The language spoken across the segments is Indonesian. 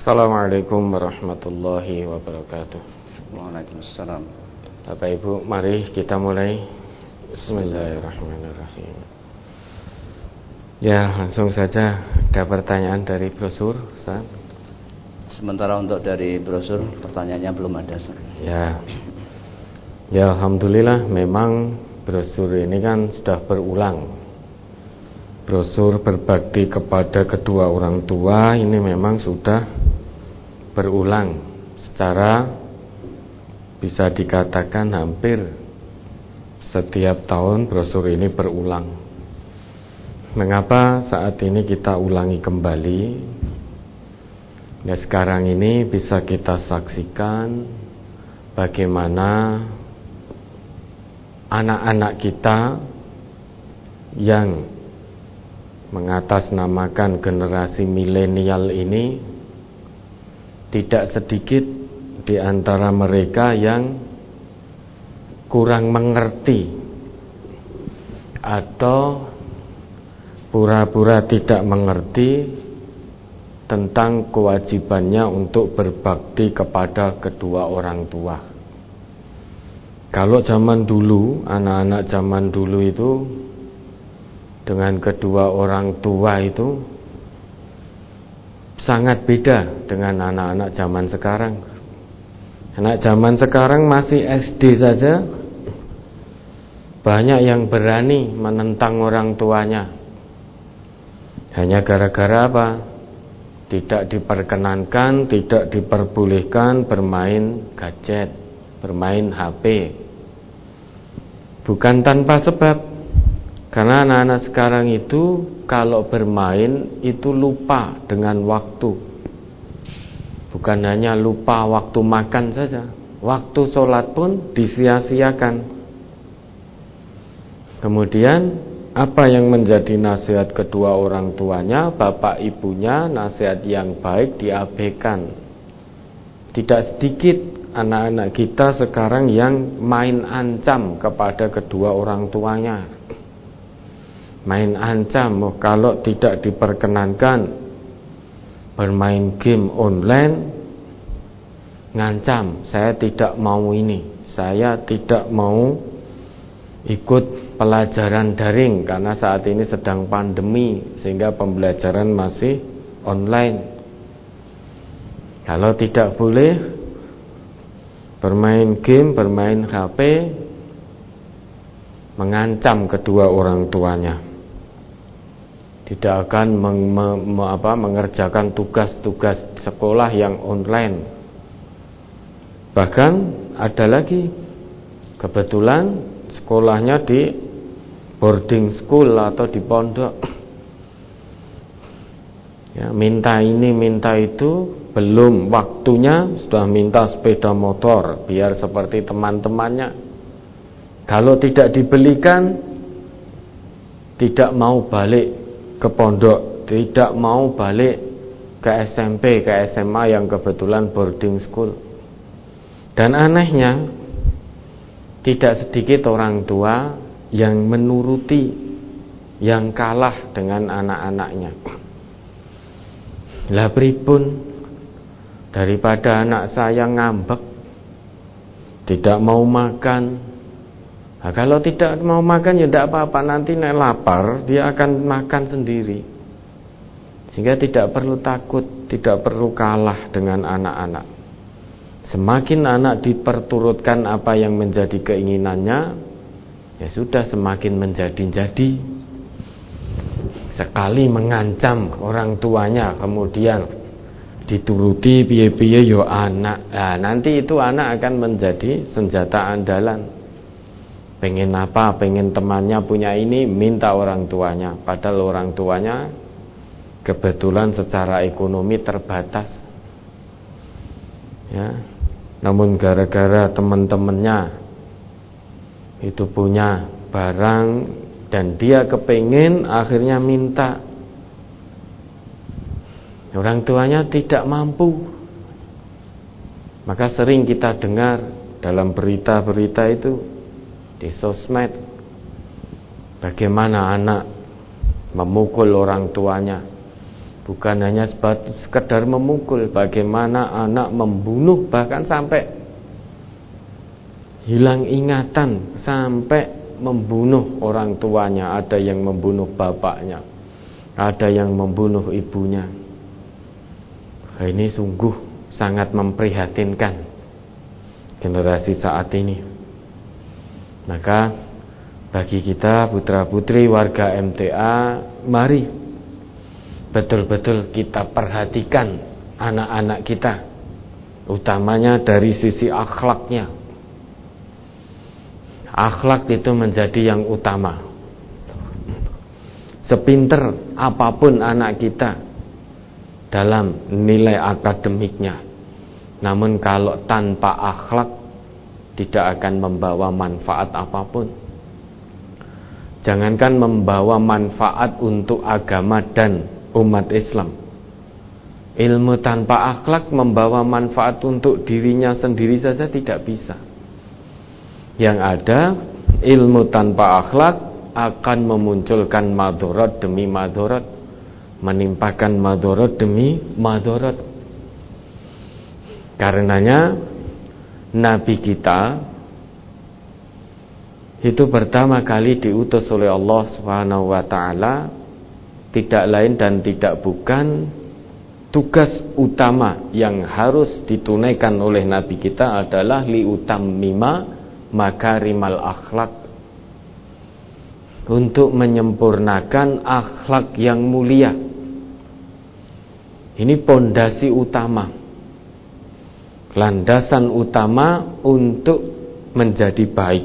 Assalamualaikum warahmatullahi wabarakatuh. Waalaikumsalam. Bapak Ibu, mari kita mulai. Bismillahirrahmanirrahim. Ya, langsung saja. Ada pertanyaan dari brosur, Ustaz? Sementara untuk dari brosur pertanyaannya belum ada. Ya, alhamdulillah memang brosur ini kan sudah berulang. Brosur berbakti kepada kedua orang tua ini memang sudah berulang secara bisa dikatakan hampir setiap tahun brosur ini berulang. Mengapa saat ini kita ulangi kembali? Ya, sekarang ini bisa kita saksikan bagaimana anak-anak kita yang mengatasnamakan generasi milenial ini, tidak sedikit di antara mereka yang kurang mengerti atau pura-pura tidak mengerti tentang kewajibannya untuk berbakti kepada kedua orang tua. Kalau zaman dulu, anak-anak zaman dulu itu dengan kedua orang tua itu sangat beda dengan anak-anak zaman sekarang. Anak zaman sekarang masih SD saja banyak yang berani menentang orang tuanya. Hanya gara-gara apa? Tidak diperkenankan, tidak diperbolehkan bermain gadget, bermain HP. Bukan tanpa sebab. Karena anak-anak sekarang itu kalau bermain itu lupa dengan waktu. Bukan hanya lupa waktu makan saja, waktu sholat pun disia-siakan. Kemudian apa yang menjadi nasihat kedua orang tuanya, bapak ibunya, nasihat yang baik diabaikan. Tidak sedikit anak-anak kita sekarang yang main ancam kepada kedua orang tuanya. Main ancam, kalau tidak diperkenankan bermain game online, ngancam, saya tidak mau ini, saya tidak mau ikut pelajaran daring karena saat ini sedang pandemi sehingga pembelajaran masih online. Kalau tidak boleh bermain game, bermain HP, mengancam kedua orang tuanya. Tidak akan mengerjakan tugas-tugas sekolah yang online. Bahkan ada lagi, kebetulan sekolahnya di boarding school atau di pondok. Ya, minta ini minta itu, belum waktunya sudah minta sepeda motor biar seperti teman-temannya. Kalau tidak dibelikan, tidak mau balik ke pondok, tidak mau balik ke SMP, ke SMA yang kebetulan boarding school. Dan anehnya, tidak sedikit orang tua yang menuruti, yang kalah dengan anak-anaknya. Lah pripun, daripada anak saya ngambek, tidak mau makan. Nah, kalau tidak mau makan ya tidak apa-apa, nanti nek lapar dia akan makan sendiri. Sehingga tidak perlu takut, tidak perlu kalah dengan anak-anak. Semakin anak diperturutkan apa yang menjadi keinginannya, ya sudah semakin menjadi-jadi. Sekali mengancam orang tuanya kemudian dituruti piye-piye yo anak. Nah, nanti itu anak akan menjadi senjata andalan. Pengen apa, pengen temannya punya ini, minta orang tuanya. Padahal orang tuanya kebetulan secara ekonomi terbatas. Ya, namun gara-gara teman-temannya itu punya barang dan dia kepengen, akhirnya minta. Orang tuanya tidak mampu. Maka sering kita dengar dalam berita-berita itu di sosmed, bagaimana anak memukul orang tuanya, Bukan hanya sekedar memukul, bagaimana anak membunuh, bahkan sampai hilang ingatan, sampai membunuh orang tuanya. Ada yang membunuh bapaknya, ada yang membunuh ibunya. Ini sungguh sangat memprihatinkan generasi saat ini. Maka bagi kita putra-putri warga MTA, mari betul-betul kita perhatikan anak-anak kita, utamanya dari sisi akhlaknya. Akhlak itu menjadi yang utama. Sepinter apapun anak kita dalam nilai akademiknya, namun kalau tanpa akhlak tidak akan membawa manfaat apapun. Jangankan membawa manfaat untuk agama dan umat Islam, ilmu tanpa akhlak membawa manfaat untuk dirinya sendiri saja tidak bisa. Yang ada, ilmu tanpa akhlak akan memunculkan madharat demi madharat, menimpakan madharat demi madharat. Karenanya Nabi kita itu pertama kali diutus oleh Allah Subhanahu wa taala, tidak lain dan tidak bukan, tugas utama yang harus ditunaikan oleh Nabi kita adalah liutammima makarimal akhlak, untuk menyempurnakan akhlak yang mulia. Ini pondasi utama, landasan utama untuk menjadi baik.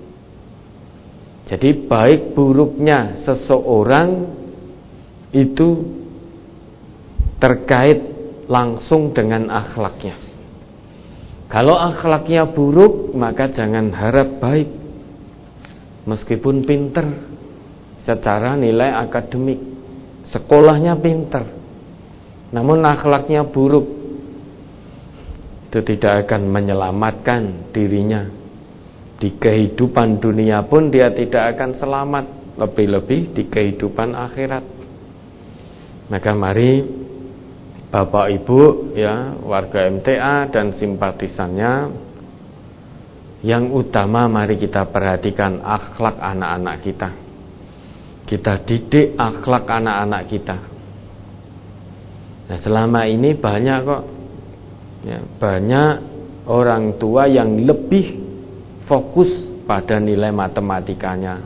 Jadi baik buruknya seseorang itu terkait langsung dengan akhlaknya. Kalau akhlaknya buruk, maka jangan harap baik. Meskipun pinter secara nilai akademik, sekolahnya pinter, namun akhlaknya buruk, itu tidak akan menyelamatkan dirinya. Di kehidupan dunia pun dia tidak akan selamat, lebih-lebih di kehidupan akhirat. Maka mari Bapak Ibu ya, warga MTA dan simpatisannya, yang utama mari kita perhatikan akhlak anak-anak kita. Kita didik akhlak anak-anak kita. Nah, selama ini banyak kok ya, banyak orang tua yang lebih fokus pada nilai matematikanya,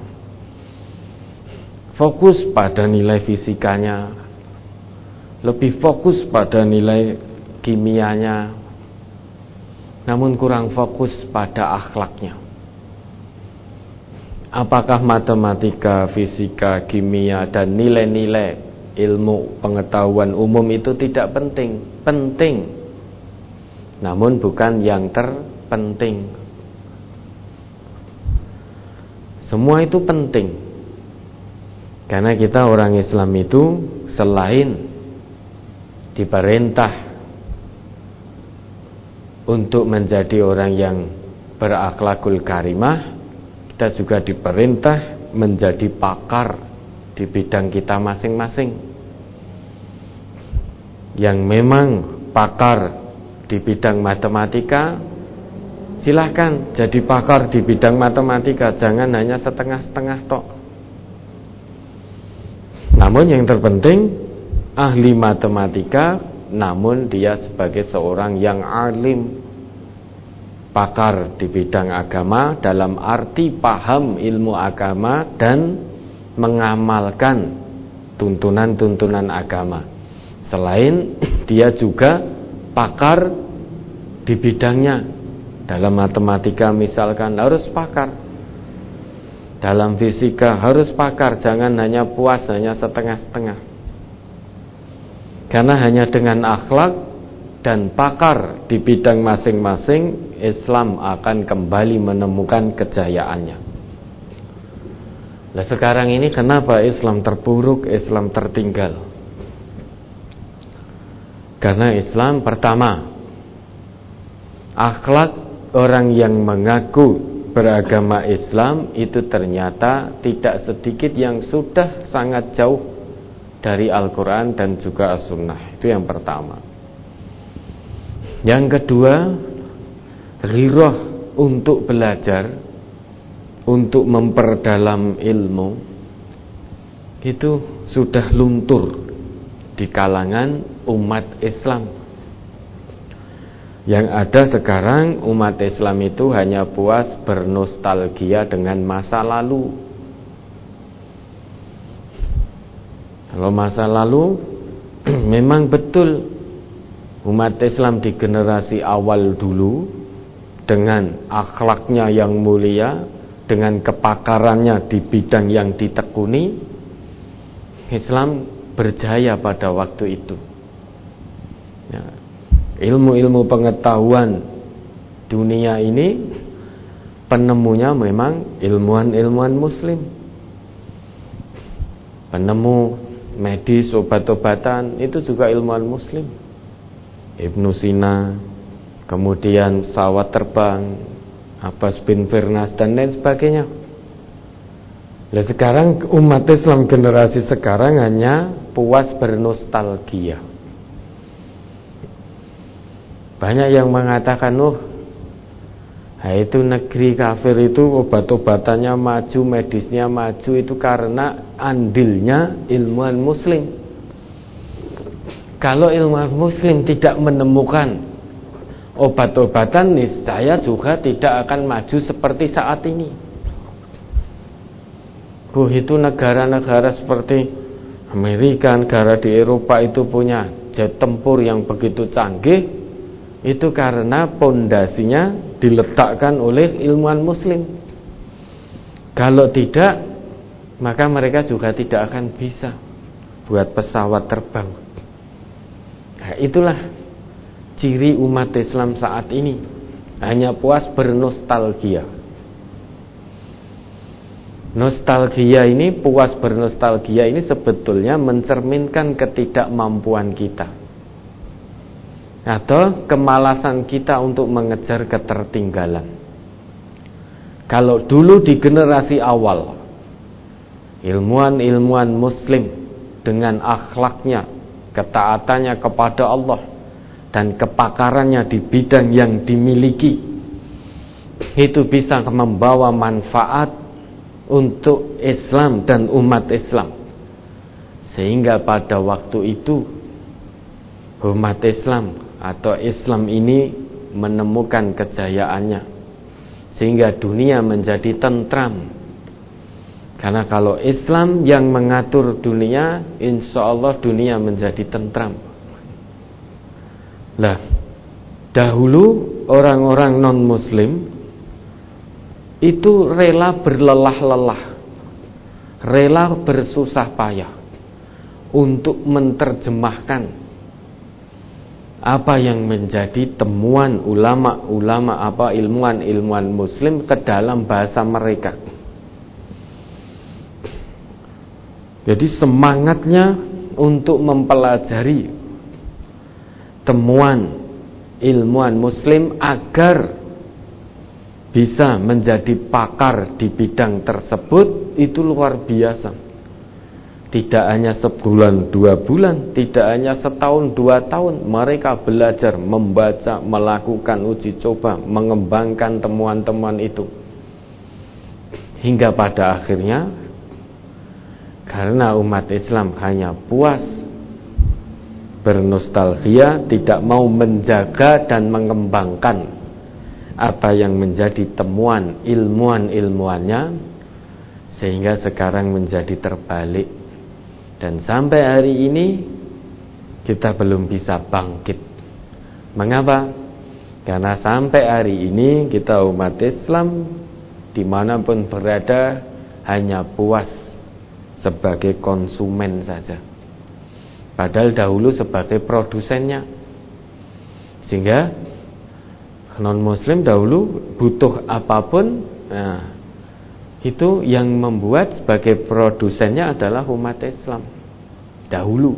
fokus pada nilai fisikanya, lebih fokus pada nilai kimianya, namun kurang fokus pada akhlaknya. Apakah matematika, fisika, kimia, dan nilai-nilai ilmu pengetahuan umum itu tidak penting? Penting, namun bukan yang terpenting. Semua itu penting, karena kita orang Islam itu selain diperintah untuk menjadi orang yang berakhlakul karimah, kita juga diperintah menjadi pakar di bidang kita masing-masing. Yang memang pakar di bidang matematika, silahkan jadi pakar di bidang matematika, jangan hanya setengah-setengah tok. Namun yang terpenting ahli matematika, namun dia sebagai seorang yang alim, pakar di bidang agama dalam arti paham ilmu agama dan mengamalkan tuntunan-tuntunan agama. Selain dia juga pakar di bidangnya. Dalam matematika misalkan harus pakar, dalam fisika harus pakar, jangan hanya puas hanya setengah-setengah. Karena hanya dengan akhlak dan pakar di bidang masing-masing, Islam akan kembali menemukan kejayaannya. Nah, sekarang ini kenapa Islam terpuruk, Islam tertinggal? Karena Islam pertama, akhlak orang yang mengaku beragama Islam itu ternyata tidak sedikit yang sudah sangat jauh dari Al-Quran dan juga As-Sunnah. Itu yang pertama. Yang kedua, ghirah untuk belajar, untuk memperdalam ilmu, itu sudah luntur di kalangan umat Islam. Yang ada sekarang umat Islam itu hanya puas bernostalgia dengan masa lalu. Kalau masa lalu memang betul umat Islam di generasi awal dulu dengan akhlaknya yang mulia, dengan kepakarannya di bidang yang ditekuni, Islam berjaya pada waktu itu. Ya, ilmu-ilmu pengetahuan dunia ini penemunya memang ilmuwan-ilmuwan Muslim. Penemu medis, obat-obatan itu juga ilmuwan Muslim. Ibnu Sina, kemudian pesawat terbang, Abbas bin Firnas dan lain sebagainya. Nah, sekarang umat Islam generasi sekarang hanya puas bernostalgia. Banyak yang mengatakan, itu negeri kafir itu obat-obatannya maju, medisnya maju, itu karena andilnya ilmuwan Muslim. Kalau ilmuwan Muslim tidak menemukan obat-obatan, niscaya juga tidak akan maju seperti saat ini. Itu negara-negara seperti Amerika, negara di Eropa itu punya jet tempur yang begitu canggih. Itu karena pondasinya diletakkan oleh ilmuwan Muslim. Kalau tidak, maka mereka juga tidak akan bisa buat pesawat terbang. Nah, itulah ciri umat Islam saat ini, hanya puas bernostalgia. Nostalgia ini, puas bernostalgia ini sebetulnya mencerminkan ketidakmampuan kita atau kemalasan kita untuk mengejar ketertinggalan. Kalau dulu di generasi awal ilmuwan-ilmuwan Muslim dengan akhlaknya, ketaatannya kepada Allah dan kepakarannya di bidang yang dimiliki, itu bisa membawa manfaat untuk Islam dan umat Islam, sehingga pada waktu itu umat Islam atau Islam ini menemukan kejayaannya, sehingga dunia menjadi tentram. Karena kalau Islam yang mengatur dunia, insya Allah dunia menjadi tentram. Lah, dahulu orang-orang non-Muslim itu rela berlelah-lelah, rela bersusah payah untuk menerjemahkan apa yang menjadi temuan ulama-ulama, ilmuwan-ilmuwan Muslim ke dalam bahasa mereka. Jadi semangatnya untuk mempelajari temuan ilmuwan Muslim agar bisa menjadi pakar di bidang tersebut itu luar biasa. Tidak hanya sebulan, 2 bulan, tidak hanya setahun, 2 tahun, mereka belajar, membaca, melakukan uji coba, mengembangkan temuan-temuan itu. Hingga pada akhirnya, karena umat Islam hanya puas bernostalgia, tidak mau menjaga dan mengembangkan apa yang menjadi temuan ilmuwan-ilmuannya, sehingga sekarang menjadi terbalik. Dan sampai hari ini kita belum bisa bangkit. Mengapa? Karena sampai hari ini kita umat Islam dimanapun berada hanya puas sebagai konsumen saja, padahal dahulu sebagai produsennya. Sehingga non-Muslim dahulu butuh apapun, itu yang membuat sebagai produsennya adalah umat Islam dahulu.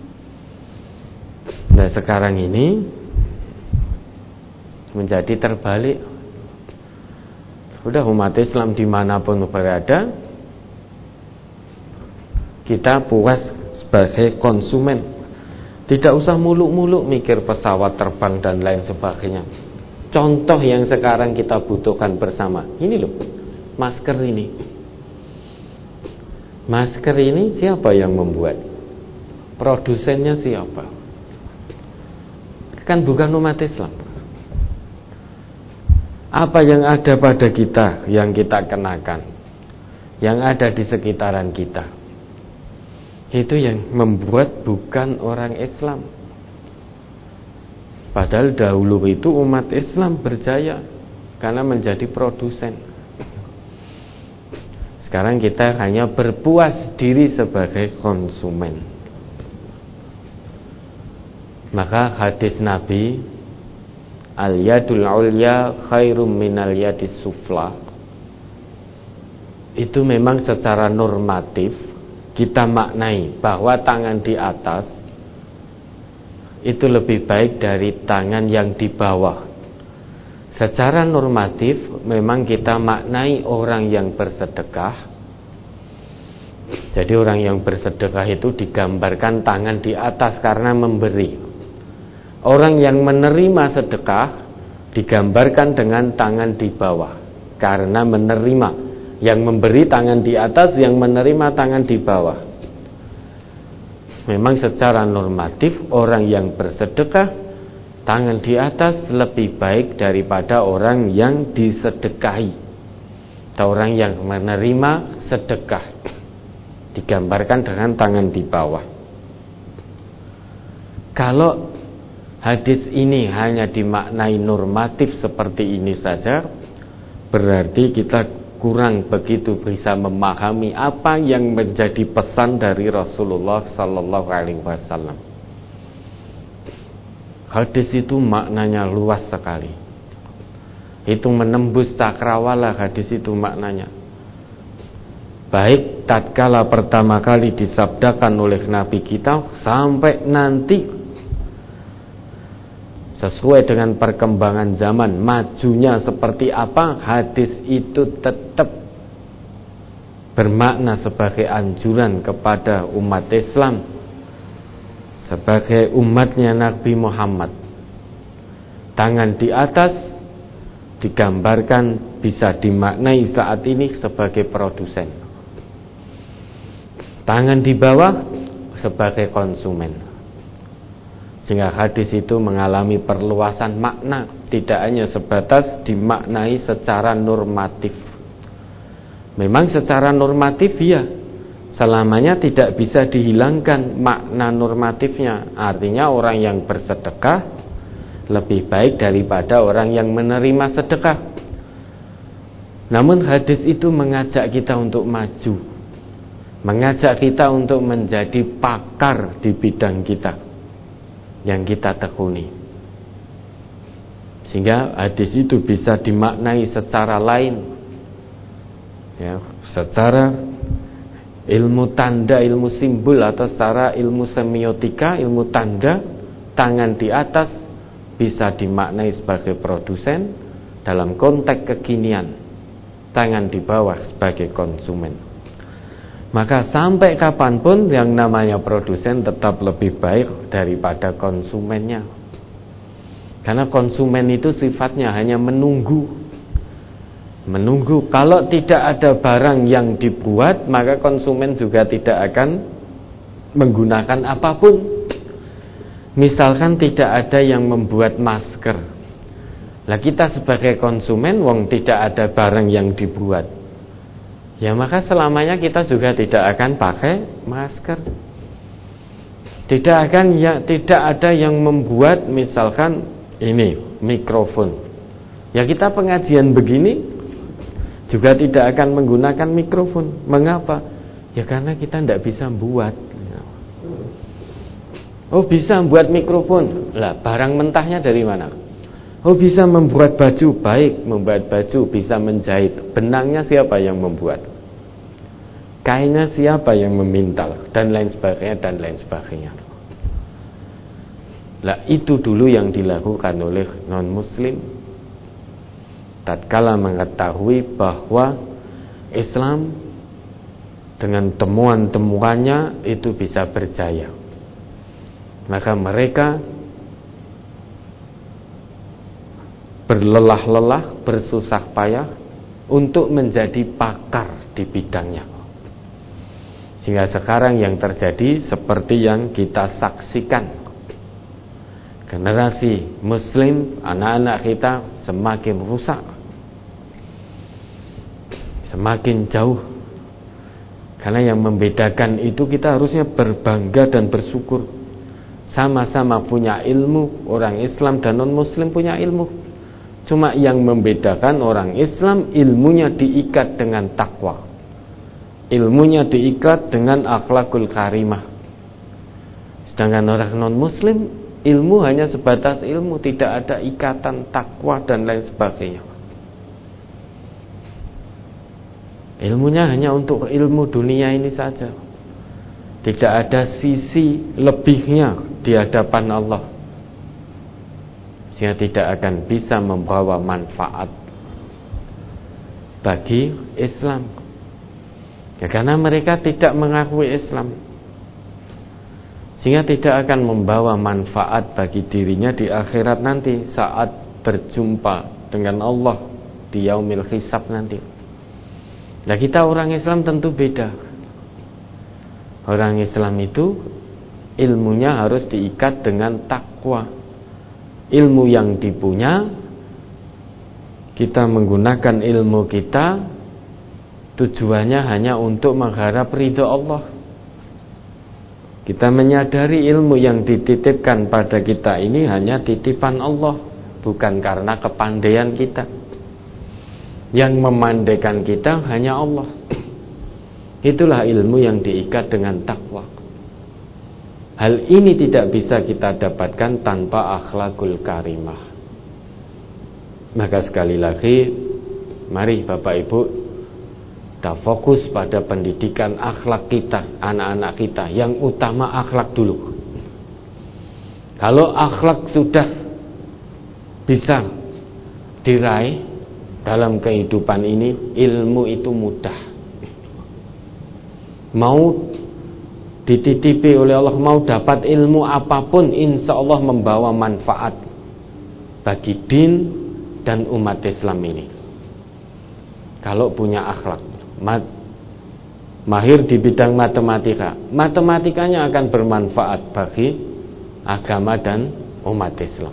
Nah, sekarang ini menjadi terbalik. Udah umat Islam dimanapun berada, kita puas sebagai konsumen. Tidak usah muluk-muluk mikir pesawat terbang dan lain sebagainya. Contoh yang sekarang kita butuhkan bersama, ini loh, masker ini. Masker ini siapa yang membuat? Produsennya siapa? Kan bukan umat Islam. Apa yang ada pada kita, yang kita kenakan, yang ada di sekitaran kita, itu yang membuat bukan orang Islam. Padahal dahulu itu umat Islam berjaya karena menjadi produsen. Sekarang kita hanya berpuas diri sebagai konsumen. Maka hadis Nabi, al-yadul ulya khairum minal yadis sufla, itu memang secara normatif kita maknai bahwa tangan di atas itu lebih baik dari tangan yang di bawah. Secara normatif memang kita maknai orang yang bersedekah. Jadi orang yang bersedekah itu digambarkan tangan di atas karena memberi. Orang yang menerima sedekah digambarkan dengan tangan di bawah karena menerima. Yang memberi tangan di atas, yang menerima tangan di bawah. Memang secara normatif orang yang bersedekah tangan di atas lebih baik daripada orang yang disedekahi atau orang yang menerima sedekah, digambarkan dengan tangan di bawah. Kalau hadis ini hanya dimaknai normatif seperti ini saja, berarti kita kurang begitu bisa memahami apa yang menjadi pesan dari Rasulullah sallallahu alaihi wasallam. Hadis itu maknanya luas sekali. Itu menembus cakrawala hadis itu maknanya. Baik tatkala pertama kali disabdakan oleh Nabi kita sampai nanti sesuai dengan perkembangan zaman, majunya seperti apa, hadis itu tetap bermakna sebagai anjuran kepada umat Islam, sebagai umatnya Nabi Muhammad. Tangan di atas digambarkan bisa dimaknai saat ini sebagai produsen, tangan di bawah sebagai konsumen. Sehingga hadis itu mengalami perluasan makna, tidak hanya sebatas dimaknai secara normatif. Memang secara normatif ya, selamanya tidak bisa dihilangkan makna normatifnya. Artinya orang yang bersedekah lebih baik daripada orang yang menerima sedekah. Namun hadis itu mengajak kita untuk maju, mengajak kita untuk menjadi pakar di bidang kita yang kita tekuni, sehingga hadis itu bisa dimaknai secara lain, ya, secara ilmu tanda, ilmu simbol, atau secara ilmu semiotika, ilmu tanda. Tangan di atas bisa dimaknai sebagai produsen dalam konteks kekinian, tangan di bawah sebagai konsumen. Maka sampai kapanpun yang namanya produsen tetap lebih baik daripada konsumennya. Karena konsumen itu sifatnya hanya menunggu. Kalau tidak ada barang yang dibuat, maka konsumen juga tidak akan menggunakan apapun. Misalkan tidak ada yang membuat masker. Lah kita sebagai konsumen, wong tidak ada barang yang dibuat, ya maka selamanya kita juga tidak akan pakai masker. Tidak ada yang membuat misalkan ini mikrofon. Ya kita pengajian begini juga tidak akan menggunakan mikrofon. Mengapa? Ya karena kita tidak bisa buat. Oh bisa membuat mikrofon. Lah barang mentahnya dari mana? Oh bisa membuat baju. Baik, membuat baju, bisa menjahit. Benangnya siapa yang membuat? Kainnya siapa yang memintal? Dan lain sebagainya, dan lain sebagainya. Lah itu dulu yang dilakukan oleh non-muslim tatkala mengetahui bahwa Islam dengan temuan-temuannya itu bisa berjaya. Maka mereka berlelah-lelah, bersusah payah untuk menjadi pakar di bidangnya. Sehingga sekarang yang terjadi seperti yang kita saksikan. Generasi muslim, anak-anak kita semakin rusak, semakin jauh. Karena yang membedakan itu kita harusnya berbangga dan bersyukur. Sama-sama punya ilmu, orang Islam dan non-muslim punya ilmu. Cuma yang membedakan orang Islam ilmunya diikat dengan takwa, ilmunya diikat dengan akhlakul karimah. Sedangkan orang non-muslim ilmu hanya sebatas ilmu, tidak ada ikatan takwa dan lain sebagainya. Ilmunya hanya untuk ilmu dunia ini saja, tidak ada sisi lebihnya di hadapan Allah, sehingga tidak akan bisa membawa manfaat bagi Islam. Ya, karena mereka tidak mengakui Islam, sehingga tidak akan membawa manfaat bagi dirinya di akhirat nanti saat berjumpa dengan Allah di yaumil hisab nanti. Nah, kita orang Islam tentu beda. Orang Islam itu ilmunya harus diikat dengan takwa. Ilmu yang dipunya, kita menggunakan ilmu kita tujuannya hanya untuk mengharap ridho Allah. Kita menyadari ilmu yang dititipkan pada kita ini hanya titipan Allah, bukan karena kepandaian kita. Yang memandaikan kita hanya Allah. Itulah ilmu yang diikat dengan takwa. Hal ini tidak bisa kita dapatkan tanpa akhlakul karimah. Maka sekali lagi, mari Bapak Ibu, kita fokus pada pendidikan akhlak kita, anak-anak kita. Yang utama akhlak dulu. Kalau akhlak sudah bisa diraih dalam kehidupan ini, ilmu itu mudah. Mau dititipi oleh Allah, mau dapat ilmu apapun, insya Allah membawa manfaat bagi din dan umat Islam ini. Kalau punya akhlak, mahir di bidang matematika, matematikanya akan bermanfaat bagi agama dan umat Islam.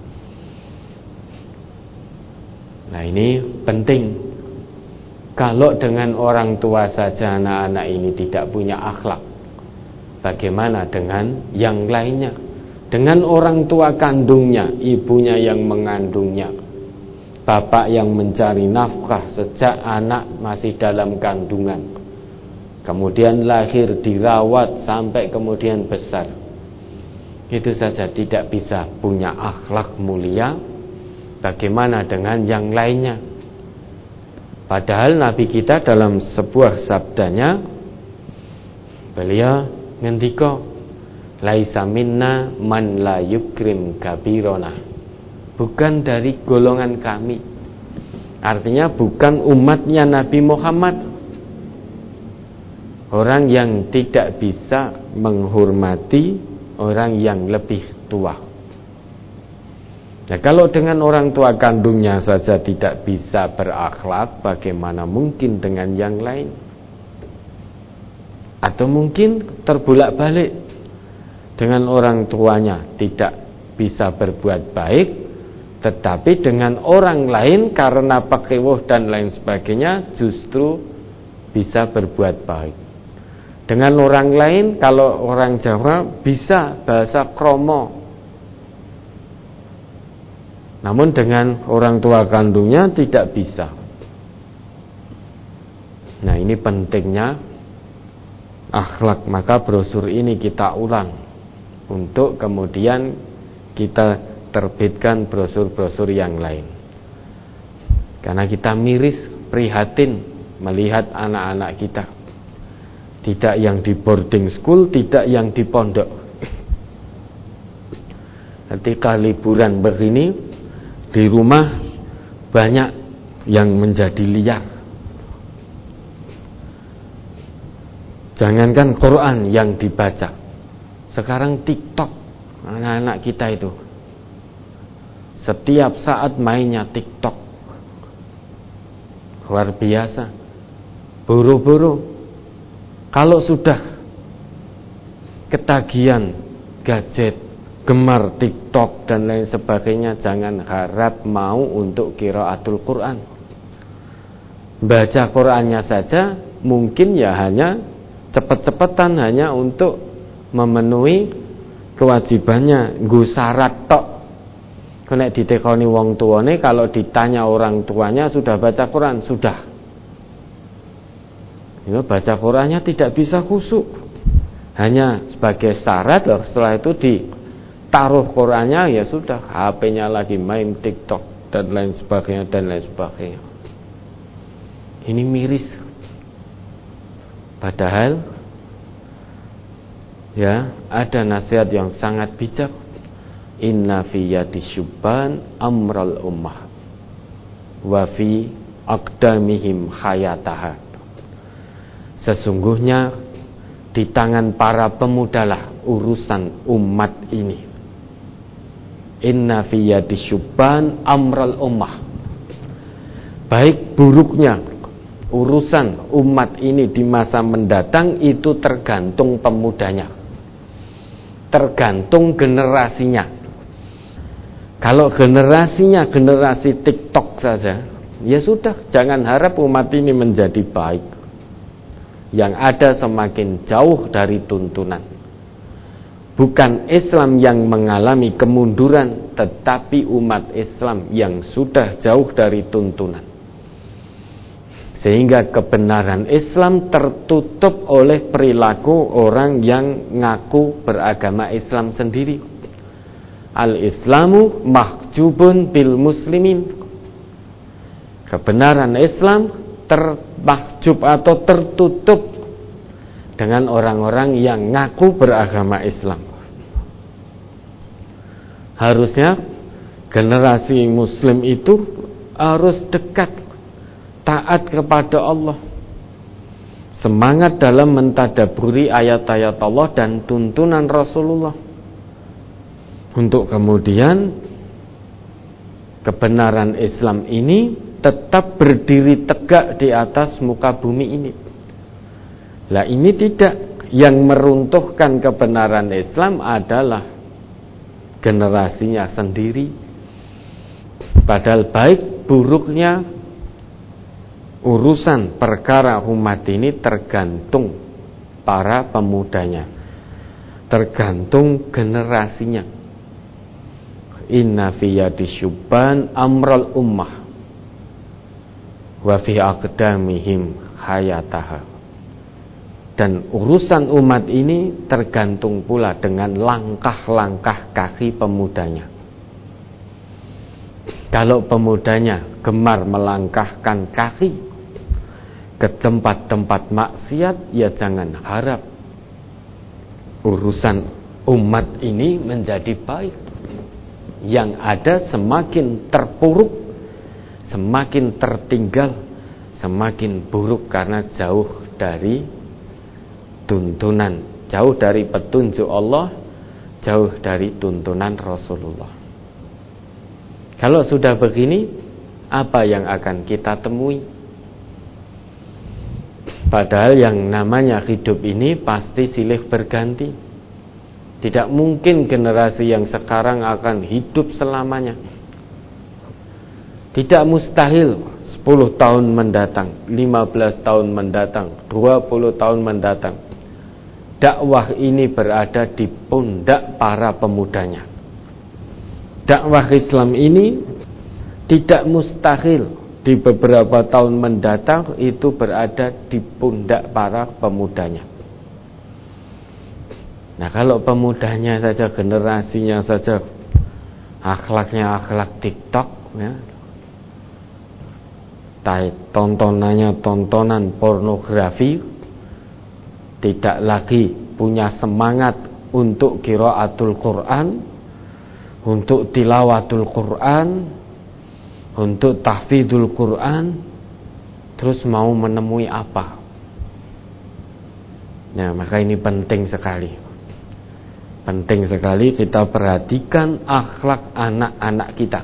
Nah, ini penting. Kalau dengan orang tua saja anak-anak ini tidak punya akhlak, bagaimana dengan yang lainnya? Dengan orang tua kandungnya, ibunya yang mengandungnya, bapak yang mencari nafkah sejak anak masih dalam kandungan, kemudian lahir, dirawat sampai kemudian besar. Itu saja tidak bisa punya akhlak mulia. Bagaimana dengan yang lainnya? Padahal Nabi kita dalam sebuah sabdanya, beliau ngendika, laisa minna man la yukrim kabirona. Bukan dari golongan kami. Artinya bukan umatnya Nabi Muhammad. Orang yang tidak bisa menghormati orang yang lebih tua. Nah, kalau dengan orang tua kandungnya saja tidak bisa berakhlak, bagaimana mungkin dengan yang lain? Atau mungkin terbulak-balik, dengan orang tuanya tidak bisa berbuat baik, tetapi dengan orang lain karena pakewuh dan lain sebagainya justru bisa berbuat baik. Dengan orang lain, kalau orang Jawa bisa bahasa kromo, namun dengan orang tua kandungnya tidak bisa. Nah, ini pentingnya akhlak. Maka brosur ini kita ulang untuk kemudian kita terbitkan brosur-brosur yang lain. Karena kita miris, prihatin melihat anak-anak kita, tidak yang di boarding school, tidak yang di pondok. Ketika liburan begini, di rumah banyak yang menjadi liar. Jangankan Quran yang dibaca, sekarang TikTok anak-anak kita itu setiap saat mainnya TikTok, luar biasa. Buru-buru kalau sudah ketagihan gadget, gemar TikTok dan lain sebagainya, jangan harap mau untuk qiraatul Quran. Baca Qurannya saja mungkin ya hanya cepet-cepetan, hanya untuk memenuhi kewajibannya, nggo syarat tok. Nek ditekoni wong tuane, kalau ditanya orang tuanya sudah baca Quran, sudah. Ya, baca Qurannya tidak bisa khusyuk, hanya sebagai syarat loh. Setelah itu ditaruh Qurannya, ya sudah, HP-nya lagi main TikTok dan lain sebagainya dan lain sebagainya. Ini miris. Padahal ya ada nasihat yang sangat bijak. Inna fi yadi syubban amral ummah wa fi aqdamihim hayataha. Sesungguhnya di tangan para pemudalah urusan umat ini. Inna fi yadi syubban amral ummah. Baik buruknya urusan umat ini di masa mendatang itu tergantung pemudanya, tergantung generasinya. Kalau generasinya generasi TikTok saja, ya sudah, jangan harap umat ini menjadi baik. Yang ada semakin jauh dari tuntunan. Bukan Islam yang mengalami kemunduran, tetapi umat Islam yang sudah jauh dari tuntunan. Sehingga kebenaran Islam tertutup oleh perilaku orang yang ngaku beragama Islam sendiri. Al-Islamu mahjubun bil muslimin. Kebenaran Islam termahjub atau tertutup dengan orang-orang yang ngaku beragama Islam. Harusnya generasi muslim itu harus dekat, taat kepada Allah, semangat dalam mentadaburi ayat-ayat Allah dan tuntunan Rasulullah, untuk kemudian kebenaran Islam ini tetap berdiri tegak di atas muka bumi ini. Lah ini tidak, yang meruntuhkan kebenaran Islam adalah generasinya sendiri. Padahal baik buruknya urusan perkara umat ini tergantung para pemudanya, tergantung generasinya. Inna fi yadi syubban amral ummah wa fi aqdamihim hayataha. Dan urusan umat ini tergantung pula dengan langkah-langkah kaki pemudanya. Kalau pemudanya gemar melangkahkan kaki ke tempat-tempat maksiat, ya jangan harap urusan umat ini menjadi baik. Yang ada semakin terpuruk, semakin tertinggal, semakin buruk karena jauh dari tuntunan, jauh dari petunjuk Allah, jauh dari tuntunan Rasulullah. Kalau sudah begini, apa yang akan kita temui? Padahal yang namanya hidup ini pasti silih berganti. Tidak mungkin generasi yang sekarang akan hidup selamanya. Tidak mustahil 10 tahun mendatang, 15 tahun mendatang, 20 tahun mendatang, dakwah ini berada di pundak para pemudanya. Dakwah Islam ini tidak mustahil di beberapa tahun mendatang itu berada di pundak para pemudanya. Nah, kalau pemudanya saja, generasinya saja akhlaknya akhlak TikTok, ya, tontonannya tontonan pornografi, tidak lagi punya semangat untuk qiraatul Quran, untuk tilawatul Quran, untuk tahfidzul Quran, terus mau menemui apa? Nah, maka ini penting sekali. Penting sekali kita perhatikan akhlak anak-anak kita.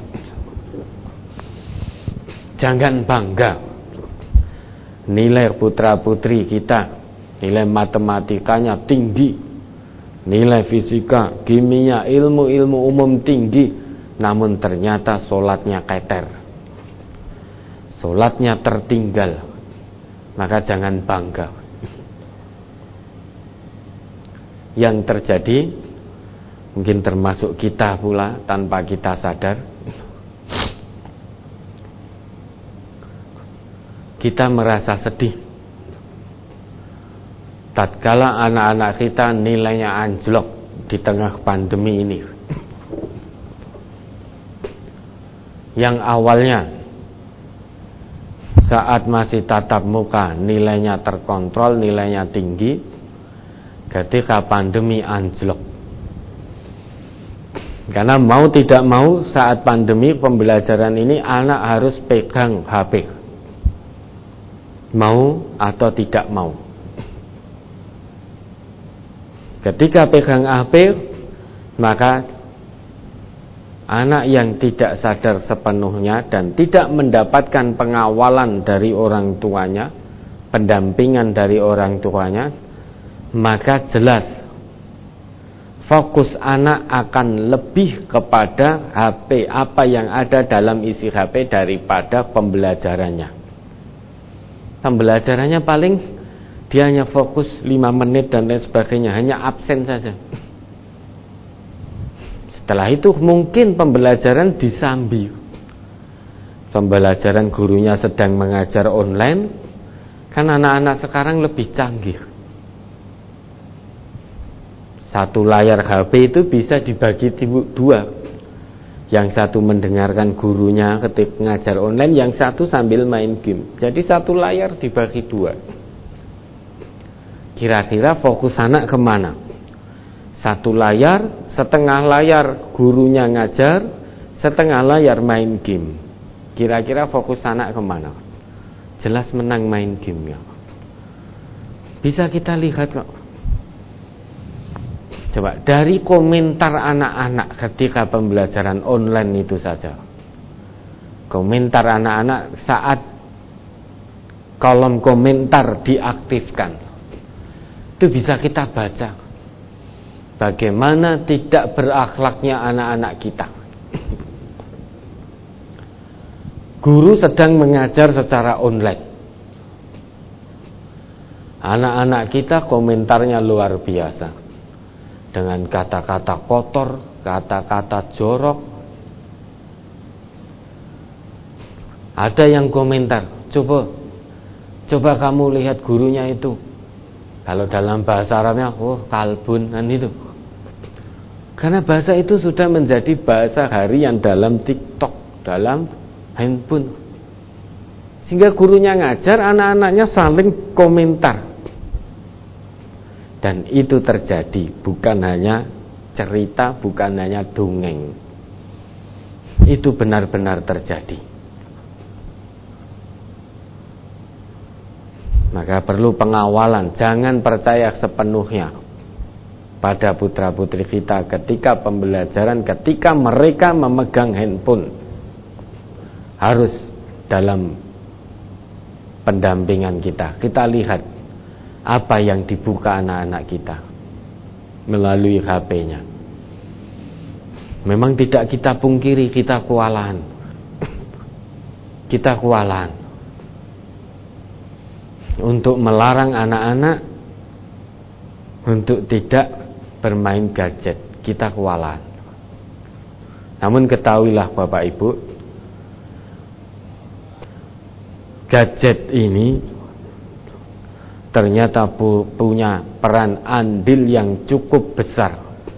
Jangan bangga nilai putra-putri kita, nilai matematikanya tinggi, nilai fisika, kimia, ilmu-ilmu umum tinggi, namun ternyata sholatnya keter, sholatnya tertinggal. Maka jangan bangga. Yang terjadi mungkin termasuk kita pula tanpa kita sadar, kita merasa sedih tatkala anak-anak kita nilainya anjlok di tengah pandemi ini. Yang awalnya saat masih tatap muka nilainya terkontrol, nilainya tinggi, ketika pandemi anjlok. Karena mau tidak mau saat pandemi pembelajaran ini anak harus pegang HP, mau atau tidak mau. Ketika pegang HP, maka anak yang tidak sadar sepenuhnya dan tidak mendapatkan pengawalan dari orang tuanya, pendampingan dari orang tuanya, maka jelas fokus anak akan lebih kepada HP, apa yang ada dalam isi HP daripada pembelajarannya. Pembelajarannya paling dia hanya fokus 5 menit dan lain sebagainya, hanya absen saja. Setelah itu mungkin pembelajaran disambi. Pembelajaran gurunya sedang mengajar online, kan anak-anak sekarang lebih canggih. Satu layar HP itu bisa dibagi 2. Yang satu mendengarkan gurunya ketika mengajar online, yang satu sambil main game. Jadi satu layar dibagi 2. Kira-kira fokus anak kemana? Satu layar, setengah layar gurunya ngajar, setengah layar main game. Kira-kira fokus anak kemana? Jelas menang main game ya. Bisa kita lihat kok. Coba dari komentar anak-anak ketika pembelajaran online itu saja. Komentar anak-anak saat kolom komentar diaktifkan, itu bisa kita baca bagaimana tidak berakhlaknya anak-anak kita. Guru sedang mengajar secara online, anak-anak kita komentarnya luar biasa, dengan kata-kata kotor, kata-kata jorok. Ada yang komentar, coba kamu lihat gurunya itu, kalau dalam bahasa Arabnya, kalbun, kan itu. Karena bahasa itu sudah menjadi bahasa harian dalam TikTok, dalam handphone. Sehingga gurunya ngajar, anak-anaknya saling komentar. Dan itu terjadi, bukan hanya cerita, bukan hanya dongeng. Itu benar-benar terjadi. Maka perlu pengawalan, jangan percaya sepenuhnya pada putra-putri kita ketika pembelajaran, ketika mereka memegang handphone. Harus dalam pendampingan kita, kita lihat apa yang dibuka anak-anak kita melalui HP-nya. Memang tidak kita pungkiri, kita kewalahan. Kita kewalahan untuk melarang anak-anak untuk tidak bermain gadget. Kita kewalahan. Namun ketahuilah Bapak Ibu, gadget ini ternyata punya peran andil yang cukup besar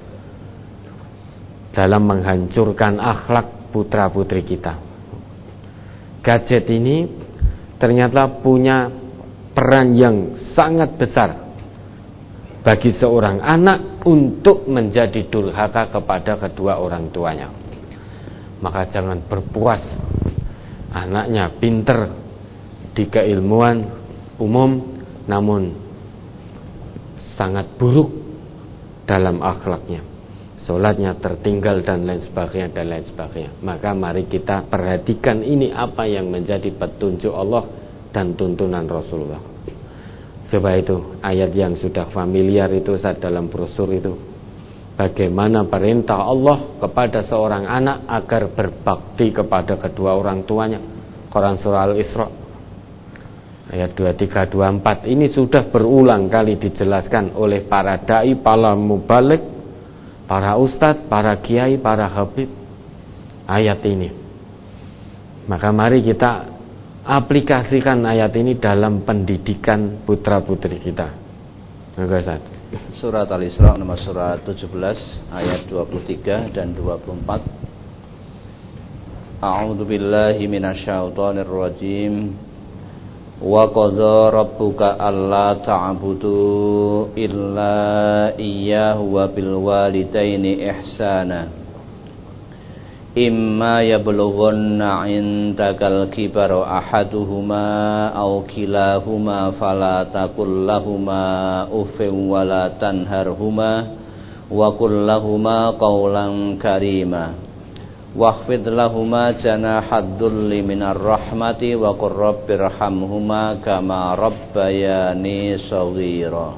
dalam menghancurkan akhlak putra-putri kita. Gadget ini ternyata punya peran yang sangat besar bagi seorang anak untuk menjadi durhaka kepada kedua orang tuanya. Maka jangan berpuas anaknya pinter di keilmuan umum, namun sangat buruk dalam akhlaknya, sholatnya tertinggal dan lain sebagainya. Maka mari kita perhatikan ini apa yang menjadi petunjuk Allah dan tuntunan Rasulullah. Coba itu ayat yang sudah familiar itu saat dalam brosur itu, bagaimana perintah Allah kepada seorang anak agar berbakti kepada kedua orang tuanya. Quran surah Al-Isra ayat 23, 24 ini sudah berulang kali dijelaskan oleh para dai, para mubalik, para ustadz, para kiai, para habib, ayat ini. Maka mari kita aplikasikan ayat ini dalam pendidikan putra-putri kita. Maka Ustaz. Surat Al-Isra nomor surat 17 ayat 23 dan 24. A'udzu billahi minasyaitonir rajim. Wa qadza rabbuka alla ta'budu illa iyyahu wa bil walidaini ihsana. Imma yablughanna 'indakal kibara ahaduhuma aw kilahuma fala taqul lahumā uffin wa la tanharhumā wa qul lahumā qawlan karīmā wakhfid lahumā janāhad dhulli minar rahmati wa qur rabbirhamhumā kamā rabbayānī shaghīrā.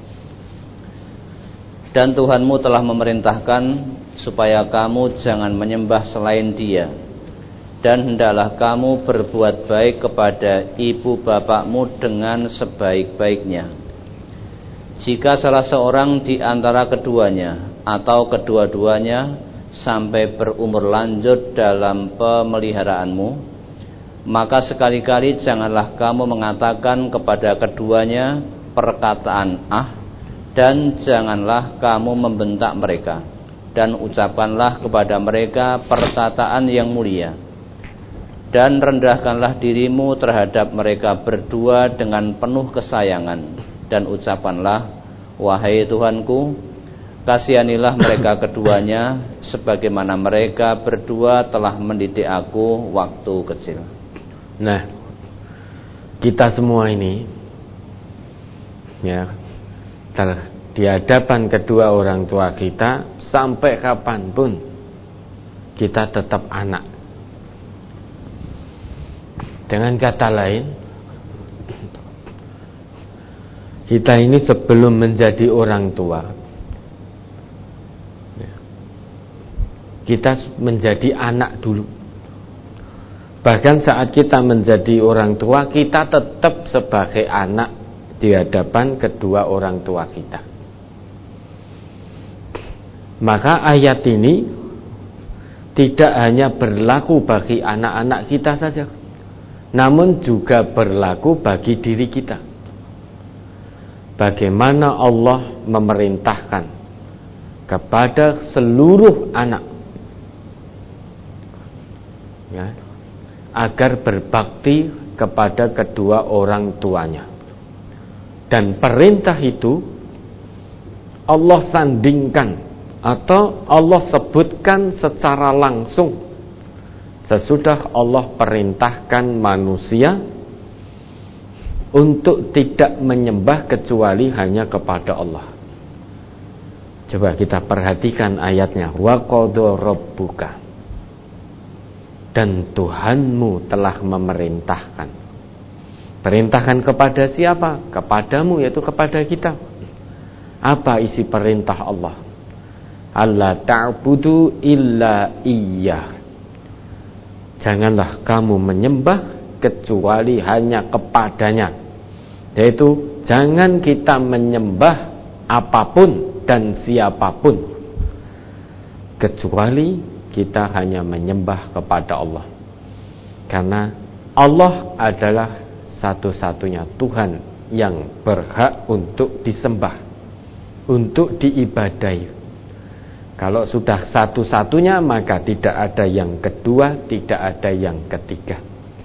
Dan Tuhanmu telah memerintahkan supaya kamu jangan menyembah selain Dia, dan hendaklah kamu berbuat baik kepada ibu bapakmu dengan sebaik-baiknya. Jika salah seorang di antara keduanya atau kedua-duanya sampai berumur lanjut dalam pemeliharaanmu, maka sekali-kali janganlah kamu mengatakan kepada keduanya perkataan dan janganlah kamu membentak mereka, dan ucapkanlah kepada mereka perkataan yang mulia, dan rendahkanlah dirimu terhadap mereka berdua dengan penuh kesayangan, dan ucapkanlah, wahai Tuhanku, kasihanilah mereka keduanya sebagaimana mereka berdua telah mendidik aku waktu kecil. Nah, kita semua ini ya, di hadapan kedua orang tua kita, sampai kapanpun kita tetap anak. Dengan kata lain, kita ini sebelum menjadi orang tua, kita menjadi anak dulu. Bahkan saat kita menjadi orang tua, kita tetap sebagai anak di hadapan kedua orang tua kita. Maka ayat ini tidak hanya berlaku bagi anak-anak kita saja, namun juga berlaku bagi diri kita. Bagaimana Allah memerintahkan kepada seluruh anak ya, agar berbakti kepada kedua orang tuanya. Dan perintah itu Allah sandingkan atau Allah sebutkan secara langsung sesudah Allah perintahkan manusia untuk tidak menyembah kecuali hanya kepada Allah. Coba kita perhatikan ayatnya. Wa qadha rabbuka, dan Tuhanmu telah memerintahkan. Perintahkan kepada siapa? Kepadamu, yaitu kepada kita. Apa isi perintah Allah? Allah ta'budu illa iyyah. Janganlah kamu menyembah kecuali hanya kepadanya. Yaitu jangan kita menyembah apapun dan siapapun kecuali kita hanya menyembah kepada Allah. Karena Allah adalah satu-satunya Tuhan yang berhak untuk disembah, untuk diibadahi. Kalau sudah satu-satunya, maka tidak ada yang kedua, tidak ada yang ketiga.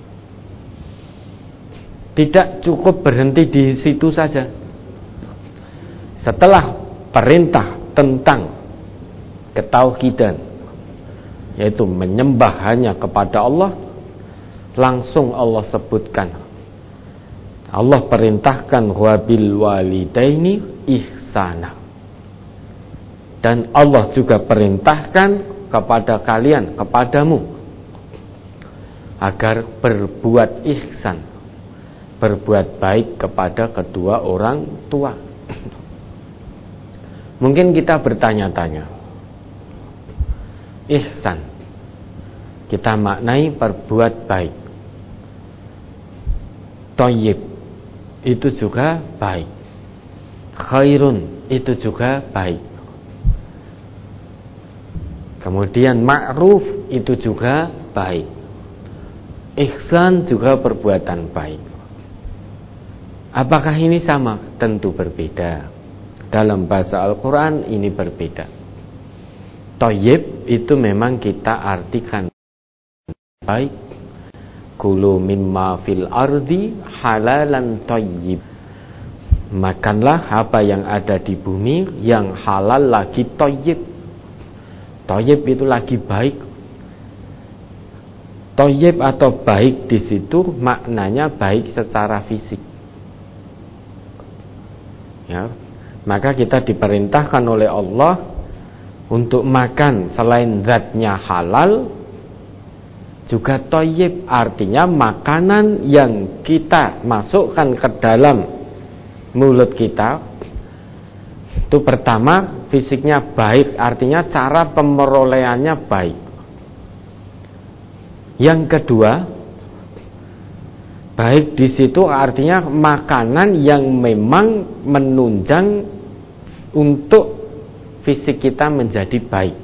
Tidak cukup berhenti di situ saja. Setelah perintah tentang ketauhidan, yaitu menyembah hanya kepada Allah, langsung Allah sebutkan. Allah perintahkan wabil walidaini ihsana. ihsana. Dan Allah juga perintahkan kepada kalian, kepadamu, agar berbuat ihsan, berbuat baik kepada kedua orang tua. Mungkin kita bertanya-tanya, ihsan kita maknai berbuat baik, thayyib itu juga baik, khairun itu juga baik, kemudian ma'ruf itu juga baik, ihsan juga perbuatan baik. Apakah ini sama? Tentu berbeda. Dalam bahasa Al-Quran ini berbeda. Thayyib itu memang kita artikan baik. Kulu mimma fil ardi halalan thayyib. Makanlah apa yang ada di bumi yang halal lagi thayyib. Thayyib itu lagi baik. Thayyib atau baik di situ maknanya baik secara fisik. Ya, maka kita diperintahkan oleh Allah untuk makan selain zatnya halal juga thayyib, artinya makanan yang kita masukkan ke dalam mulut kita itu pertama fisiknya baik, artinya cara pemerolehannya baik. Yang kedua, baik di situ artinya makanan yang memang menunjang untuk fisik kita menjadi baik.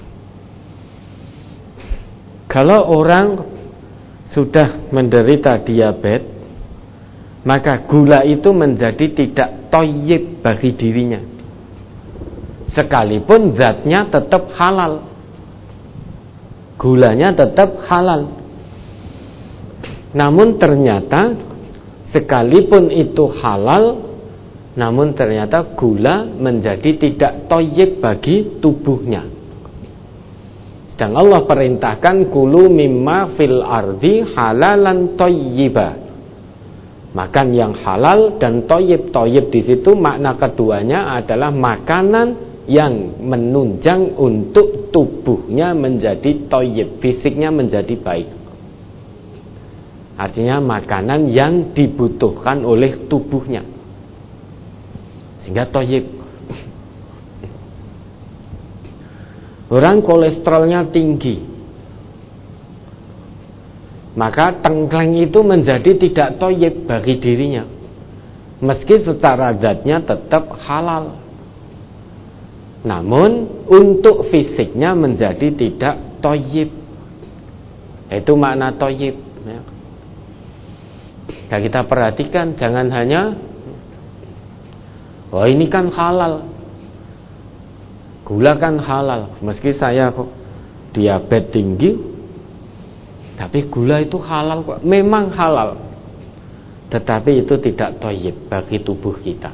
Kalau orang sudah menderita diabetes, maka gula itu menjadi tidak thayyib bagi dirinya, sekalipun zatnya tetap halal, gulanya tetap halal. Namun ternyata sekalipun itu halal, namun ternyata gula menjadi tidak thayyib bagi tubuhnya. Sedang Allah perintahkan kulu mimma fil ardi halalan thayyiba. Makan yang halal dan thayyib. Thayyib di situ makna keduanya adalah makanan yang menunjang untuk tubuhnya menjadi thayyib, fisiknya menjadi baik. Artinya makanan yang dibutuhkan oleh tubuhnya sehingga thayyib. Orang kolesterolnya tinggi, maka tengkleng itu menjadi tidak thayyib bagi dirinya, meski secara zatnya tetap halal, namun untuk fisiknya menjadi tidak thayyib. Itu makna thayyib. Nah, kita perhatikan, jangan hanya oh ini kan halal, gula kan halal, meski saya kok diabetes tinggi, tapi gula itu halal kok. Memang halal, tetapi itu tidak thayyib bagi tubuh kita.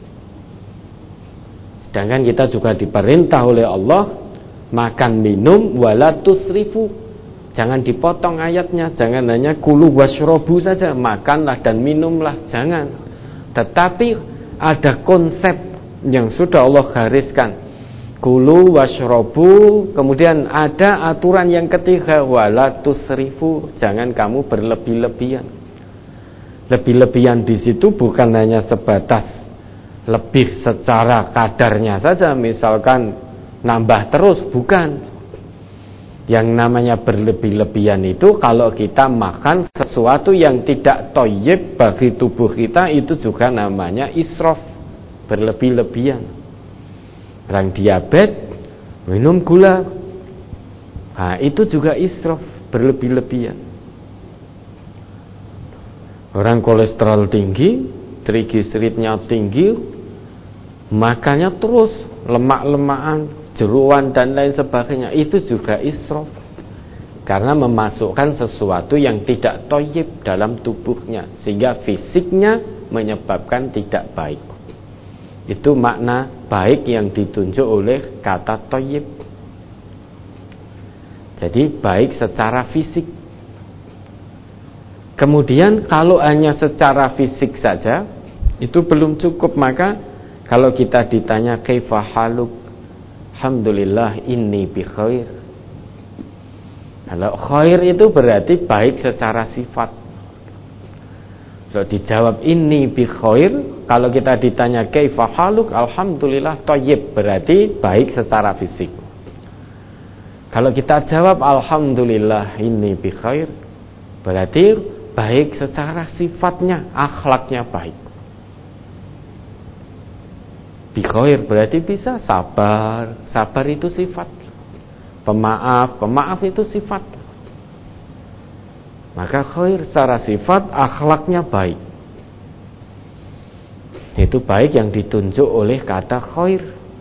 Sedangkan kita juga diperintah oleh Allah makan minum wala tusrifu. Jangan dipotong ayatnya, jangan hanya kulu washrobu saja, makanlah dan minumlah, jangan. Tetapi ada konsep yang sudah Allah gariskan, kulu washrobu, kemudian ada aturan yang ketiga, wala tusrifu, jangan kamu berlebih-lebihan. Lebih-lebihan di situ bukan hanya sebatas lebih secara kadarnya saja, misalkan nambah terus, bukan. Yang namanya berlebih-lebihan itu kalau kita makan sesuatu yang tidak thayyib bagi tubuh kita, itu juga namanya israf, berlebih-lebihan. Orang diabetes minum gula, nah itu juga israf, berlebih-lebihan. Orang kolesterol tinggi, trigliseridnya tinggi, makannya terus lemak-lemakan, jeruan dan lain sebagainya, itu juga israf, karena memasukkan sesuatu yang tidak thayyib dalam tubuhnya sehingga fisiknya menyebabkan tidak baik. Itu makna baik yang ditunjuk oleh kata thayyib. Jadi baik secara fisik. Kemudian kalau hanya secara fisik saja itu belum cukup, maka Kalau kita ditanya kaifa haluk, alhamdulillah inni bi khair. Kalau khair itu berarti baik secara sifat. Kalau dijawab inni bi khair, kalau kita ditanya kaifa haluk, alhamdulillah thayyib, berarti baik secara fisik. Kalau kita jawab alhamdulillah inni bi khair, berarti baik secara sifatnya, akhlaknya baik. Bi khair berarti bisa sabar, sabar itu sifat. Pemaaf, pemaaf itu sifat. Maka khair secara sifat, akhlaknya baik. Itu baik yang ditunjuk oleh kata khair.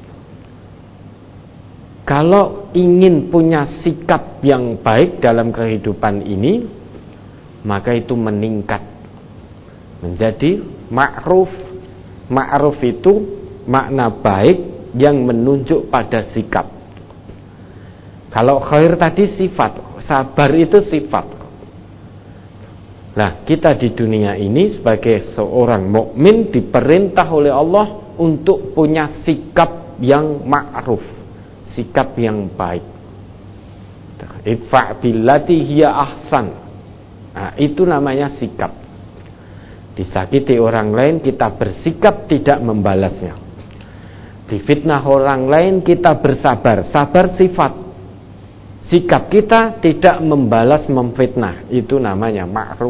Kalau ingin punya sikap yang baik dalam kehidupan ini, maka itu meningkat menjadi ma'ruf. Ma'ruf itu makna baik yang menunjuk pada sikap. Kalau khair tadi sifat, sabar itu sifat. Nah, kita di dunia ini sebagai seorang mukmin diperintah oleh Allah untuk punya sikap yang ma'ruf, sikap yang baik. Idfa' billati hiya ahsan. Nah, itu namanya sikap. Disakiti orang lain, kita bersikap tidak membalasnya. Difitnah orang lain, kita bersabar. Sabar sifat. Sikap kita tidak membalas memfitnah. Itu namanya ma'ruf.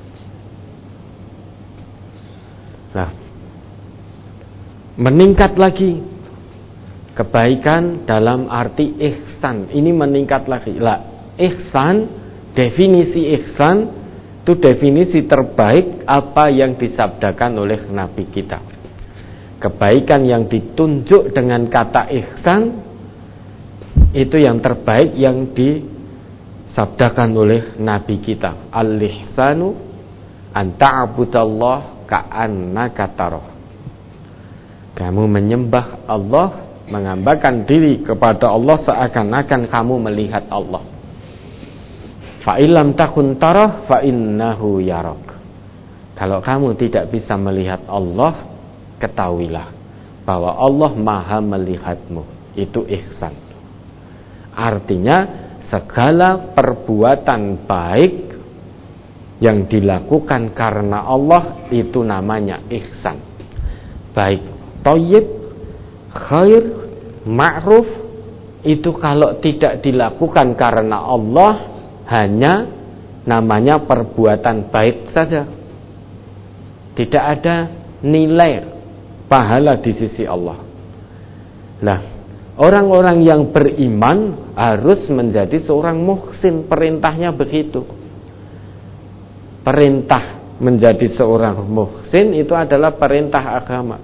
Nah, meningkat lagi kebaikan dalam arti ihsan. Ini meningkat lagi. Lah, ihsan, definisi ihsan itu definisi terbaik apa yang disabdakan oleh Nabi kita. Kebaikan yang ditunjuk dengan kata ihsan itu yang terbaik yang disabdakan oleh Nabi kita. Al-ihsanu an ta'budallah ka'annaka tarah. Kamu menyembah Allah, menghambakan diri kepada Allah seakan-akan kamu melihat Allah. Fa illam takun tarah fa innahu yarak. Kalau kamu tidak bisa melihat Allah, ketahuilah bahwa Allah Maha melihatmu. Itu ihsan. Artinya segala perbuatan baik yang dilakukan karena Allah itu namanya ihsan. Baik thayyib, khair, ma'ruf, itu kalau tidak dilakukan karena Allah hanya namanya perbuatan baik saja. Tidak ada nilai pahala di sisi Allah. Nah, orang-orang yang beriman harus menjadi seorang muhsin. Perintahnya begitu. Perintah menjadi seorang muhsin itu adalah perintah agama.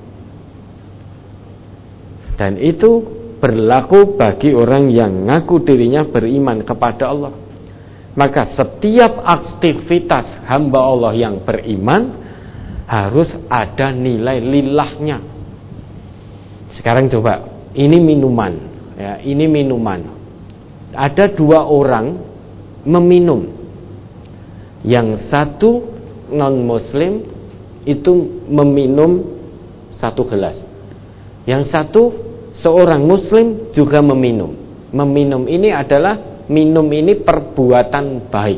Dan itu berlaku bagi orang yang ngaku dirinya beriman kepada Allah. Maka setiap aktivitas hamba Allah yang beriman harus ada nilai lillahnya. Sekarang coba, ini minuman, ya, ini minuman. Ada dua orang meminum. Yang satu non-muslim itu meminum satu gelas. Yang satu seorang muslim juga meminum. Meminum ini adalah, minum ini perbuatan baik.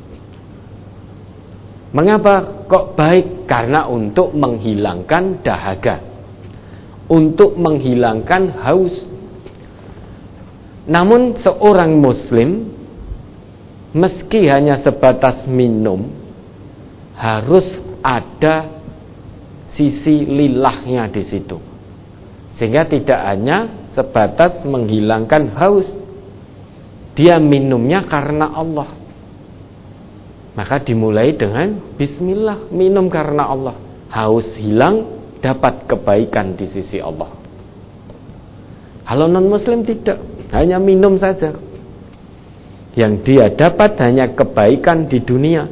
Mengapa kok baik? Karena untuk menghilangkan dahaga, untuk menghilangkan haus. Namun seorang muslim meski hanya sebatas minum, harus ada sisi lillahnya di situ. Sehingga tidak hanya sebatas menghilangkan haus. Dia minumnya karena Allah. Maka dimulai dengan bismillah, minum karena Allah. Haus hilang, dapat kebaikan di sisi Allah. Kalau non-muslim tidak, hanya minum saja. Yang dia dapat hanya kebaikan di dunia,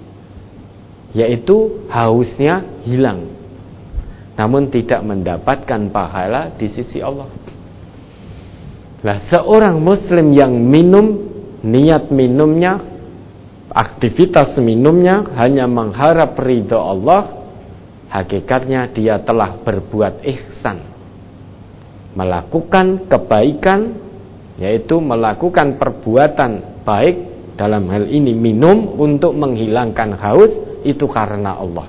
yaitu hausnya hilang, namun tidak mendapatkan pahala di sisi Allah. Nah, seorang muslim yang minum, niat minumnya, aktivitas minumnya hanya mengharap ridha Allah, hakikatnya dia telah berbuat ihsan. melakukan kebaikan, yaitu melakukan perbuatan baik, dalam hal ini minum untuk menghilangkan haus, itu karena Allah.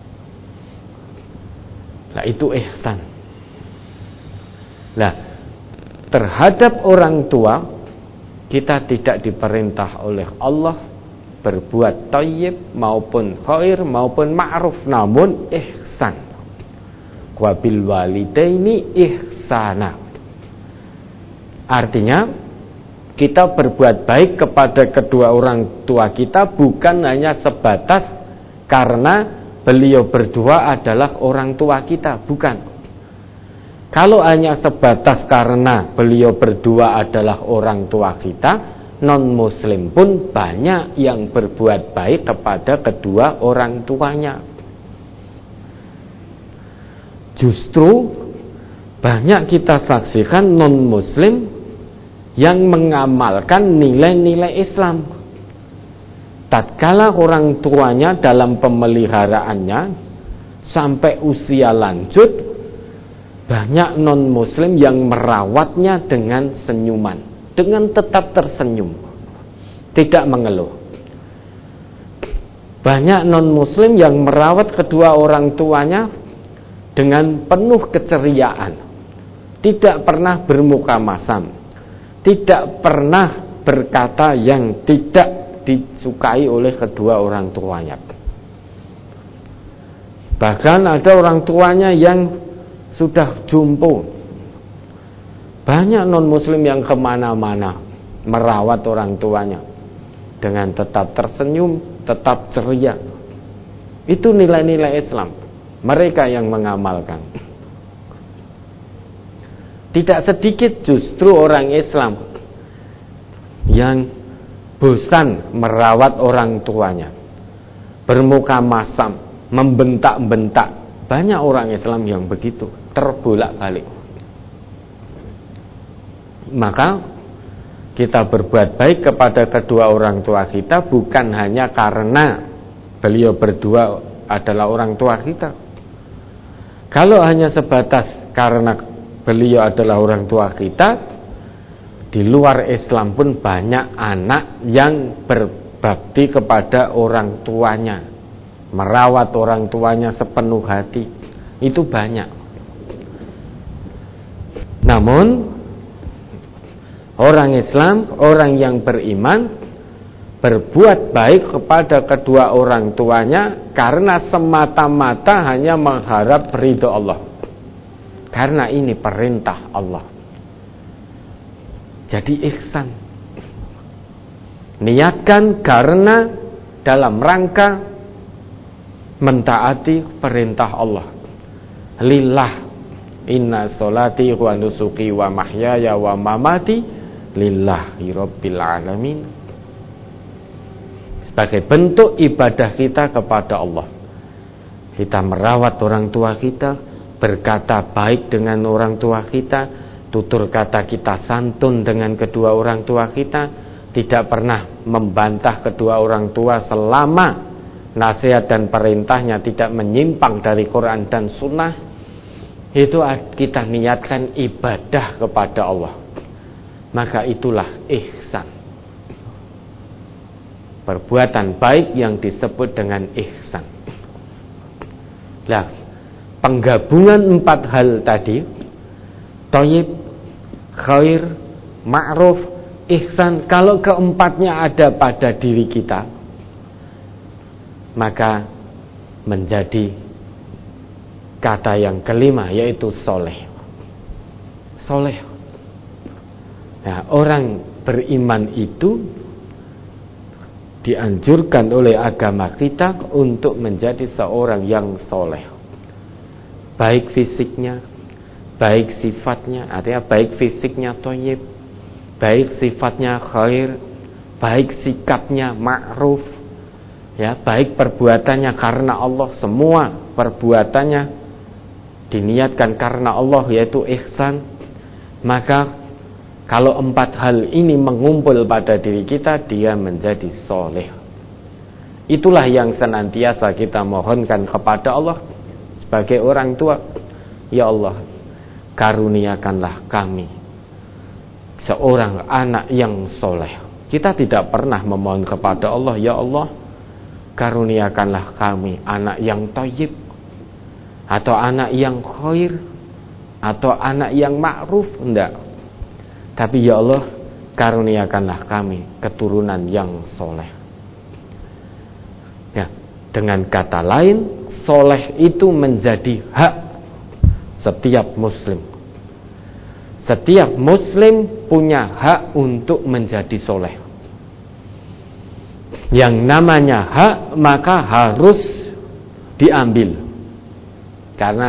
Nah, itu ihsan. Nah, terhadap orang tua kita tidak diperintah oleh Allah berbuat thayyib maupun khair maupun ma'ruf, namun ihsan. Wa bil walidaini ihsana. Artinya kita berbuat baik kepada kedua orang tua kita bukan hanya sebatas karena beliau berdua adalah orang tua kita, bukan. Kalau hanya sebatas karena beliau berdua adalah orang tua kita, non-muslim pun banyak yang berbuat baik kepada kedua orang tuanya. Justru banyak kita saksikan non-muslim yang mengamalkan nilai-nilai Islam. Tatkala orang tuanya dalam pemeliharaannya sampai usia lanjut, banyak non-muslim yang merawatnya dengan senyuman, dengan tetap tersenyum, tidak mengeluh. Banyak non-muslim yang merawat kedua orang tuanya dengan penuh keceriaan, tidak pernah bermuka masam, tidak pernah berkata yang tidak disukai oleh kedua orang tuanya. Bahkan ada orang tuanya yang sudah jompo. Banyak non-muslim yang kemana-mana merawat orang tuanya dengan tetap tersenyum, tetap ceria. Itu nilai-nilai Islam. Mereka yang mengamalkan. Tidak sedikit justru orang Islam yang bosan merawat orang tuanya, bermuka masam, membentak-bentak. Banyak orang Islam yang begitu, terbolak-balik. Maka kita berbuat baik kepada kedua orang tua kita bukan hanya karena beliau berdua adalah orang tua kita. Kalau hanya sebatas karena beliau adalah orang tua kita, di luar Islam pun banyak anak yang berbakti kepada orang tuanya, merawat orang tuanya sepenuh hati. Itu banyak. Namun orang Islam, orang yang beriman, berbuat baik kepada kedua orang tuanya karena semata-mata hanya mengharap ridho Allah, karena ini perintah Allah. Jadi ihsan, niatkan karena dalam rangka mentaati perintah Allah. Lillah, inna sholati wa nusuki wa mahyaya wa mamati lillahi rabbil alamin. Sebagai bentuk ibadah kita kepada Allah, kita merawat orang tua kita, berkata baik dengan orang tua kita, tutur kata kita santun dengan kedua orang tua kita, tidak pernah membantah kedua orang tua selama nasihat dan perintahnya tidak menyimpang dari Quran dan Sunnah. Itu kita niatkan ibadah kepada Allah, maka itulah ihsan. Perbuatan baik yang disebut dengan ihsan. Nah, penggabungan 4 hal tadi, thayyib, khair, ma'ruf, ihsan, kalau keempatnya ada pada diri kita, maka menjadi kata yang kelima, yaitu soleh. Soleh. Nah, orang beriman itu dianjurkan oleh agama kita untuk menjadi seorang yang soleh, baik fisiknya, baik sifatnya. Artinya baik fisiknya thayyib, baik sifatnya khair, baik sikapnya ma'ruf, ya, baik perbuatannya karena Allah. Semua perbuatannya diniatkan karena Allah, yaitu ihsan. Maka kalau 4 hal ini mengumpul pada diri kita, dia menjadi soleh. Itulah yang senantiasa kita mohonkan kepada Allah sebagai orang tua. Ya Allah, karuniakanlah kami seorang anak yang soleh. Kita tidak pernah memohon kepada Allah, ya Allah, karuniakanlah kami anak yang thayyib, atau anak yang khair, atau anak yang ma'ruf. Enggak. Tapi ya Allah, karuniakanlah kami keturunan yang soleh. Ya, dengan kata lain, soleh itu menjadi hak setiap muslim. Setiap muslim punya hak untuk menjadi soleh. Yang namanya hak maka harus diambil. Karena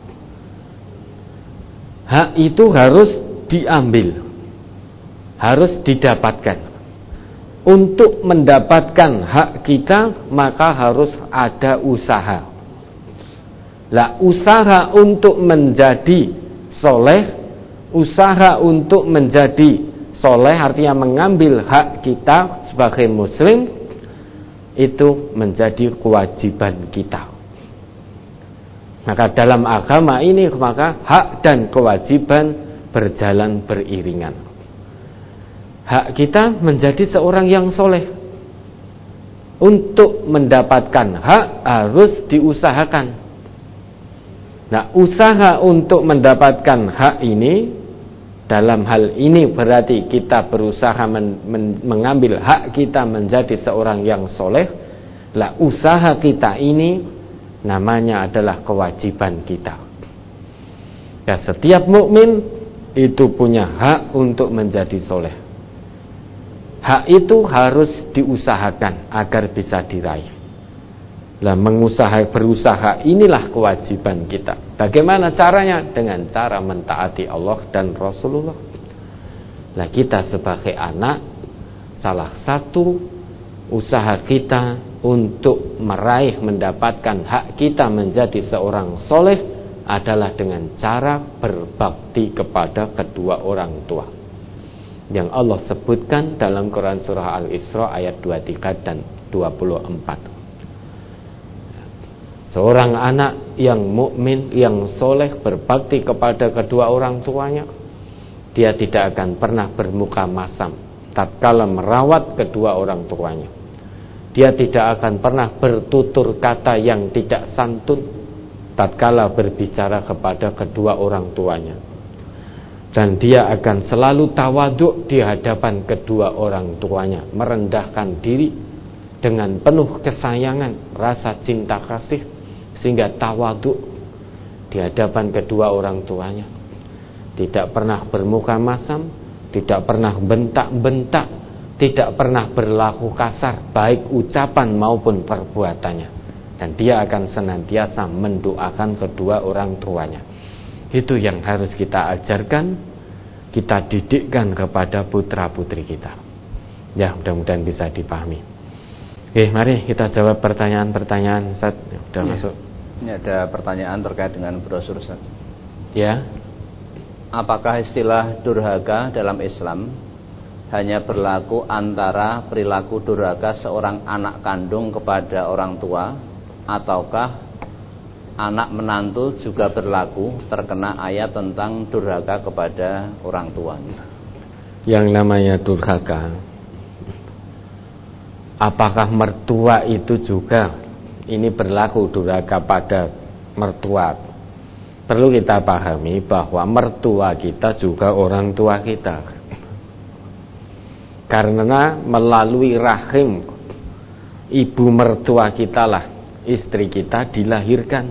hak itu harus diambil, harus didapatkan. Untuk mendapatkan hak kita maka harus ada usaha. Lah, usaha untuk menjadi soleh, usaha untuk menjadi soleh artinya mengambil hak kita sebagai muslim, itu menjadi kewajiban kita. Maka dalam agama ini maka hak dan kewajiban berjalan beriringan. Hak kita menjadi seorang yang soleh. Untuk mendapatkan hak harus diusahakan. Nah, usaha untuk mendapatkan hak ini, dalam hal ini berarti kita berusaha mengambil hak kita menjadi seorang yang soleh. Lah, usaha kita ini namanya adalah kewajiban kita. Ya, setiap mukmin itu punya hak untuk menjadi soleh. Hak itu harus diusahakan agar bisa diraih. Lah, berusaha inilah kewajiban kita. Bagaimana caranya? Dengan cara mentaati Allah dan Rasulullah. Lah, kita sebagai anak, salah satu usaha kita untuk meraih mendapatkan hak kita menjadi seorang soleh adalah dengan cara berbakti kepada kedua orang tua, yang Allah sebutkan dalam Quran surah Al-Isra ayat 23 dan 24. Seorang anak yang mukmin, yang soleh, berbakti kepada kedua orang tuanya, dia tidak akan pernah bermuka masam tatkala merawat kedua orang tuanya. Dia tidak akan pernah bertutur kata yang tidak santun tatkala berbicara kepada kedua orang tuanya. Dan dia akan selalu tawaduk di hadapan kedua orang tuanya, merendahkan diri dengan penuh kesayangan, rasa cinta kasih, sehingga tawaduk di hadapan kedua orang tuanya. Tidak pernah bermuka masam, tidak pernah bentak-bentak, tidak pernah berlaku kasar, baik ucapan maupun perbuatannya. Dan dia akan senantiasa mendoakan kedua orang tuanya. Itu yang harus kita ajarkan, kita didikkan kepada putra-putri kita. Ya, mudah-mudahan bisa dipahami. Oke, mari kita jawab pertanyaan-pertanyaan. Ustaz, sudah masuk. Ini ada pertanyaan terkait dengan brosur, Ustaz. Ya. Apakah istilah durhaka dalam Islam hanya berlaku antara perilaku durhaka seorang anak kandung kepada orang tua, ataukah anak menantu juga berlaku terkena ayat tentang durhaka kepada orang tua? Yang namanya durhaka, apakah mertua itu juga ini berlaku durhaka pada mertua? Perlu kita pahami bahwa mertua kita juga orang tua kita. Karena melalui rahim ibu mertua kita lah istri kita dilahirkan.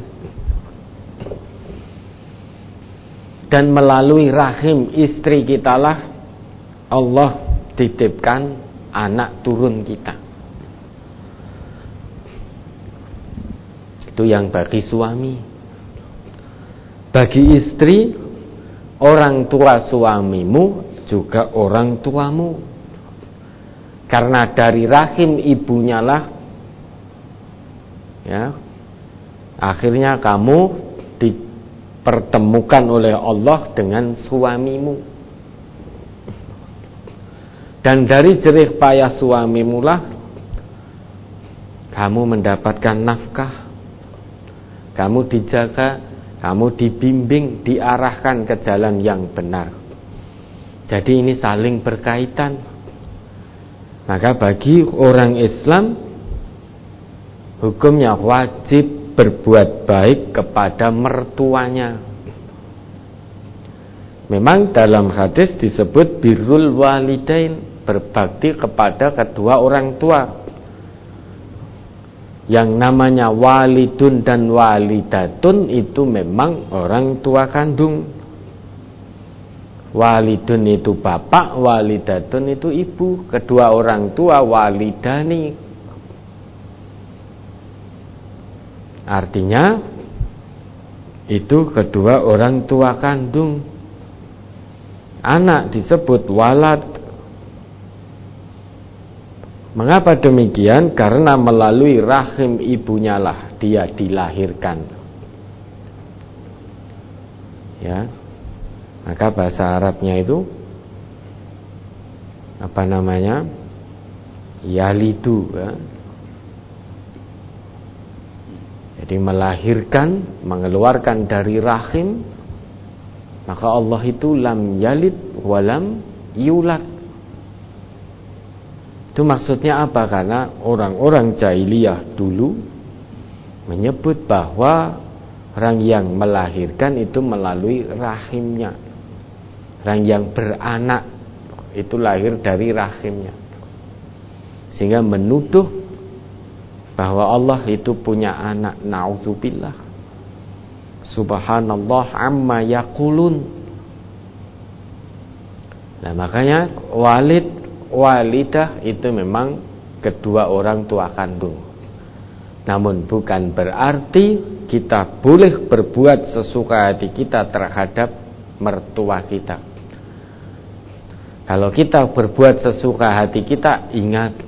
Dan melalui rahim istri kita lah Allah titipkan anak turun kita. Itu yang bagi suami. Bagi istri, orang tua suamimu juga orang tuamu. Karena dari rahim ibunya lah, ya, akhirnya kamu dipertemukan oleh Allah dengan suamimu. Dan dari jerih payah suamimu lah kamu mendapatkan nafkah, kamu dijaga kamu dibimbing, diarahkan ke jalan yang benar. Jadi ini saling berkaitan. Maka bagi orang Islam, hukumnya wajib berbuat baik kepada mertuanya. Memang dalam hadis disebut birrul walidain, berbakti kepada kedua orang tua. Yang namanya walidun dan walidatun itu memang orang tua kandung. Walidun itu bapak, walidatun itu ibu. Kedua orang tua walidani. Artinya itu kedua orang tua kandung. Anak disebut walad. Mengapa demikian? Karena melalui rahim ibunya lah dia dilahirkan. Ya. Maka bahasa Arabnya itu apa namanya? Yalidu, ya. Jadi melahirkan, mengeluarkan dari rahim. Maka Allah itu lam yalid walam yulad. Itu maksudnya apa? Karena orang-orang jahiliyah dulu menyebut bahwa orang yang melahirkan itu melalui rahimnya. Orang yang beranak itu lahir dari rahimnya. Sehingga menuduh bahwa Allah itu punya anak. Na'udzubillah. Subhanallah amma yaqulun. Nah, makanya walid, walidah itu memang kedua orang tua kandung. Namun bukan berarti kita boleh berbuat sesuka hati kita terhadap mertua kita. Kalau kita berbuat sesuka hati kita, ingat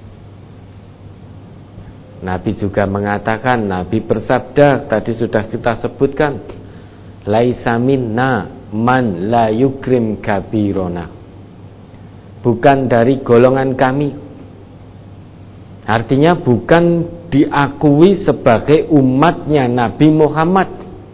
Nabi juga mengatakan, Nabi bersabda, tadi sudah kita sebutkan, laisa minna man la yukrim kabirona. Bukan dari golongan kami. Artinya bukan diakui sebagai umatnya Nabi Muhammad.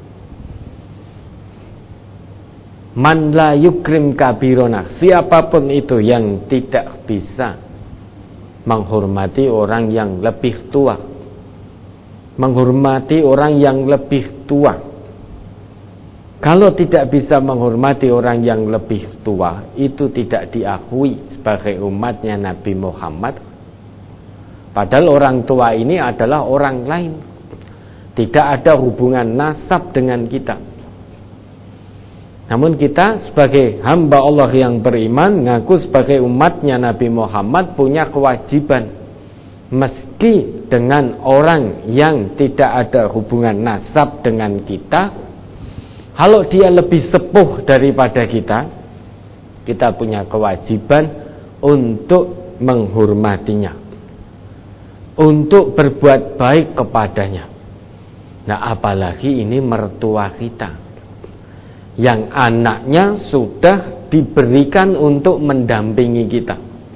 Man la yukrim kabirona. Siapapun itu yang tidak bisa menghormati orang yang lebih tua, menghormati orang yang lebih tua. Kalau tidak bisa menghormati orang yang lebih tua, itu tidak diakui sebagai umatnya Nabi Muhammad. Padahal orang tua ini adalah orang lain, tidak ada hubungan nasab dengan kita. Namun kita sebagai hamba Allah yang beriman, ngaku sebagai umatnya Nabi Muhammad, punya kewajiban. Meski dengan orang yang tidak ada hubungan nasab dengan kita, kalau dia lebih sepuh daripada kita, kita punya kewajiban untuk menghormatinya, untuk berbuat baik kepadanya. Nah, apalagi ini mertua kita, yang anaknya sudah diberikan untuk mendampingi kita.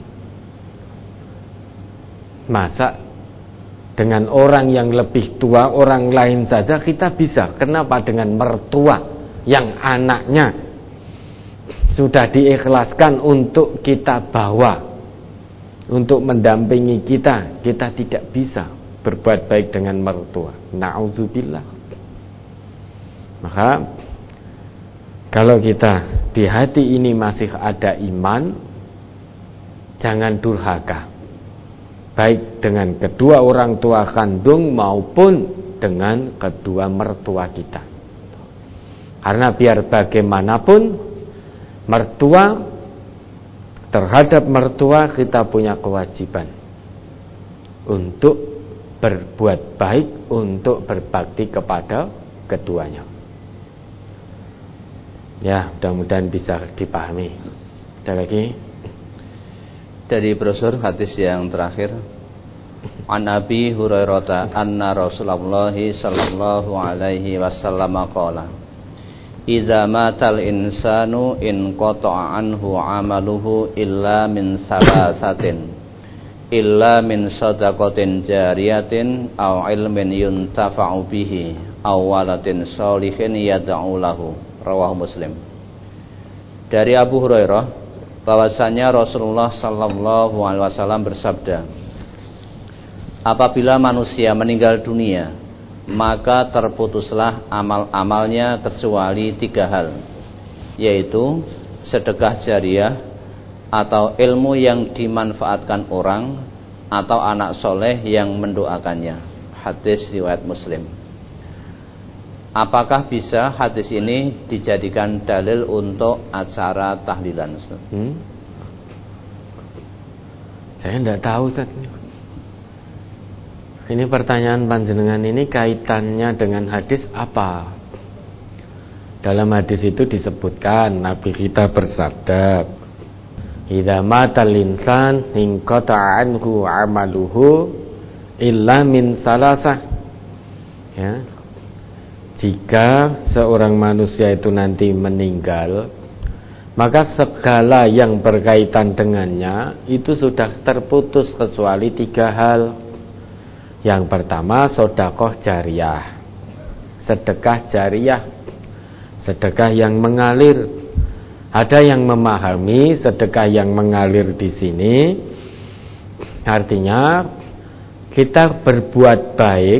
Masa dengan orang yang lebih tua, orang lain saja kita bisa, kenapa dengan mertua yang anaknya sudah diikhlaskan untuk kita bawa, untuk mendampingi kita, kita tidak bisa berbuat baik dengan mertua. Na'udzubillah. Maka kalau kita di hati ini masih ada iman, jangan durhaka, baik dengan kedua orang tua kandung maupun dengan kedua mertua kita. Karena biar bagaimanapun, mertua, terhadap mertua kita punya kewajiban untuk berbuat baik, untuk berbakti kepada keduanya. Ya, mudah-mudahan bisa dipahami. Ada lagi? Dari brosur hadis yang terakhir, An Abi Hurairah anna Rasulullah sallallahu alaihi wasallam qala, idza matal insanu in qata'a anhu 'amaluhu illa min salasatin, illa min shadaqatin jariyatin aw ilmin yuntafa'u bihi aw waladin sholihin yad'u lahu. Rawahu Muslim. Dari Abu Hurairah bahwasanya Rasulullah sallallahu alaihi wasallam bersabda, apabila manusia meninggal dunia, maka terputuslah amal-amalnya kecuali 3 hal, yaitu sedekah jariah atau ilmu yang dimanfaatkan orang atau anak soleh yang mendoakannya. Hadis riwayat Muslim. Apakah bisa hadis ini dijadikan dalil untuk acara tahlilan, Ustaz? Saya tidak tahu, Ustaz. Ini pertanyaan panjenengan ini kaitannya dengan hadis apa? Dalam hadis itu disebutkan Nabi kita bersabda, idza matal insan inqata'a anhu 'amaluhu illa min salasah. Ya. Jika seorang manusia itu nanti meninggal, maka segala yang berkaitan dengannya itu sudah terputus kecuali 3 hal. Yang pertama, sedekah jariah. Sedekah jariah, sedekah yang mengalir. Ada yang memahami sedekah yang mengalir di sini artinya kita berbuat baik,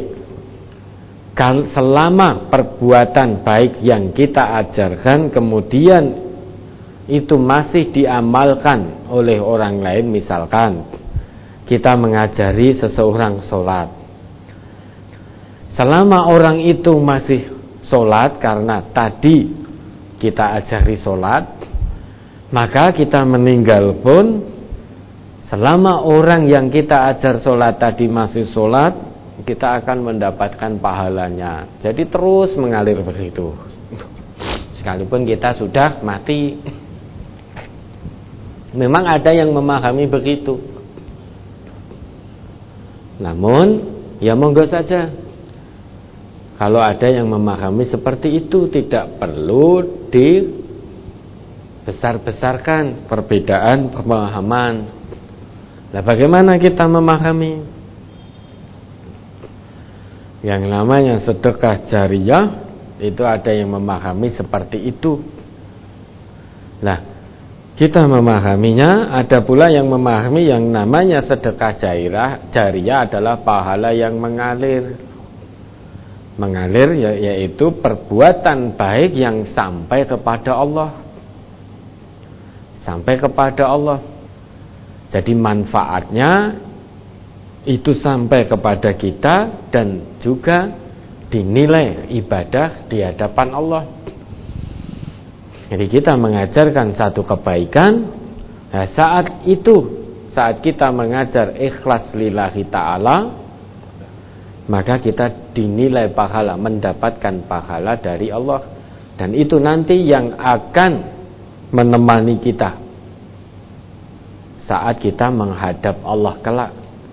selama perbuatan baik yang kita ajarkan kemudian itu masih diamalkan oleh orang lain. Misalkan kita mengajari seseorang sholat, selama orang itu masih sholat karena tadi kita ajari sholat, maka kita meninggal pun selama orang yang kita ajar sholat tadi masih sholat, kita akan mendapatkan pahalanya. Jadi terus mengalir begitu sekalipun kita sudah mati. Memang ada yang memahami begitu, namun ya monggo saja. Kalau ada yang memahami seperti itu, tidak perlu dibesar-besarkan perbedaan pemahaman. Nah, bagaimana kita memahami? Yang namanya sedekah jariah itu ada yang memahami seperti itu. Nah, kita memahaminya, ada pula yang memahami yang namanya sedekah jariah adalah pahala yang mengalir. Mengalir yaitu perbuatan baik yang sampai kepada Allah. Sampai kepada Allah. Jadi manfaatnya itu sampai kepada kita dan juga dinilai ibadah di hadapan Allah. Jadi kita mengajarkan satu kebaikan, nah saat kita mengajar ikhlas lillahi ta'ala, maka kita dinilai pahala, mendapatkan pahala dari Allah. Dan itu nanti yang akan menemani kita saat kita menghadap Allah kelak.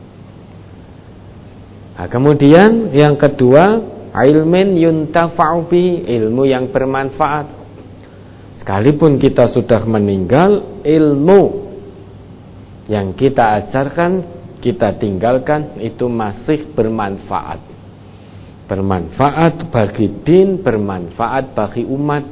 Nah, kemudian yang kedua, ilmin yuntafa'u bi, ilmu yang bermanfaat. Sekalipun kita sudah meninggal, ilmu yang kita ajarkan, kita tinggalkan, itu masih bermanfaat. Bermanfaat bagi din, bermanfaat bagi umat.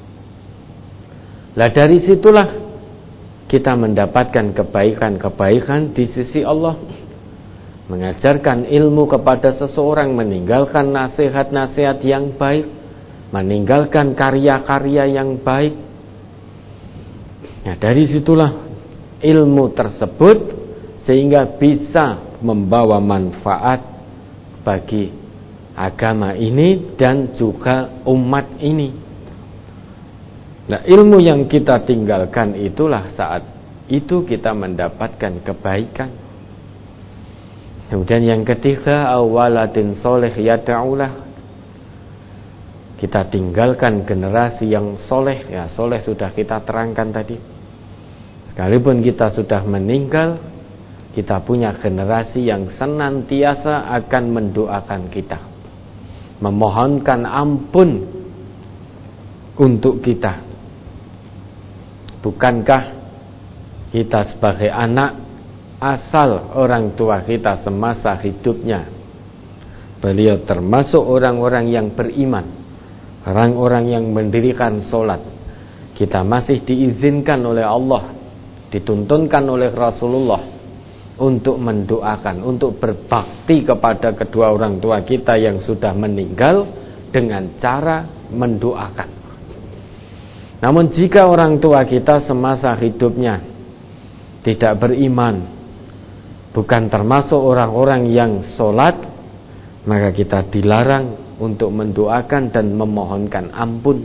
Lah dari situlah kita mendapatkan kebaikan-kebaikan di sisi Allah. Mengajarkan ilmu kepada seseorang, meninggalkan nasihat-nasihat yang baik, meninggalkan karya-karya yang baik. Nah, dari situlah ilmu tersebut sehingga bisa membawa manfaat bagi agama ini dan juga umat ini. Nah, ilmu yang kita tinggalkan itulah saat itu kita mendapatkan kebaikan. Kemudian yang ketiga, awaladin soleh yad'ulah. Kita tinggalkan generasi yang soleh. Ya, soleh sudah kita terangkan tadi. Sekalipun kita sudah meninggal, kita punya generasi yang senantiasa akan mendoakan kita, memohonkan ampun untuk kita. Bukankah kita sebagai anak, asal orang tua kita semasa hidupnya beliau termasuk orang-orang yang beriman, orang-orang yang mendirikan sholat. Kita masih diizinkan oleh Allah, dituntunkan oleh Rasulullah untuk mendoakan, untuk berbakti kepada kedua orang tua kita yang sudah meninggal dengan cara mendoakan. Namun jika orang tua kita semasa hidupnya tidak beriman, bukan termasuk orang-orang yang sholat, maka kita dilarang untuk mendoakan dan memohonkan ampun.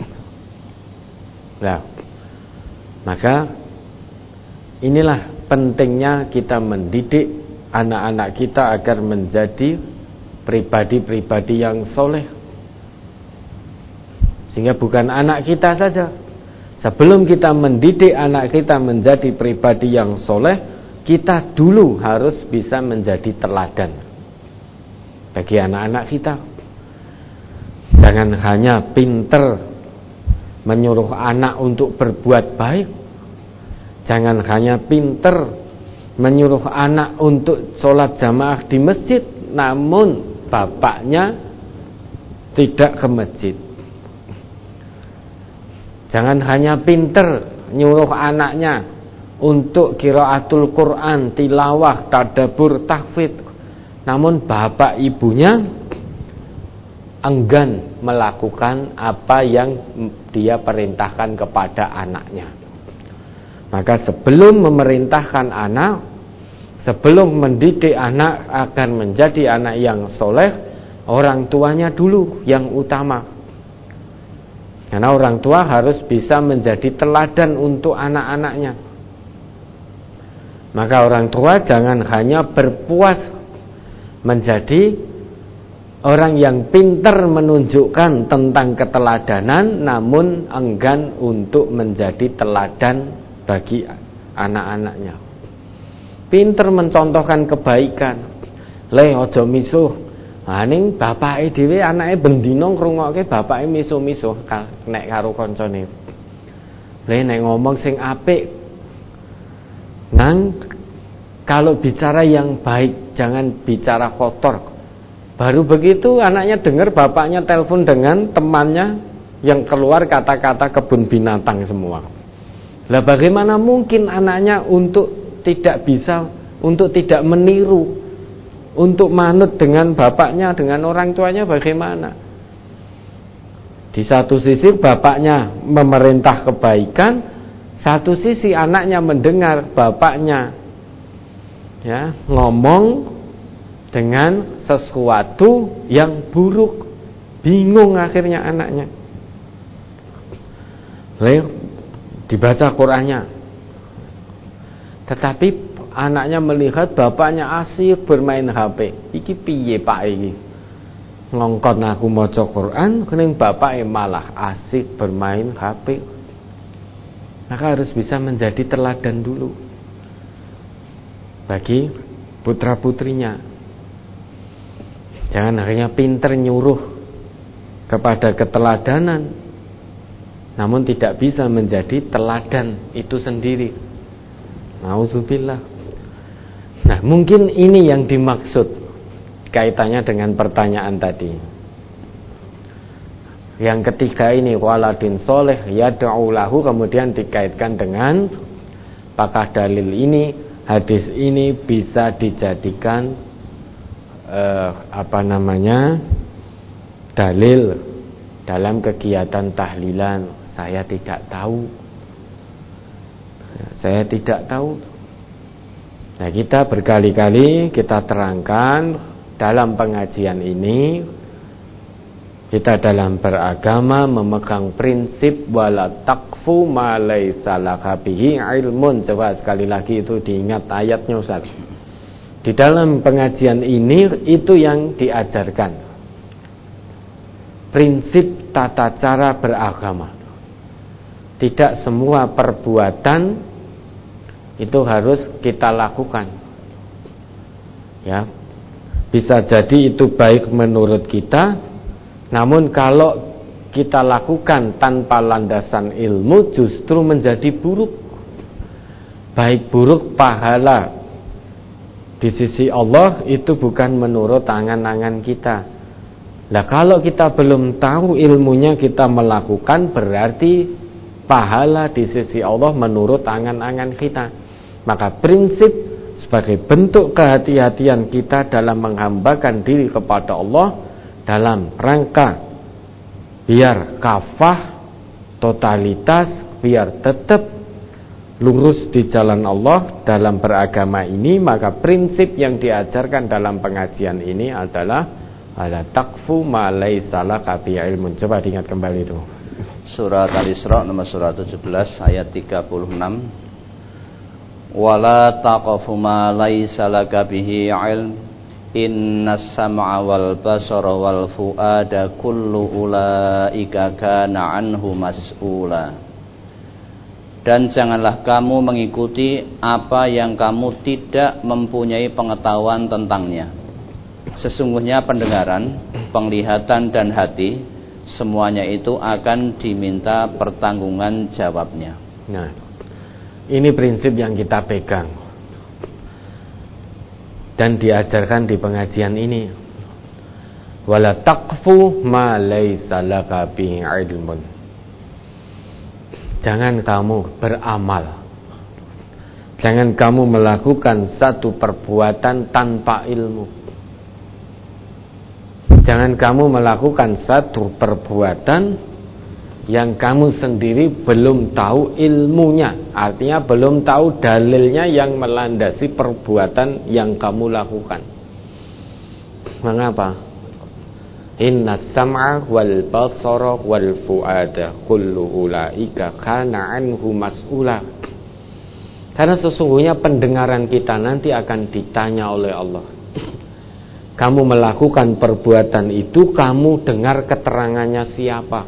Nah, maka inilah pentingnya kita mendidik anak-anak kita agar menjadi pribadi-pribadi yang soleh. Sehingga bukan anak kita saja, sebelum kita mendidik anak kita menjadi pribadi yang soleh, kita dulu harus bisa menjadi teladan bagi anak-anak kita. Jangan hanya pinter menyuruh anak untuk berbuat baik, jangan hanya pinter menyuruh anak untuk sholat jamaah di masjid, namun bapaknya tidak ke masjid. Jangan hanya pinter nyuruh anaknya untuk qiraatul Quran, tilawah, tadabbur, tahfidz, namun bapak ibunya enggan melakukan apa yang dia perintahkan kepada anaknya. Maka sebelum memerintahkan anak, sebelum mendidik anak akan menjadi anak yang soleh, orang tuanya dulu yang utama. Karena orang tua harus bisa menjadi teladan untuk anak-anaknya. Maka orang tua jangan hanya berpuas menjadi orang yang pintar menunjukkan tentang keteladanan, namun enggan untuk menjadi teladan bagi anak-anaknya. Pintar mencontohkan kebaikan. Ojo misuh. Ning bapake dhewe anake bendina ngrungokke bapake misuh-misuh nek karo kancane. Nek ngomong sing apik. Nang kalau bicara yang baik, jangan bicara kotor. Baru begitu anaknya dengar bapaknya telepon dengan temannya yang keluar kata-kata kebun binatang semua. Lah bagaimana mungkin anaknya untuk tidak bisa, untuk tidak meniru, untuk manut dengan bapaknya, dengan orang tuanya bagaimana? Di satu sisi bapaknya memerintah kebaikan, satu sisi anaknya mendengar bapaknya ngomong dengan sesuatu yang buruk, bingung akhirnya anaknya. Dibaca Qur'annya, tetapi anaknya melihat bapaknya asyik bermain HP. Iki piye pak iki? Ngongkon aku maca Quran, kening bapake malah asyik bermain HP. Maka harus bisa menjadi teladan dulu bagi putra-putrinya. Jangan hanya pinter nyuruh kepada keteladanan, namun tidak bisa menjadi teladan itu sendiri. Nauzubillah. Nah, mungkin ini yang dimaksud kaitannya dengan pertanyaan tadi. Yang ketiga ini, waladin soleh yad'u lahu, kemudian dikaitkan dengan apakah dalil ini, hadis ini bisa dijadikan dalil dalam kegiatan tahlilan. Saya tidak tahu. Nah, kita berkali-kali kita terangkan dalam pengajian ini, kita dalam beragama memegang prinsip wala taqfu ma laisa laka bihi ilmun. Coba sekali lagi itu diingat ayatnya Ustaz. Di dalam pengajian ini itu yang diajarkan. Prinsip tata cara beragama. Tidak semua perbuatan itu harus kita lakukan. Ya. Bisa jadi itu baik menurut kita, namun kalau kita lakukan tanpa landasan ilmu justru menjadi buruk. Baik buruk pahala Di sisi Allah itu bukan menurut angan-angan kita. Nah, kalau kita belum tahu ilmunya kita melakukan, berarti pahala di sisi Allah menurut angan-angan kita. Maka prinsip sebagai bentuk kehati-hatian kita dalam menghambakan diri kepada Allah dalam rangka biar kafah, totalitas, biar tetap lurus di jalan Allah dalam beragama ini, maka prinsip yang diajarkan dalam pengajian ini adalah ala taqfu ma laisa laka bi ilmun. Coba diingat kembali itu. Surat Al-Isra nomor surat 17 ayat 36. Wala taqfu ma laisa laka bihi ilm innas sam'a wal basara wal fuada kullu ulaika kana anhu mas'ula. Dan janganlah kamu mengikuti apa yang kamu tidak mempunyai pengetahuan tentangnya. Sesungguhnya pendengaran, penglihatan dan hati semuanya itu akan diminta pertanggungan jawabnya. Nah, ini prinsip yang kita pegang dan diajarkan di pengajian ini. Wala taqfu ma laisa laka bihi ilmun. Jangan kamu beramal, jangan kamu melakukan satu perbuatan tanpa ilmu. Jangan kamu melakukan satu perbuatan yang kamu sendiri belum tahu ilmunya. Artinya belum tahu dalilnya yang melandasi perbuatan yang kamu lakukan. Mengapa? Inna sam'a wal basara wal fuada kullu ulaika kana anhu mas'ula. Karena sesungguhnya pendengaran kita nanti akan ditanya oleh Allah. Kamu melakukan perbuatan itu, kamu dengar keterangannya siapa?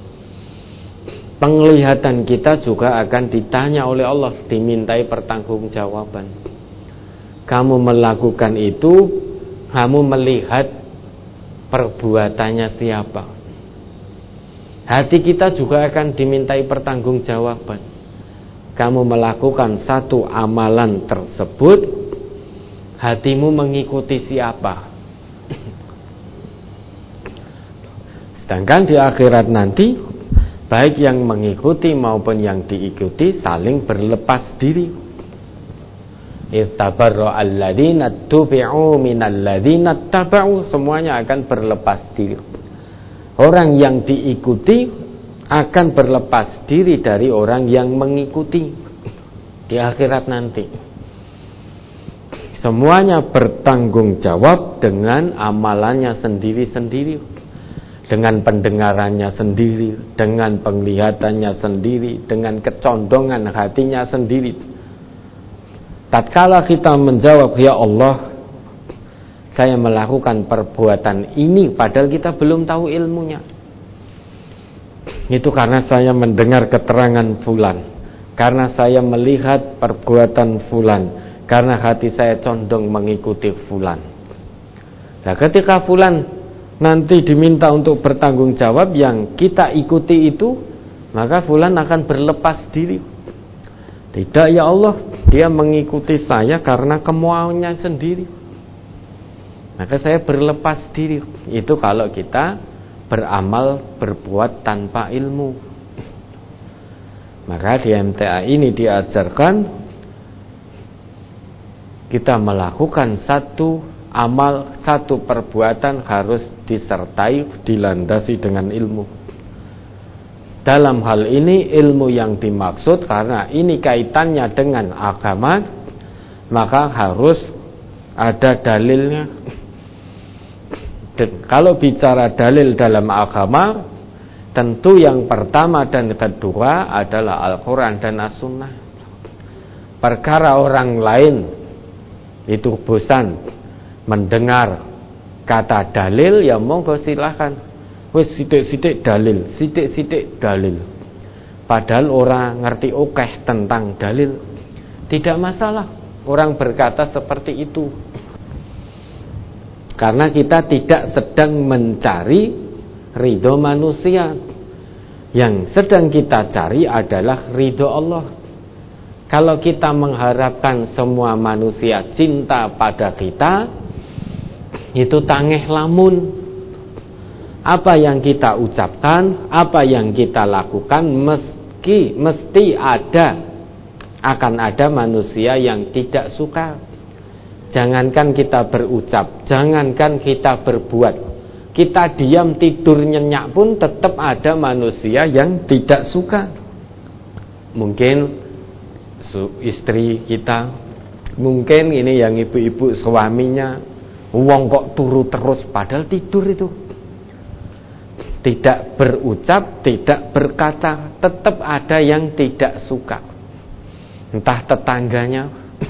Penglihatan kita juga akan ditanya oleh Allah, dimintai pertanggungjawaban. Kamu melakukan itu, kamu melihat perbuatannya siapa? Hati kita juga akan dimintai pertanggungjawaban. Kamu melakukan satu amalan tersebut, hatimu mengikuti siapa? Sedangkan di akhirat nanti, baik yang mengikuti maupun yang diikuti saling berlepas diri. Ittabarra alladzina tubi'u minal ladzina taba'u, semuanya akan berlepas diri. Orang yang diikuti akan berlepas diri dari orang yang mengikuti di akhirat nanti. Semuanya bertanggung jawab dengan amalannya sendiri-sendiri, dengan pendengarannya sendiri, dengan penglihatannya sendiri, dengan kecondongan hatinya sendiri. Tatkala kita menjawab, ya Allah, saya melakukan perbuatan ini padahal kita belum tahu ilmunya. Itu karena saya mendengar keterangan fulan, karena saya melihat perbuatan fulan, karena hati saya condong mengikuti fulan. Nah, ketika fulan nanti diminta untuk bertanggung jawab yang kita ikuti itu, maka fulan akan berlepas diri. Tidak, ya Allah, dia mengikuti saya karena kemauannya sendiri, maka saya berlepas diri. Itu kalau kita beramal, berbuat tanpa ilmu. Maka di MTA ini diajarkan kita melakukan satu amal, satu perbuatan harus disertai, dilandasi dengan ilmu. Dalam hal ini ilmu yang dimaksud, karena ini kaitannya dengan agama, maka harus ada dalilnya. Dan kalau bicara dalil dalam agama, tentu yang pertama dan kedua adalah Al-Quran dan As-Sunnah. Perkara orang lain itu bosan mendengar kata dalil, ya monggo silahkan. Wis sithik-sithik dalil, sithik-sithik dalil. Padahal orang ngerti okeh tentang dalil. Tidak masalah orang berkata seperti itu, karena kita tidak sedang mencari ridho manusia. Yang sedang kita cari adalah ridho Allah. Kalau kita mengharapkan semua manusia cinta pada kita, itu tangeh lamun. Apa yang kita ucapkan, apa yang kita lakukan mesti akan ada manusia yang tidak suka. Jangankan kita berucap, jangankan kita berbuat, kita diam tidur nyenyak pun tetap ada manusia yang tidak suka. Mungkin istri kita, mungkin ini yang ibu-ibu suaminya, wong kok turu terus padahal tidur itu. Tidak berucap, tidak berkata, tetap ada yang tidak suka. Entah tetangganya,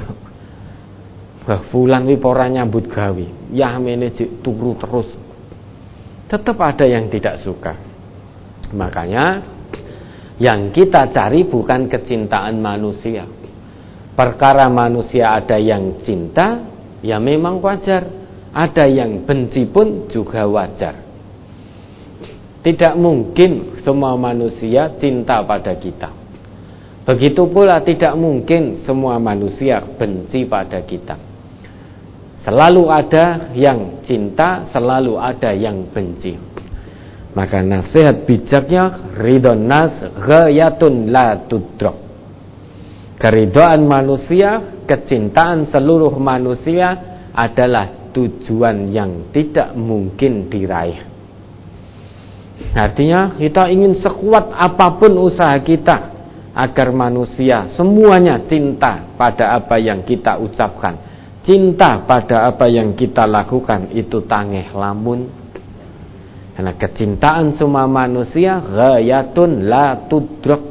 fulan wi ora nyambut gawe, ya mene turu terus. Tetap ada yang tidak suka. Makanya yang kita cari bukan kecintaan manusia. Perkara manusia ada yang cinta, ya memang wajar. Ada yang benci pun juga wajar. Tidak mungkin semua manusia cinta pada kita. Begitu pula tidak mungkin semua manusia benci pada kita. Selalu ada yang cinta, selalu ada yang benci. Maka nasihat bijaknya, ridon nas ghayatun la tudrak. Keridhaan manusia, kecintaan seluruh manusia adalah tujuan yang tidak mungkin diraih. Artinya kita ingin sekuat apapun usaha kita agar manusia semuanya cinta pada apa yang kita ucapkan, cinta pada apa yang kita lakukan, itu tangeh lamun. Karena kecintaan semua manusia ghayatun la tudrak,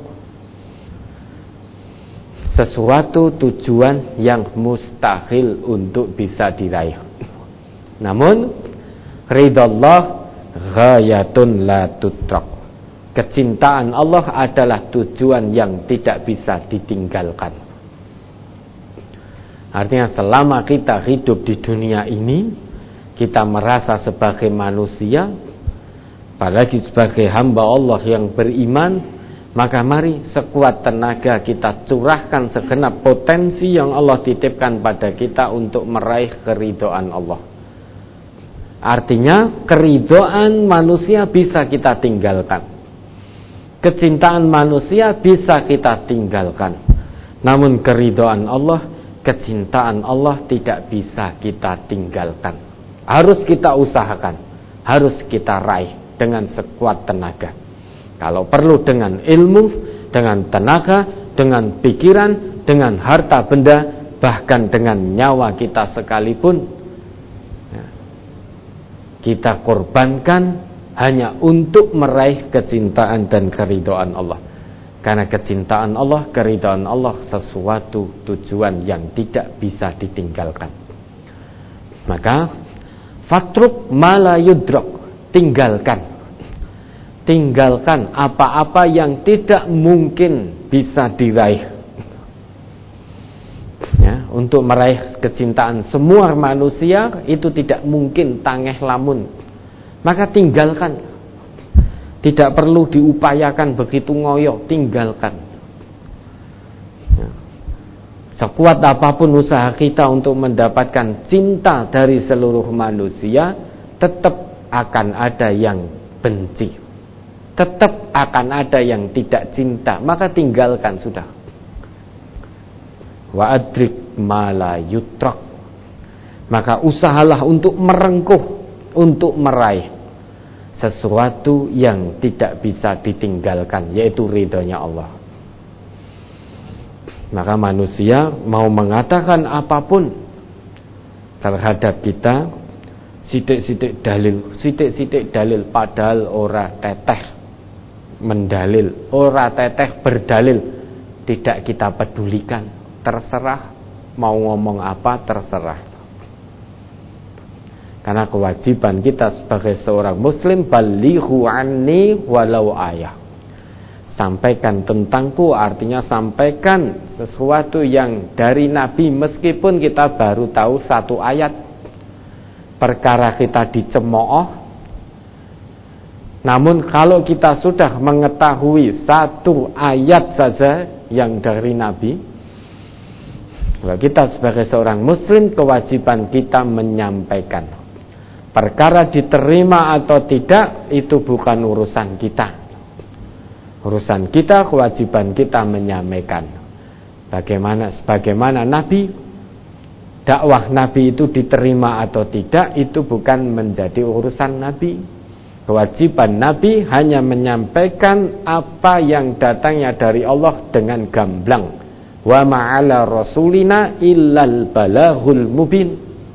sesuatu tujuan yang mustahil untuk bisa diraih. Namun ridallah ghayatun la tudrak, kecintaan Allah adalah tujuan yang tidak bisa ditinggalkan. Artinya selama kita hidup di dunia ini, kita merasa sebagai manusia, apalagi sebagai hamba Allah yang beriman, maka mari sekuat tenaga kita curahkan segenap potensi yang Allah titipkan pada kita untuk meraih keridhaan Allah. Artinya keridhaan manusia bisa kita tinggalkan, kecintaan manusia bisa kita tinggalkan. Namun keridhaan Allah, kecintaan Allah tidak bisa kita tinggalkan. Harus kita usahakan, harus kita raih dengan sekuat tenaga. Kalau perlu dengan ilmu, dengan tenaga, dengan pikiran, dengan harta benda, bahkan dengan nyawa kita sekalipun, kita korbankan hanya untuk meraih kecintaan dan keridhaan Allah. Karena kecintaan Allah, keridhaan Allah sesuatu tujuan yang tidak bisa ditinggalkan. Maka fatruk ma la yudrak, tinggalkan apa-apa yang tidak mungkin bisa diraih. Ya, untuk meraih kecintaan semua manusia itu tidak mungkin tangeh lamun. Maka tinggalkan. Tidak perlu diupayakan begitu ngoyo, tinggalkan. Ya. Sekuat apapun usaha kita untuk mendapatkan cinta dari seluruh manusia, tetap akan ada yang benci, tetap akan ada yang tidak cinta. Maka tinggalkan sudah. Wa adrik ma la yutrak, maka usahalah untuk merengkuh, untuk meraih sesuatu yang tidak bisa ditinggalkan, yaitu ridhonya Allah. Maka manusia mau mengatakan apapun terhadap kita, sidik-sidik dalil, padahal ora teteh mendalil, ora teteh berdalil, tidak kita pedulikan. Terserah mau ngomong apa, terserah. Karena kewajiban kita sebagai seorang muslim, balighu anni walau ayah, sampaikan tentangku, artinya sampaikan sesuatu yang dari Nabi, meskipun kita baru tahu satu ayat. Perkara kita dicemooh, namun kalau kita sudah mengetahui satu ayat saja yang dari Nabi, Kalau kita sebagai seorang muslim, kewajiban kita menyampaikan. Perkara diterima atau tidak itu bukan urusan kita. Urusan kita, kewajiban kita menyampaikan. Sebagaimana Nabi, dakwah Nabi itu diterima atau tidak itu bukan menjadi urusan Nabi. Kewajiban Nabi hanya menyampaikan apa yang datangnya dari Allah dengan gamblang. Wa ma'ala rasulina illal balaghul mubin.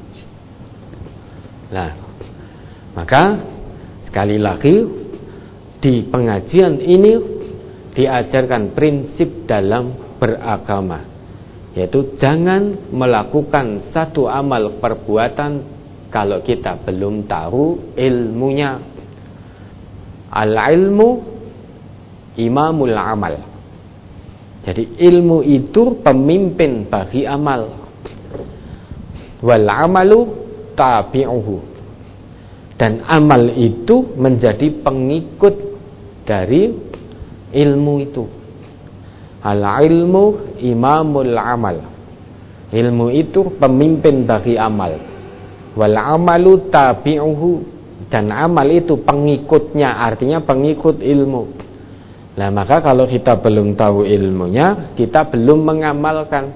Nah, maka sekali lagi di pengajian ini diajarkan prinsip dalam beragama, yaitu jangan melakukan satu amal perbuatan kalau kita belum tahu ilmunya. Al-ilmu imamul amal. Jadi ilmu itu pemimpin bagi amal. Wal amalu tabi'uhu. Dan amal itu menjadi pengikut dari ilmu itu. Al-ilmu imamul amal. Ilmu itu pemimpin bagi amal. Wal amalu tabi'uhu. Dan amal itu pengikutnya, artinya pengikut ilmu. Nah, maka kalau kita belum tahu ilmunya, kita belum mengamalkan.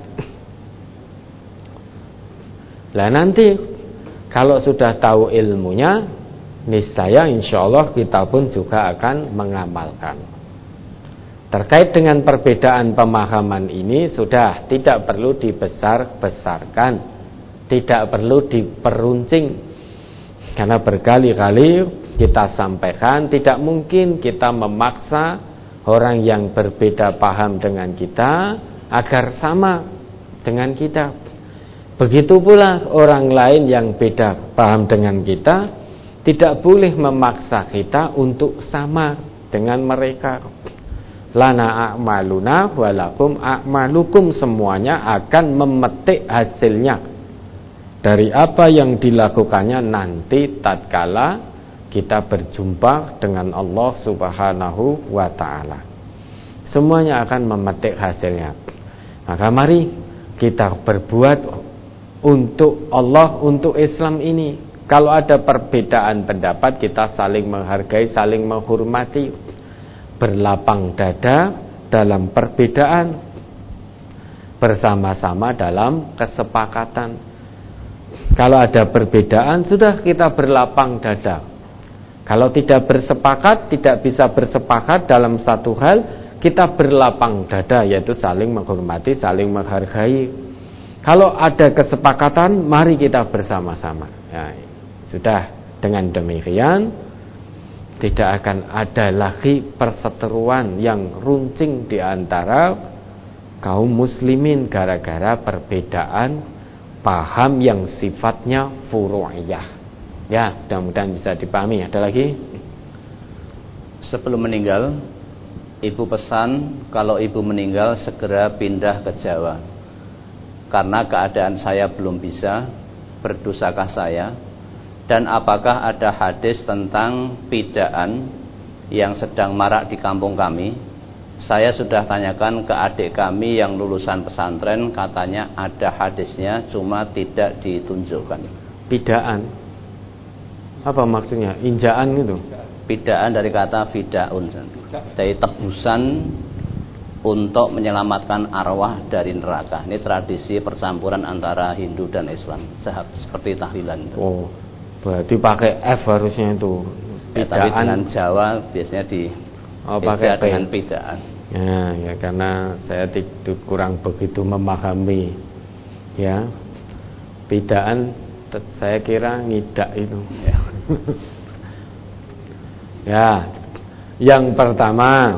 Nah, nanti kalau sudah tahu ilmunya, niscaya insya Allah kita pun juga akan mengamalkan. Terkait dengan perbedaan pemahaman ini sudah tidak perlu dibesar-besarkan, tidak perlu diperuncing, karena berkali-kali kita sampaikan tidak mungkin kita memaksa orang yang berbeda paham dengan kita agar sama dengan kita. Begitu pula orang lain yang beda paham dengan kita tidak boleh memaksa kita untuk sama dengan mereka. Lana a'maluna walakum a'malukum, semuanya akan memetik hasilnya dari apa yang dilakukannya nanti tatkala kita berjumpa dengan Allah Subhanahu wa ta'ala. Semuanya akan memetik hasilnya. Maka mari kita berbuat untuk Allah, untuk Islam ini. Kalau ada perbedaan pendapat, kita saling menghargai, saling menghormati, berlapang dada dalam perbedaan, bersama-sama dalam kesepakatan. Kalau ada perbedaan, sudah kita berlapang dada. Kalau tidak bersepakat, tidak bisa bersepakat dalam satu hal, kita berlapang dada, yaitu saling menghormati, saling menghargai. Kalau ada kesepakatan, mari kita bersama-sama. Ya, sudah, dengan demikian tidak akan ada lagi perseteruan yang runcing di antara kaum muslimin gara-gara perbedaan paham yang sifatnya furu'iyah. Ya, mudah-mudahan bisa dipahami. Ada lagi? Sebelum meninggal, ibu pesan kalau ibu meninggal segera pindah ke Jawa. Karena keadaan saya belum bisa, berdosakah saya? Dan apakah ada hadis tentang pidaan yang sedang marak di kampung kami? Saya sudah tanyakan ke adik kami yang lulusan pesantren, katanya ada hadisnya, cuma tidak ditunjukkan. Pidaan? Apa maksudnya? Injaan gitu? Pidaan dari kata fidaun, dari tebusan untuk menyelamatkan arwah dari neraka. Ini tradisi percampuran antara Hindu dan Islam, seperti tahlilan itu. Oh, berarti pakai F harusnya itu. Tapi dengan Jawa biasanya pakai dengan pidaan. Ya, karena saya tidak kurang begitu memahami. Ya, pidaan saya kira ngidak itu. Ya, yang pertama,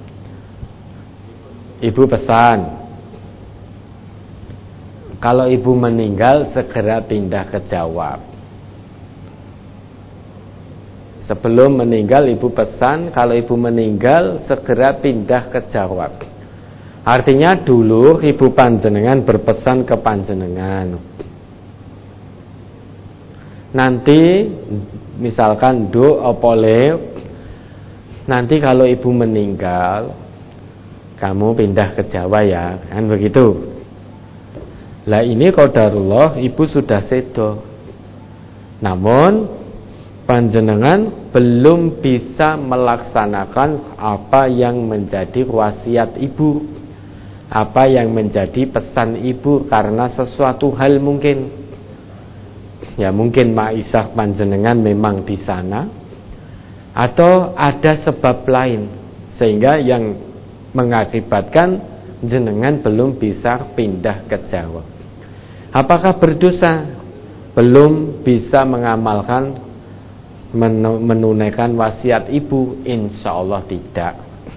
ibu pesan kalau ibu meninggal segera pindah ke Jawa. Sebelum meninggal ibu pesan kalau ibu meninggal segera pindah ke Jawa. Artinya dulu ibu panjenengan berpesan ke panjenengan, nanti misalkan nanti kalau ibu meninggal kamu pindah ke Jawa ya, kan begitu. Lah ini qadarullah, ibu sudah sedo. Namun panjenengan belum bisa melaksanakan apa yang menjadi wasiat ibu, apa yang menjadi pesan ibu, karena sesuatu hal mungkin. Ya mungkin Maisah panjenengan memang di sana, atau ada sebab lain sehingga yang mengakibatkan jenengan belum bisa pindah ke Jawa. Apakah berdosa? Belum bisa mengamalkan, menunaikan wasiat ibu? Insya Allah tidak.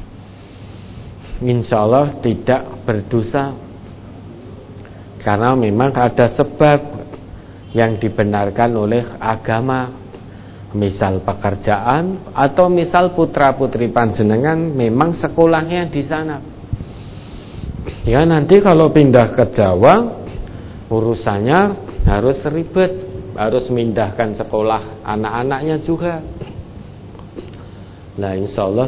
Insya Allah tidak berdosa, karena memang ada sebab yang dibenarkan oleh agama. Misal pekerjaan, atau misal putra putri panjenengan memang sekolahnya di sana. Ya nanti kalau pindah ke Jawa, urusannya harus ribet, harus memindahkan sekolah anak-anaknya juga. Nah insya Allah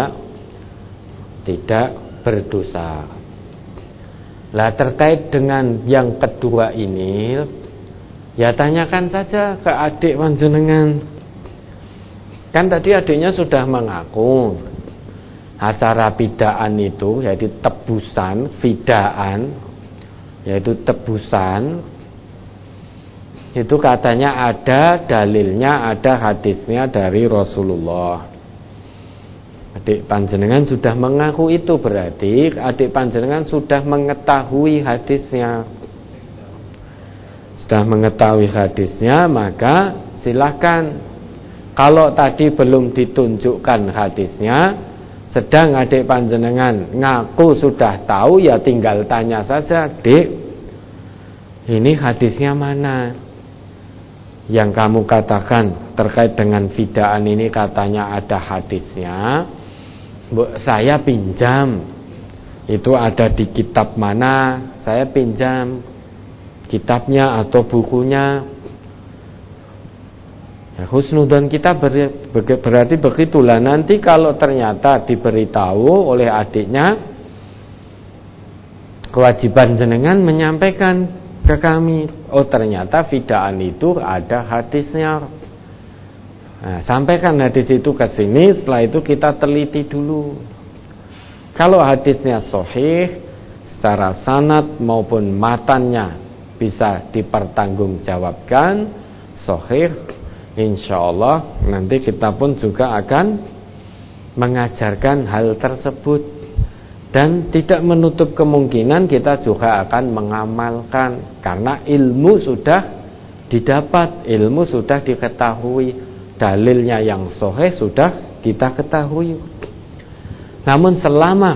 tidak berdosa. Lah terkait dengan yang kedua ini, ya tanyakan saja ke adik panjenengan. Kan tadi adiknya sudah mengaku acara bidaan itu, yaitu tebusan, bidaan, yaitu tebusan, itu katanya ada dalilnya, ada hadisnya dari Rasulullah. Adik panjenengan sudah mengaku itu, berarti adik panjenengan sudah mengetahui hadisnya. Sudah mengetahui hadisnya, maka silahkan. Kalau tadi belum ditunjukkan hadisnya, sedang adik panjenengan ngaku sudah tahu, ya tinggal tanya saja, Dek, ini hadisnya mana? Yang kamu katakan terkait dengan bidaan ini katanya ada hadisnya, saya pinjam. Itu ada di kitab mana? Saya pinjam kitabnya atau bukunya. Ya, husnudzon kita berarti begitulah. Nanti kalau ternyata diberitahu oleh adiknya, kewajiban jenengan menyampaikan ke kami, oh ternyata bidaan itu ada hadisnya. Nah, sampaikan hadis itu ke sini, setelah itu kita teliti dulu. Kalau hadisnya sahih secara sanad maupun matannya bisa dipertanggungjawabkan, sahih, insya Allah nanti kita pun juga akan mengajarkan hal tersebut, dan tidak menutup kemungkinan kita juga akan mengamalkan, karena ilmu sudah didapat, ilmu sudah diketahui, dalilnya yang sahih sudah kita ketahui. Namun selama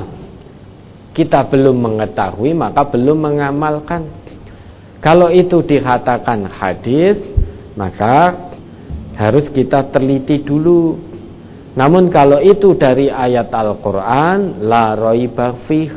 kita belum mengetahui, maka belum mengamalkan. Kalau itu dikatakan hadis, maka harus kita teliti dulu. Namun kalau itu dari ayat Al-Quran, la raiba fih,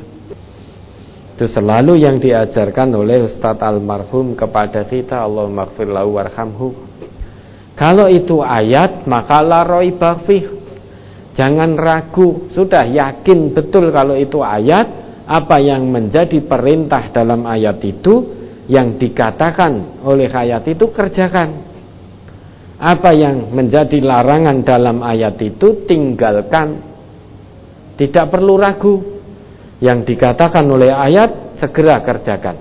itu selalu yang diajarkan oleh Ustadz almarhum kepada kita, Allahumma ighfir lahu warhamhu. Kalau itu ayat, maka la raiba fih, jangan ragu, sudah yakin betul kalau itu ayat. Apa yang menjadi perintah dalam ayat itu, yang dikatakan oleh ayat itu kerjakan. Apa yang menjadi larangan dalam ayat itu tinggalkan. Tidak perlu ragu. Yang dikatakan oleh ayat segera kerjakan.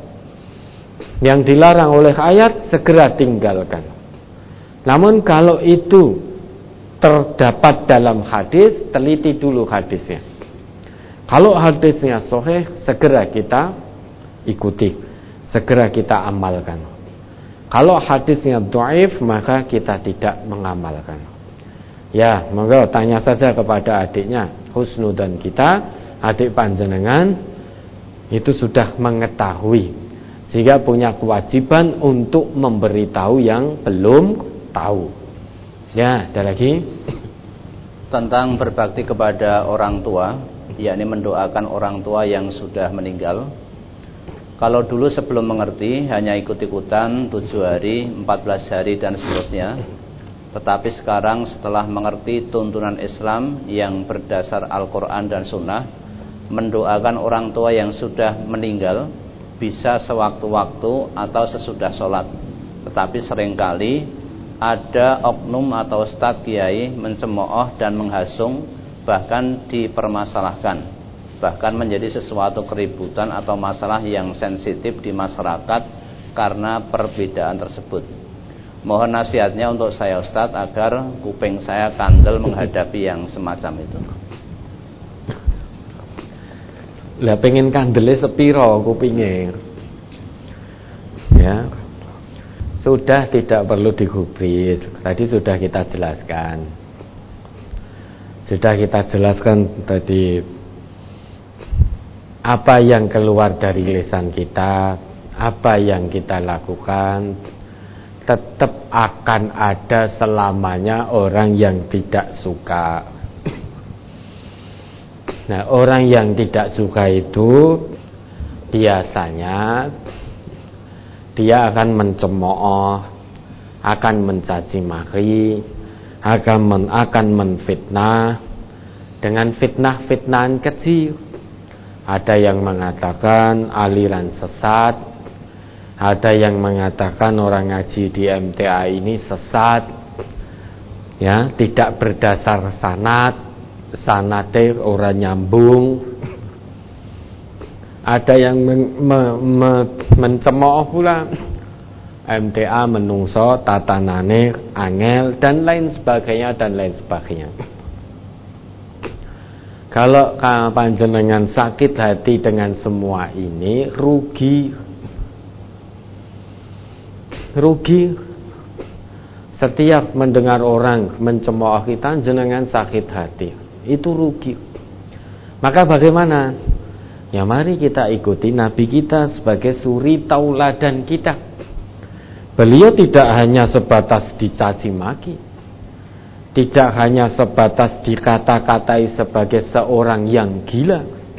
Yang dilarang oleh ayat segera tinggalkan. Namun kalau itu terdapat dalam hadis, teliti dulu hadisnya. Kalau hadisnya sahih, segera kita ikuti, segera kita amalkan. Kalau hadisnya dhaif, maka kita tidak mengamalkan. Ya, monggo tanya saja kepada adiknya. Husnudzon kita, adik panjenengan itu sudah mengetahui, sehingga punya kewajiban untuk memberitahu yang belum tahu. Ya, ada lagi tentang berbakti kepada orang tua, yakni mendoakan orang tua yang sudah meninggal. Kalau dulu sebelum mengerti hanya ikut-ikutan 7 hari, 14 hari dan seterusnya. Tetapi sekarang setelah mengerti tuntunan Islam yang berdasar Al-Quran dan Sunnah, mendoakan orang tua yang sudah meninggal bisa sewaktu-waktu atau sesudah sholat. Tetapi seringkali ada oknum atau ustadz kiai mencemooh dan menghasung, bahkan dipermasalahkan, bahkan menjadi sesuatu keributan atau masalah yang sensitif di masyarakat karena perbedaan tersebut. Mohon nasihatnya untuk saya Ustadz agar kuping saya kandel menghadapi yang semacam itu. Lah pengen kandele sepiro kupinge? Ya. Sudah tidak perlu digubris. Tadi sudah kita jelaskan. Tadi apa yang keluar dari lisan kita, apa yang kita lakukan, tetap akan ada selamanya orang yang tidak suka. Nah, orang yang tidak suka itu biasanya dia akan mencemooh, akan mencaci maki, akan menfitnah dengan fitnah-fitnahan kecil. Ada yang mengatakan aliran sesat, ada yang mengatakan orang ngaji di MTA ini sesat, ya, tidak berdasar sanate ora nyambung. Ada yang mencemooh pula MTA menungso tatanane angel dan lain sebagainya. Kalau panjenengan sakit hati dengan semua ini, rugi. Setiap mendengar orang mencemooh kita, jenengan sakit hati, itu rugi. Maka bagaimana? Ya mari kita ikuti Nabi kita sebagai suri tauladan kita. Beliau tidak hanya sebatas dicaci maki, tidak hanya sebatas dikata-katai sebagai seorang yang gila,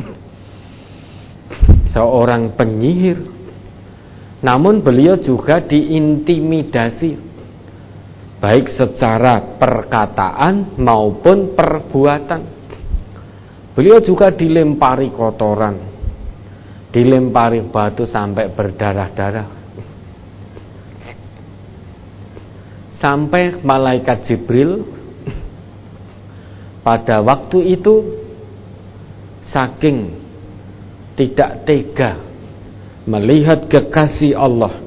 seorang penyihir, namun beliau juga diintimidasi, baik secara perkataan maupun perbuatan. Beliau juga dilempari kotoran, dilempari batu sampai berdarah-darah. Sampai malaikat Jibril pada waktu itu saking tidak tega melihat kekasih Allah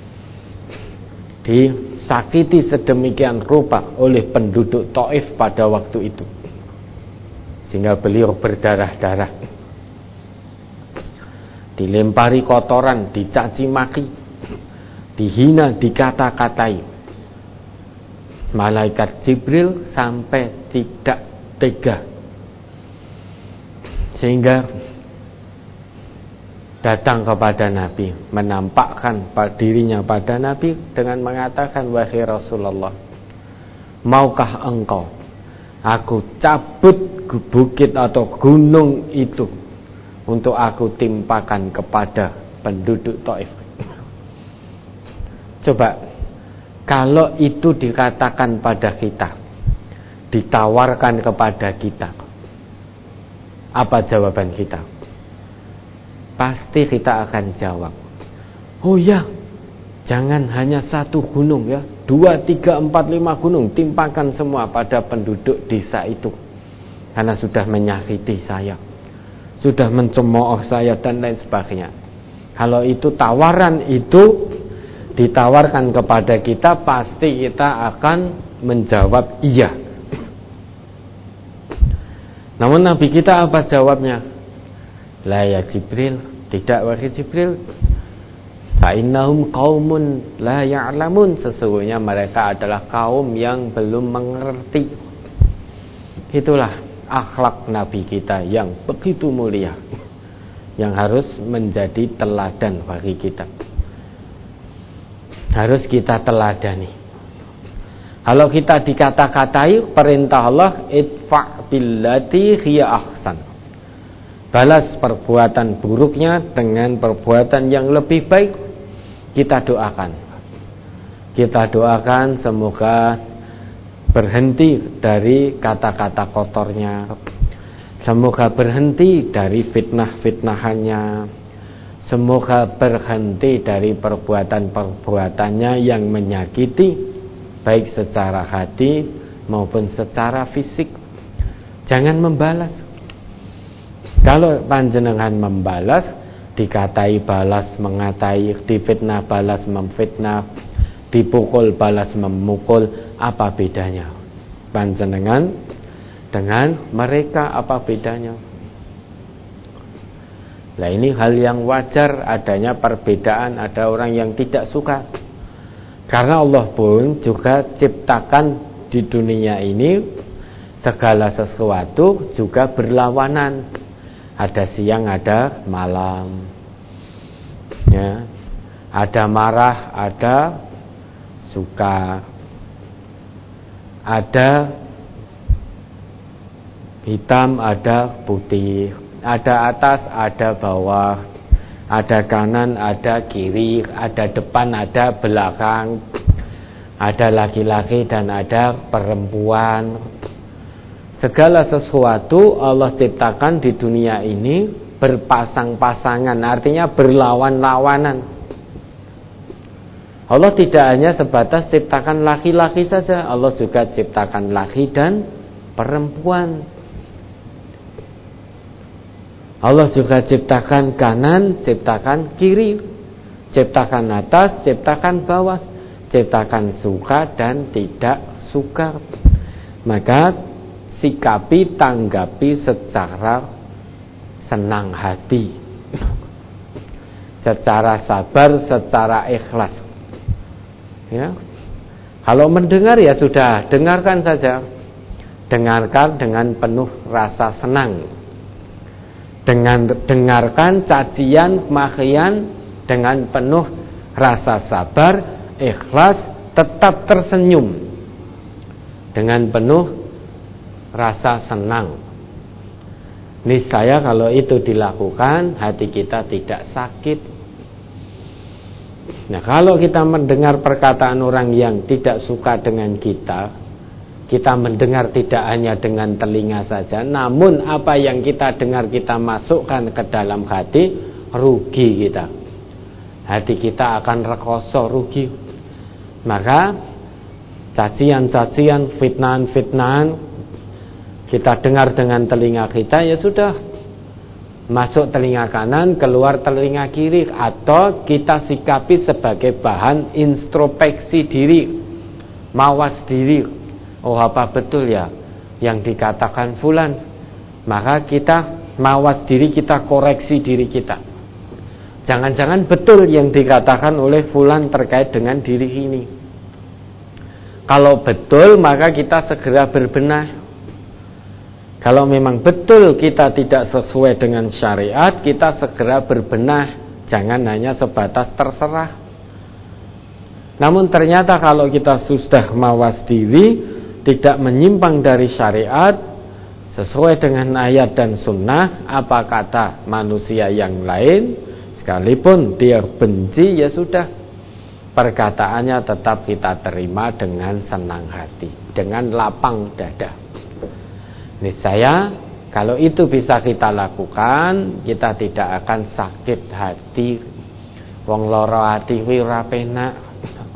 disakiti sedemikian rupa oleh penduduk Taif pada waktu itu, sehingga beliau berdarah-darah, dilempari kotoran, dicaci maki, dihina, dikata-katai. Malaikat Jibril sampai tidak tega, sehingga datang kepada Nabi, menampakkan dirinya pada Nabi dengan mengatakan, wahai Rasulullah, maukah engkau aku cabut bukit atau gunung itu untuk aku timpakan kepada penduduk Taif? Coba, kalau itu dikatakan pada kita, ditawarkan kepada kita, apa jawaban kita? Pasti kita akan jawab, oh ya, jangan hanya satu gunung ya, 2, 3, 4, 5 gunung, timpakan semua pada penduduk desa itu, karena sudah menyakiti saya, sudah mencemooh saya dan lain sebagainya. Kalau itu tawaran itu ditawarkan kepada kita, pasti kita akan menjawab iya. Namun Nabi kita apa jawabnya? La ya Jibril, tidak wahai Jibril, fa innahum qaumun la ya'lamun, sesungguhnya mereka adalah kaum yang belum mengerti. Itulah akhlak Nabi kita yang begitu mulia, yang harus menjadi teladan bagi kita, harus kita teladani. Kalau kita dikata-katai, perintah Allah, idfa' billati hiya ahsan, balas perbuatan buruknya dengan perbuatan yang lebih baik. Kita doakan semoga berhenti dari kata-kata kotornya, semoga berhenti dari fitnah-fitnahannya, Semoga berhenti dari perbuatan-perbuatannya yang menyakiti, baik secara hati maupun secara fisik. Jangan membalas. Kalau panjenengan membalas, dikatai balas mengatai, difitnah balas memfitnah, dipukul balas memukul, apa bedanya panjenengan dengan mereka? Apa bedanya? Nah, ini hal yang wajar adanya perbedaan, ada orang yang tidak suka. Karena Allah pun juga ciptakan di dunia ini segala sesuatu juga berlawanan. Ada siang, ada malam. Ya. Ada marah, ada suka. Ada hitam, ada putih. Ada atas, ada bawah, ada kanan, ada kiri, ada depan, ada belakang, ada laki-laki dan ada perempuan. Segala sesuatu Allah ciptakan di dunia ini berpasang-pasangan, artinya berlawan-lawanan. Allah tidak hanya sebatas ciptakan laki-laki saja, Allah juga ciptakan laki dan perempuan. Allah juga ciptakan kanan, ciptakan kiri, ciptakan atas, ciptakan bawah, ciptakan suka dan tidak suka. Maka sikapi, tanggapi secara senang hati, secara sabar, secara ikhlas. Ya. Kalau mendengar ya sudah, dengarkan saja. Dengarkan dengan penuh rasa senang. Dengarkan cacian, makian dengan penuh rasa sabar, ikhlas, tetap tersenyum dengan penuh rasa senang. Niscaya kalau itu dilakukan, hati kita tidak sakit. Nah, kalau kita mendengar perkataan orang yang tidak suka dengan kita mendengar tidak hanya dengan telinga saja, namun apa yang kita dengar kita masukkan ke dalam hati, rugi kita. Hati kita akan rekoso, rugi. Maka cacian-cacian, fitnahan-fitnahan kita dengar dengan telinga kita, ya sudah, masuk telinga kanan, keluar telinga kiri, atau kita sikapi sebagai bahan introspeksi diri, mawas diri. Oh, apa betul ya yang dikatakan fulan? Maka kita mawas diri, kita koreksi diri kita. Jangan-jangan betul yang dikatakan oleh fulan terkait dengan diri ini. Kalau betul, maka kita segera berbenah. Kalau memang betul kita tidak sesuai dengan syariat, kita segera berbenah. Jangan hanya sebatas terserah. Namun ternyata kalau kita sudah mawas diri, tidak menyimpang dari syariat, sesuai dengan ayat dan sunnah, apa kata manusia yang lain, sekalipun dia benci, ya sudah, perkataannya tetap kita terima dengan senang hati, dengan lapang dada. Niscaya kalau itu bisa kita lakukan, kita tidak akan sakit hati. Wong loro ati kuwi ora penak.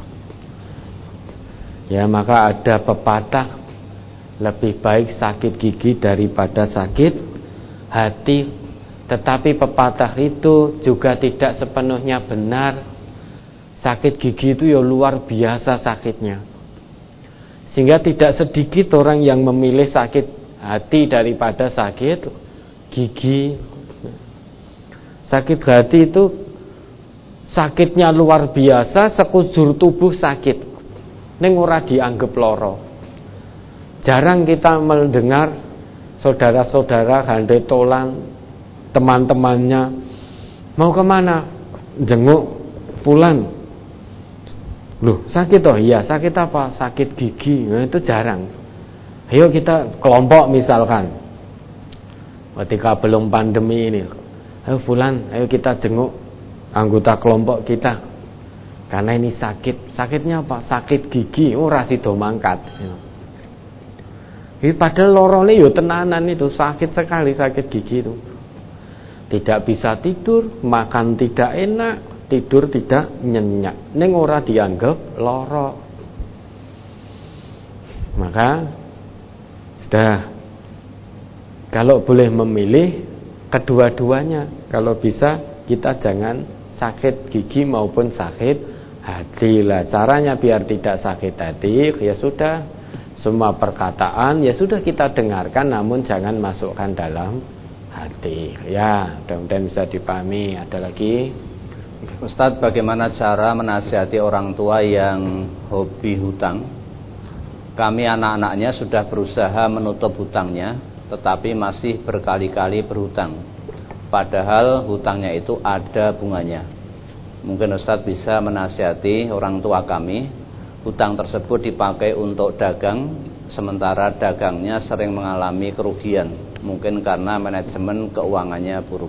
Ya, maka ada pepatah, lebih baik sakit gigi daripada sakit hati. Tetapi pepatah itu juga tidak sepenuhnya benar. Sakit gigi itu ya luar biasa sakitnya, sehingga tidak sedikit orang yang memilih sakit hati daripada sakit gigi. Sakit hati itu sakitnya luar biasa, sekujur tubuh sakit, ning ora dianggap loro. Jarang kita mendengar saudara-saudara handai tolan, teman-temannya mau kemana, jenguk fulan. Loh, sakit toh? Iya, sakit apa? Sakit gigi. Nah, itu jarang. Ayo kita kelompok misalkan, ketika belum pandemi ini, ayo fulan, ayo kita jenguk anggota kelompok kita. Karena ini sakit. Sakitnya apa? Sakit gigi. Oh, ra sido mangkat. Padahal lorone yo tenanan itu, sakit sekali sakit gigi itu. tidak bisa tidur, makan tidak enak, tidur tidak nyenyak, ning ora dianggap lara. Maka sudah, kalau boleh memilih kedua-duanya, kalau bisa kita jangan sakit gigi maupun sakit hati lah. Caranya biar tidak sakit hati, ya sudah, semua perkataan ya sudah kita dengarkan, namun jangan masukkan dalam hati. Ya, mudah-mudahan bisa dipahami. Ada lagi? Ustadz, bagaimana cara menasihati orang tua yang hobi hutang? Kami anak-anaknya sudah berusaha menutup hutangnya, tetapi masih berkali-kali berhutang, padahal hutangnya itu ada bunganya. Mungkin Ustadz bisa menasihati orang tua kami. Hutang tersebut dipakai untuk dagang, sementara dagangnya sering mengalami kerugian, mungkin karena manajemen keuangannya buruk.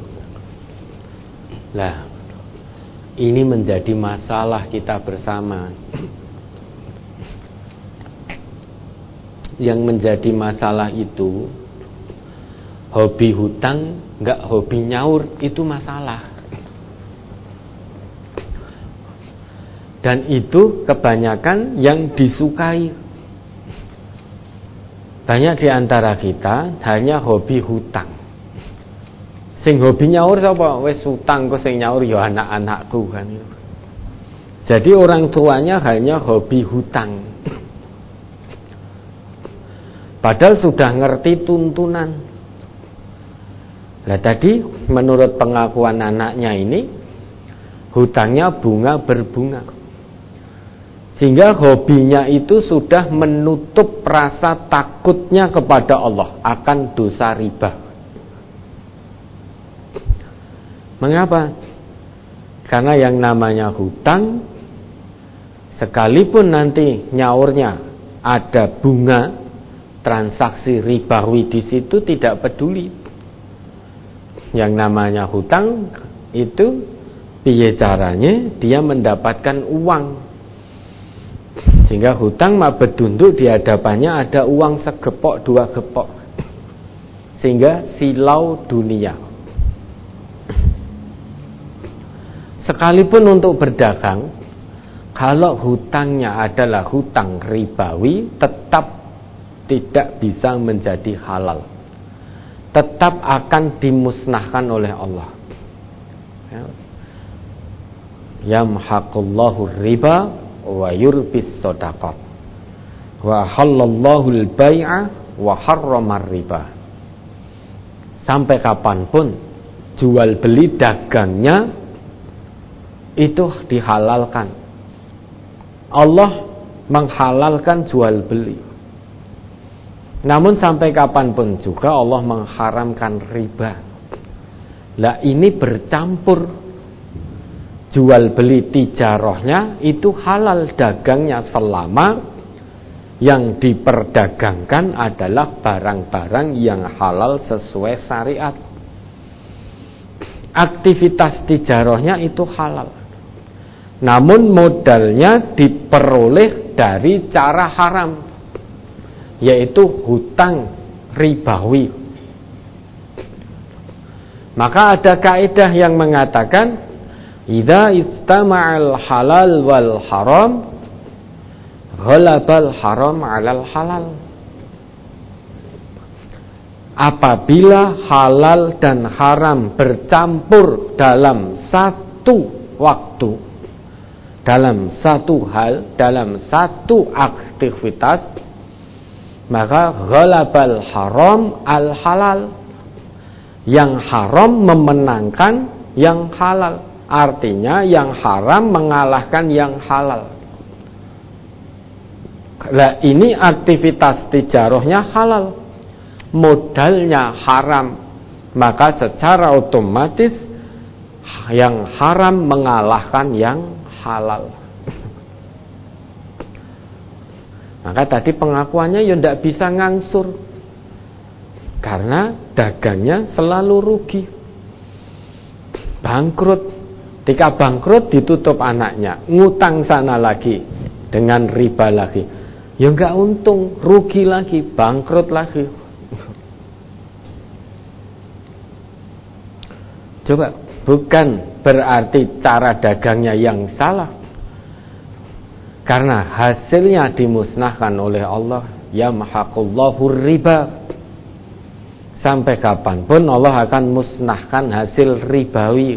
Lah, ini menjadi masalah kita bersama. Yang menjadi masalah itu hobi hutang, enggak hobi nyaur, itu masalah. Dan itu kebanyakan yang disukai. Banyak di antara kita hanya hobi hutang. Sing hobi nyaur sapa? Wis hutang kok sing nyaur ya anak-anakku kan. Jadi orang tuanya hanya hobi hutang. Padahal sudah ngerti tuntunan. Nah tadi menurut pengakuan anaknya ini, hutangnya bunga berbunga, sehingga hobinya itu sudah menutup rasa takutnya kepada Allah akan dosa riba. Mengapa? Karena yang namanya hutang, sekalipun nanti nyaurnya ada bunga, transaksi ribawi di situ tidak peduli. Yang namanya hutang itu piye caranya dia mendapatkan uang, sehingga hutang mah bedunduk di hadapannya ada uang segepok dua gepok, sehingga silau dunia. Sekalipun untuk berdagang, kalau hutangnya adalah hutang ribawi, tetap tidak bisa menjadi halal, tetap akan dimusnahkan oleh Allah. Yamhaqullahu riba wa yurbis shadaqat wa halallahu al-bai'a wa harramar riba. Sampai kapanpun jual beli dagangnya itu dihalalkan. Allah menghalalkan jual beli. Namun sampai kapanpun juga Allah mengharamkan riba. Lah ini bercampur. Jual beli tijarahnya itu halal dagangnya selama yang diperdagangkan adalah barang-barang yang halal sesuai syariat. Aktivitas tijarahnya itu halal. Namun modalnya diperoleh dari cara haram, yaitu hutang ribawi. Maka ada kaidah yang mengatakan idza istama'al halal wal haram ghalabal haram 'alal halal. Apabila halal dan haram bercampur dalam satu waktu, dalam satu hal, dalam satu aktivitas, maka ghalabal haram al halal. Yang haram memenangkan yang halal. Artinya yang haram mengalahkan yang halal. Nah, ini aktivitas tijarahnya halal, modalnya haram, maka secara otomatis yang haram mengalahkan yang halal. Maka tadi pengakuannya ya tidak bisa ngangsur, karena dagangnya selalu rugi, bangkrut. Ketika bangkrut ditutup anaknya, ngutang sana lagi dengan riba lagi, ya enggak untung, rugi lagi, bangkrut lagi. Coba, bukan berarti cara dagangnya yang salah, karena hasilnya dimusnahkan oleh Allah. Yamhaqullahu riba. Sampai kapanpun Allah akan musnahkan hasil ribawi.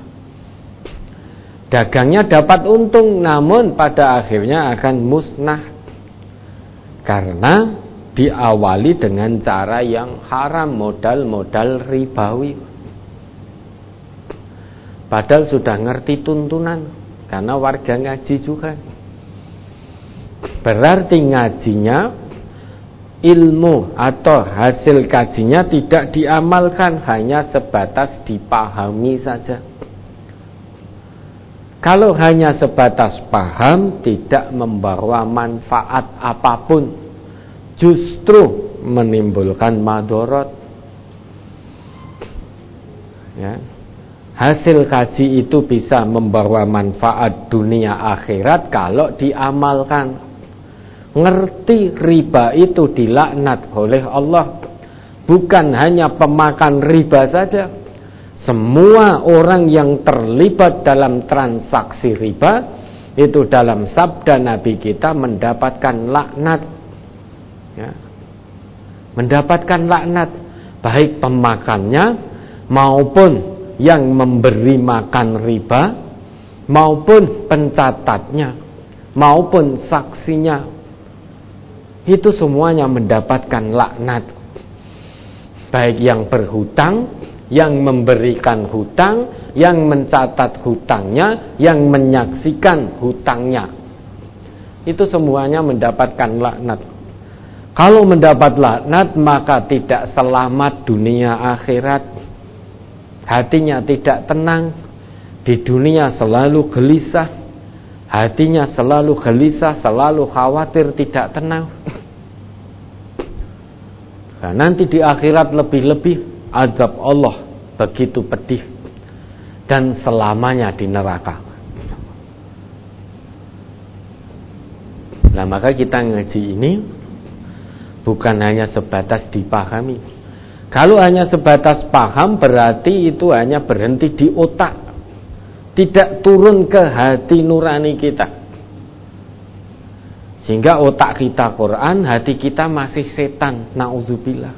Dagangnya dapat untung, namun pada akhirnya akan musnah, karena diawali dengan cara yang haram, modal-modal ribawi. Padahal sudah ngerti tuntunan, karena warga ngaji juga. Berarti ngajinya, ilmu atau hasil kajinya tidak diamalkan, hanya sebatas dipahami saja. Kalau hanya sebatas paham, tidak membawa manfaat apapun, justru menimbulkan madorot. Ya. Hasil kaji itu bisa membawa manfaat dunia akhirat kalau diamalkan. Ngerti riba itu dilaknat oleh Allah. Bukan hanya pemakan riba saja. Semua orang yang terlibat dalam transaksi riba, itu dalam sabda Nabi kita mendapatkan laknat. Ya. Mendapatkan laknat, baik pemakannya maupun yang memberi makan riba, maupun pencatatnya, maupun saksinya. Itu semuanya mendapatkan laknat. Baik yang berhutang, yang memberikan hutang, yang mencatat hutangnya, yang menyaksikan hutangnya. Itu semuanya mendapatkan laknat. Kalau mendapat laknat, maka tidak selamat dunia akhirat. Hatinya tidak tenang, di dunia selalu gelisah, hatinya selalu gelisah, selalu khawatir, tidak tenang. Nah, nanti di akhirat lebih-lebih azab Allah begitu pedih dan selamanya di neraka. Nah, maka kita ngaji ini bukan hanya sebatas dipahami. Kalau hanya sebatas paham, berarti itu hanya berhenti di otak, tidak turun ke hati nurani kita. Sehingga otak kita Quran, hati kita masih setan, na'udzubillah.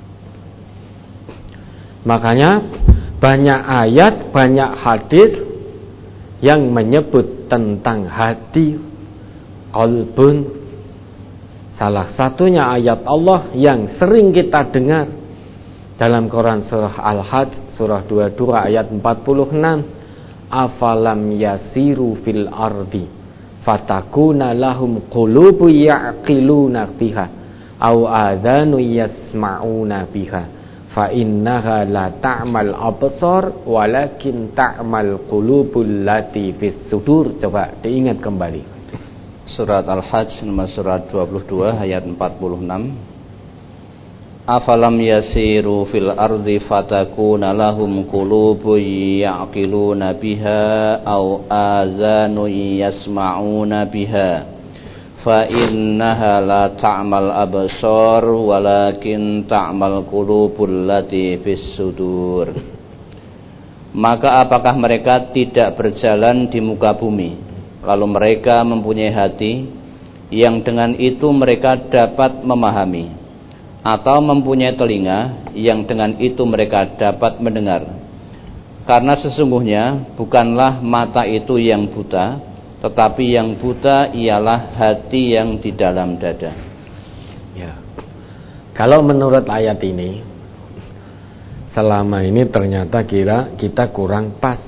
Makanya banyak ayat, banyak hadis yang menyebut tentang hati, qalbun. Salah satunya ayat Allah yang sering kita dengar dalam Quran surah Al-Hajj surah 22 ayat 46. Afalam yasiru fil ardi fatakuna lahum qulubu ya'qiluna biha au adhanu yasma'una biha fa innaha la ta'mal absar walakin ta'mal qulubul lati fis sudur. Coba diingat kembali surat Al-Hajj nomor surat 22 ayat 46. Afalam yasiru fil ardi fatakuna lahum qulubun ya'qiluna biha aw azanun yasma'una biha fa innaha la ta'mal absar walakin ta'mal qulubul lati fis sudur. Maka apakah mereka tidak berjalan di muka bumi, lalu mereka mempunyai hati yang dengan itu mereka dapat memahami, atau mempunyai telinga yang dengan itu mereka dapat mendengar? Karena sesungguhnya bukanlah mata itu yang buta, tetapi yang buta ialah hati yang di dalam dada. Ya. Kalau menurut ayat ini, selama ini ternyata kita kurang pas.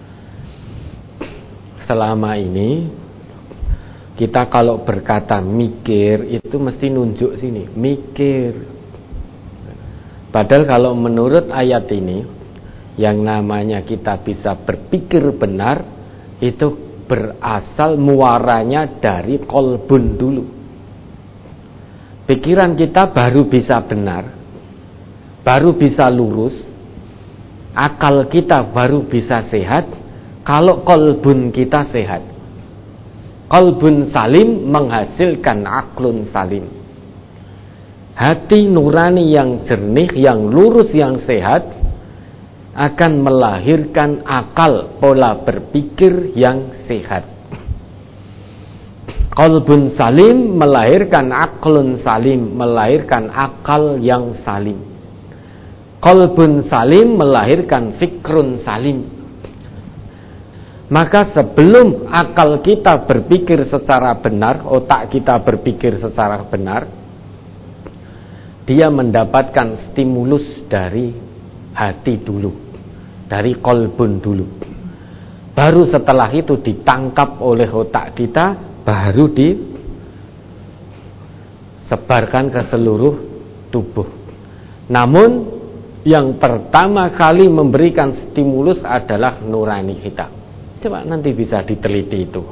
Selama ini kita kalau berkata mikir itu mesti nunjuk sini, mikir. Padahal kalau menurut ayat ini, yang namanya kita bisa berpikir benar itu berasal muaranya dari qalbun dulu. Pikiran kita baru bisa benar, baru bisa lurus, akal kita baru bisa sehat kalau qalbun kita sehat. Qalbun salim menghasilkan aklun salim. Hati nurani yang jernih, yang lurus, yang sehat, akan melahirkan akal, pola berpikir yang sehat. Qalbun salim melahirkan aklun salim, melahirkan akal yang salim. Qalbun salim melahirkan fikrun salim. Maka sebelum akal kita berpikir secara benar, otak kita berpikir secara benar, dia mendapatkan stimulus dari hati dulu, dari qalbun dulu. Baru setelah itu ditangkap oleh otak kita, baru disebarkan ke seluruh tubuh. Namun yang pertama kali memberikan stimulus adalah nurani kita. Coba nanti bisa diteliti itu.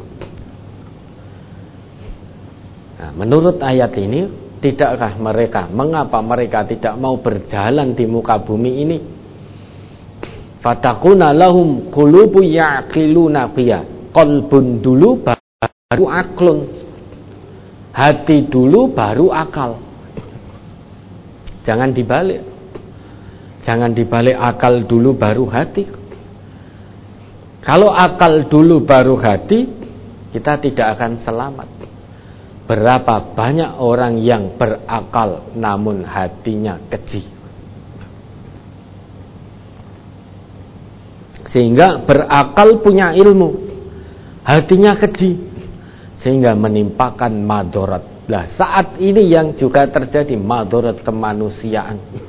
Nah, menurut ayat ini, tidakkah mengapa mereka tidak mau berjalan di muka bumi ini? Fatakuna lahum qulubu ya'qiluna biha. Qalbun dulu baru aklun. Hati dulu baru akal. Jangan dibalik. Jangan dibalik, akal dulu baru hati. Kalau akal dulu baru hati, kita tidak akan selamat. Berapa banyak orang yang berakal namun hatinya keji. Sehingga berakal punya ilmu, hatinya keji, sehingga menimpakan madharat. Nah, saat ini yang juga terjadi madharat kemanusiaan.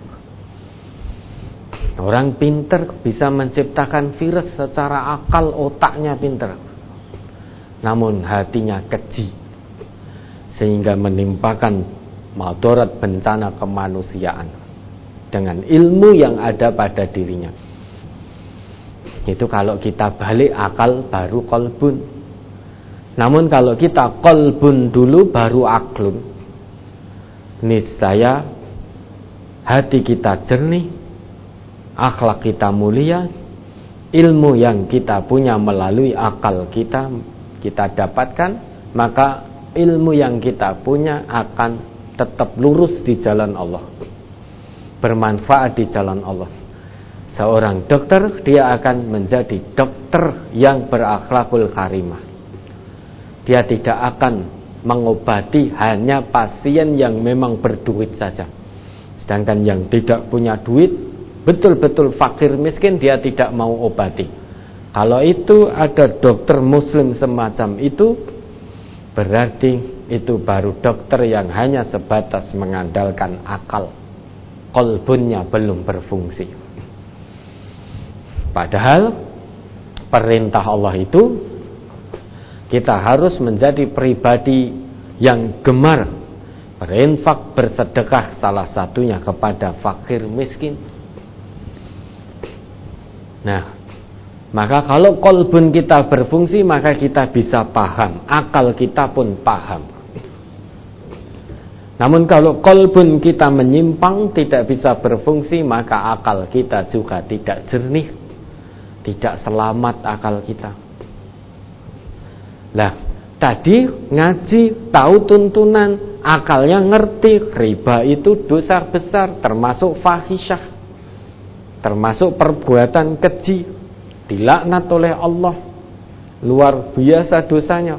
Orang pinter bisa menciptakan virus secara akal, otaknya pinter, namun hatinya keji, sehingga menimpakan madharat bencana kemanusiaan dengan ilmu yang ada pada dirinya. Itu kalau kita balik akal baru qalbun. Namun kalau kita qalbun dulu baru aklun, niscaya hati kita jernih, akhlak kita mulia, ilmu yang kita punya melalui akal kita dapatkan, maka ilmu yang kita punya akan tetap lurus di jalan Allah, bermanfaat di jalan Allah. Seorang dokter, dia akan menjadi dokter yang berakhlakul karimah. Dia tidak akan mengobati hanya pasien yang memang berduit saja. Sedangkan yang tidak punya duit, betul-betul fakir miskin, dia tidak mau obati. Kalau itu ada dokter muslim semacam itu, berarti itu baru dokter yang hanya sebatas mengandalkan akal, qalbunnya belum berfungsi. Padahal perintah Allah itu, kita harus menjadi pribadi yang gemar berinfak, bersedekah, salah satunya kepada fakir miskin. Nah, maka kalau qalbun kita berfungsi, maka kita bisa paham, akal kita pun paham. Namun kalau qalbun kita menyimpang, tidak bisa berfungsi, maka akal kita juga tidak jernih, tidak selamat akal kita. Lah, tadi ngaji, tahu tuntunan, akalnya ngerti, riba itu dosa besar, termasuk fahisyah, termasuk perbuatan keji, dilaknat oleh Allah, luar biasa dosanya.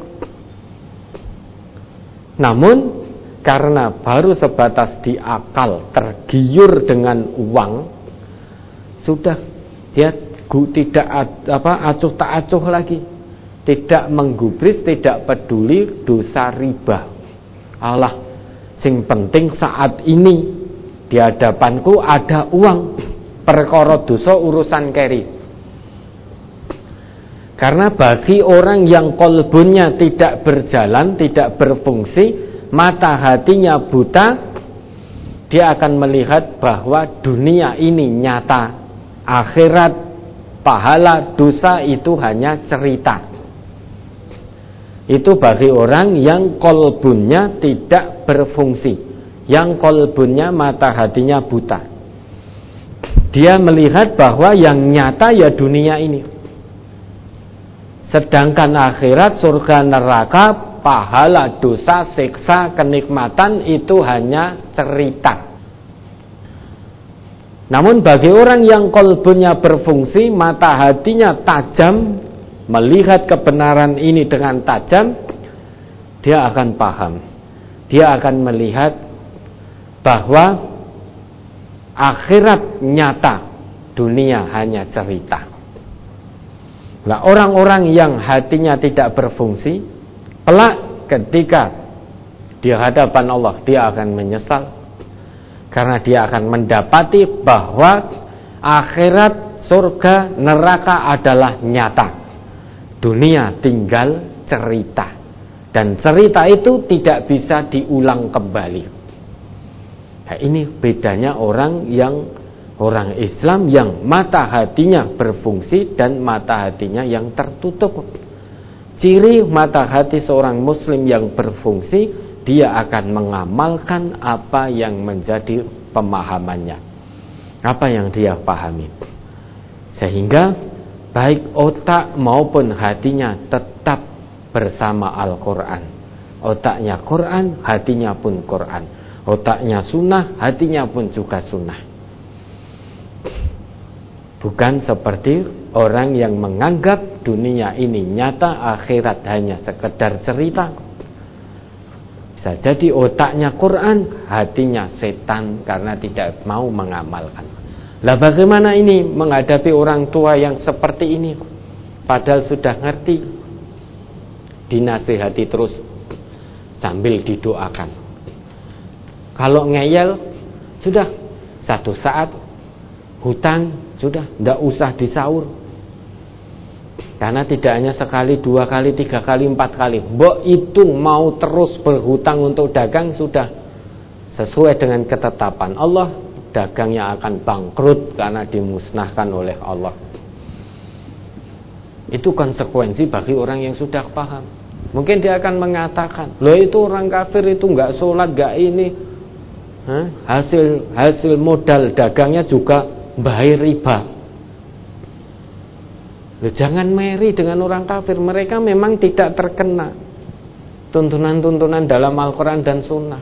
Namun karena baru sebatas di akal, tergiur dengan uang, sudah dia tidak acuh tak acuh lagi, tidak menggubris, tidak peduli dosa riba. Allah, sing penting saat ini di hadapanku ada uang, perkara dosa urusan keri. Karena bagi orang yang qalbunnya tidak berjalan, tidak berfungsi, mata hatinya buta, dia akan melihat bahwa dunia ini nyata, akhirat, pahala, dosa itu hanya cerita. Itu bagi orang yang qalbunnya tidak berfungsi, yang qalbunnya, mata hatinya buta. Dia melihat bahwa yang nyata ya dunia ini, sedangkan akhirat, surga, neraka, pahala, dosa, siksa, kenikmatan itu hanya cerita. Namun bagi orang yang qalbunya berfungsi, mata hatinya tajam, melihat kebenaran ini dengan tajam, dia akan paham. Dia akan melihat bahwa akhirat nyata, dunia hanya cerita. Nah, orang-orang yang hatinya tidak berfungsi, kelak ketika di hadapan Allah dia akan menyesal, karena dia akan mendapati bahwa akhirat, surga, neraka adalah nyata. Dunia tinggal cerita, dan cerita itu tidak bisa diulang kembali. Nah, ini bedanya orang Islam yang mata hatinya berfungsi dan mata hatinya yang tertutup. Ciri mata hati seorang muslim yang berfungsi, dia akan mengamalkan apa yang menjadi pemahamannya, apa yang dia pahami, sehingga baik otak maupun hatinya tetap bersama Al-Quran. Otaknya Quran, hatinya pun Quran. Otaknya sunnah, hatinya pun juga sunnah. Bukan seperti orang yang menganggap dunia ini nyata, akhirat hanya sekedar cerita. Bisa jadi otaknya Quran, hatinya setan karena tidak mau mengamalkan. Lah bagaimana ini menghadapi orang tua yang seperti ini? Padahal sudah ngerti, dinasihati terus sambil didoakan. Kalau ngeyel, sudah satu saat hutang, sudah tidak usah disaur. Karena tidak hanya sekali, dua kali, tiga kali, empat kali. Mbok itu mau terus berhutang untuk dagang, sudah sesuai dengan ketetapan Allah, dagangnya akan bangkrut karena dimusnahkan oleh Allah. Itu konsekuensi bagi orang yang sudah paham. Mungkin dia akan mengatakan, loh itu orang kafir itu nggak sholat, nggak ini, hasil modal dagangnya juga bayar riba. Loh, jangan meri dengan orang kafir. Mereka memang tidak terkena tuntunan-tuntunan dalam Al-Quran dan Sunnah.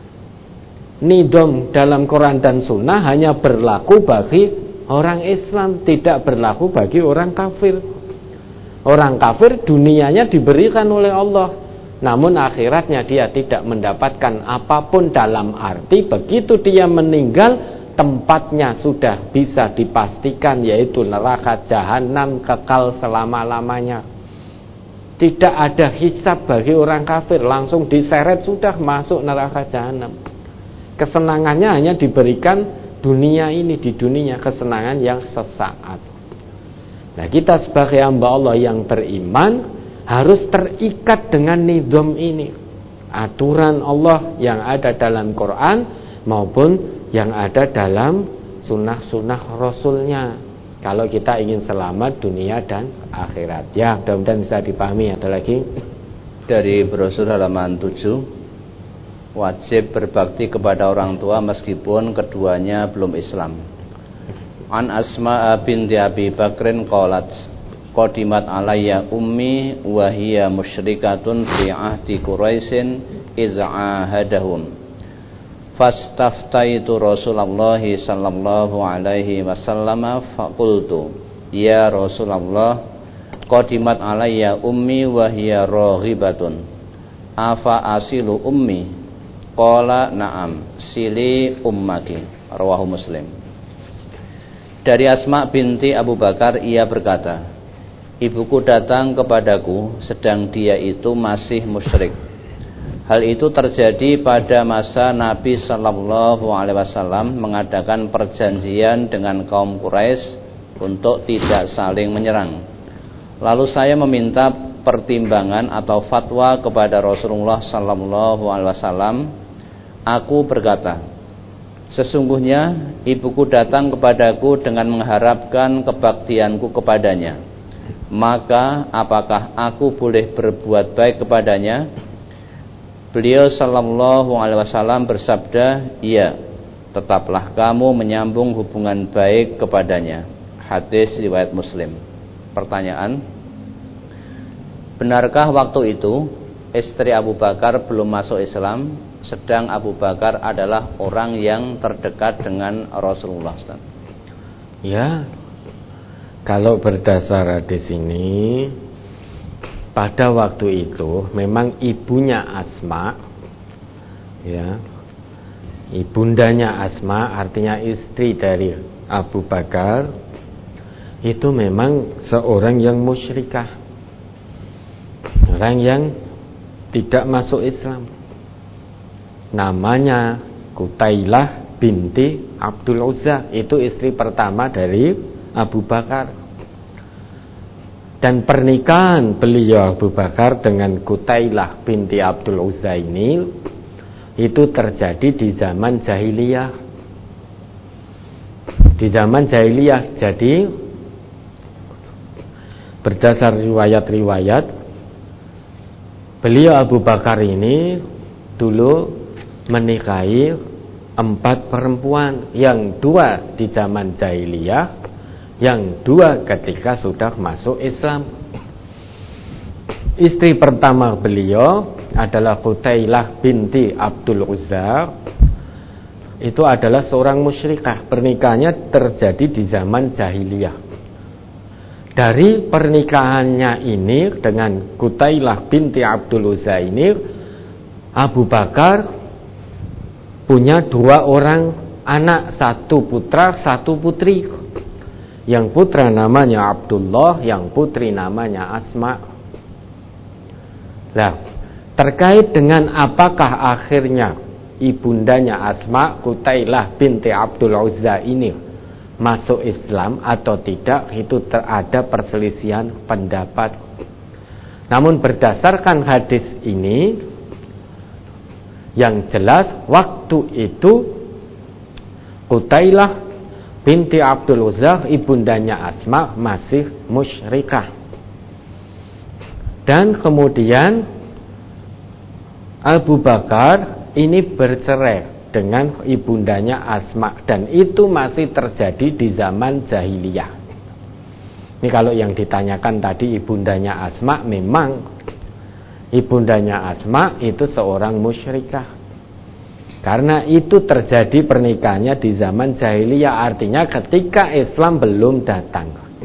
Nidom dalam Quran dan Sunnah hanya berlaku bagi orang Islam, tidak berlaku bagi orang kafir. Orang kafir dunianya diberikan oleh Allah, namun akhiratnya dia tidak mendapatkan apapun, dalam arti begitu dia meninggal tempatnya sudah bisa dipastikan, yaitu neraka jahanam kekal selama-lamanya. Tidak ada hisab bagi orang kafir, langsung diseret sudah masuk neraka jahanam. Kesenangannya hanya diberikan dunia ini, di dunia kesenangan yang sesaat. Nah, kita sebagai hamba Allah yang beriman harus terikat dengan nizam ini, aturan Allah yang ada dalam Quran maupun yang ada dalam sunnah-sunnah Rasulnya, kalau kita ingin selamat dunia dan akhirat. Ya, mudah-mudahan bisa dipahami. Ada lagi dari brosur halaman 7, wajib berbakti kepada orang tua meskipun keduanya belum Islam. An Asma binti Abi Bakrin qalat qadimat alayya ummi wa hiya musyrikatun fi ahdi Quraisyin iz'ahadahum fastaftaitu Rasulullah sallallahu alaihi wasallam faqultu ya Rasulullah qadimat alayya ummi wa hiya raghibatun afa asilu ummi qala na'am sili ummaki. Rawahu Muslim. Dari Asma binti Abu Bakar, ia berkata, ibuku datang kepadaku sedang dia itu masih musyrik. Hal itu terjadi pada masa Nabi Sallallahu Alaihi Wasallam mengadakan perjanjian dengan kaum Quraisy untuk tidak saling menyerang. Lalu saya meminta pertimbangan atau fatwa kepada Rasulullah Sallallahu Alaihi Wasallam. Aku berkata, sesungguhnya ibuku datang kepadaku dengan mengharapkan kebaktianku kepadanya. Maka apakah aku boleh berbuat baik kepadanya? Beliau sallallahu alaihi wasallam bersabda, iya, tetaplah kamu menyambung hubungan baik kepadanya. Hadis riwayat Muslim. Pertanyaan, benarkah waktu itu istri Abu Bakar belum masuk Islam, sedang Abu Bakar adalah orang yang terdekat dengan Rasulullah SAW? Ya, kalau berdasar hadis ini, pada waktu itu memang ibunya Asma, ya, ibundanya Asma, artinya istri dari Abu Bakar, itu memang seorang yang musyrikah, orang yang tidak masuk Islam. Namanya Qutailah binti Abdul Uzza, itu istri pertama dari Abu Bakar. Dan pernikahan beliau Abu Bakar dengan Qutailah binti Abdul Uzza ini itu terjadi di zaman jahiliyah. Di zaman jahiliyah, jadi berdasar riwayat-riwayat, beliau Abu Bakar ini dulu menikahi 4 perempuan, yang 2 di zaman jahiliyah, yang 2 ketika sudah masuk Islam. Istri pertama beliau adalah Qutailah binti Abdul Uzza, itu adalah seorang musyrikah. Pernikahannya terjadi di zaman jahiliyah. Dari pernikahannya ini dengan Qutailah binti Abdul Uzza ini, Abu Bakar punya 2 orang anak, 1 putra, 1 putri. Yang putra namanya Abdullah, yang putri namanya Asma. Nah, terkait dengan apakah akhirnya ibundanya Asma, Qutailah binti Abdul Uzza ini masuk Islam atau tidak, itu ada perselisihan pendapat. Namun berdasarkan hadis ini, yang jelas waktu itu Qutailah binti Abdul Uzza, ibundanya Asma, masih musyrikah. Dan kemudian Abu Bakar ini bercerai dengan ibundanya Asma, dan itu masih terjadi di zaman jahiliyah. Ini kalau yang ditanyakan tadi ibundanya Asma, memang ibundanya Asma itu seorang musyrikah. Karena itu terjadi pernikahannya di zaman jahiliyah, artinya ketika Islam belum datang.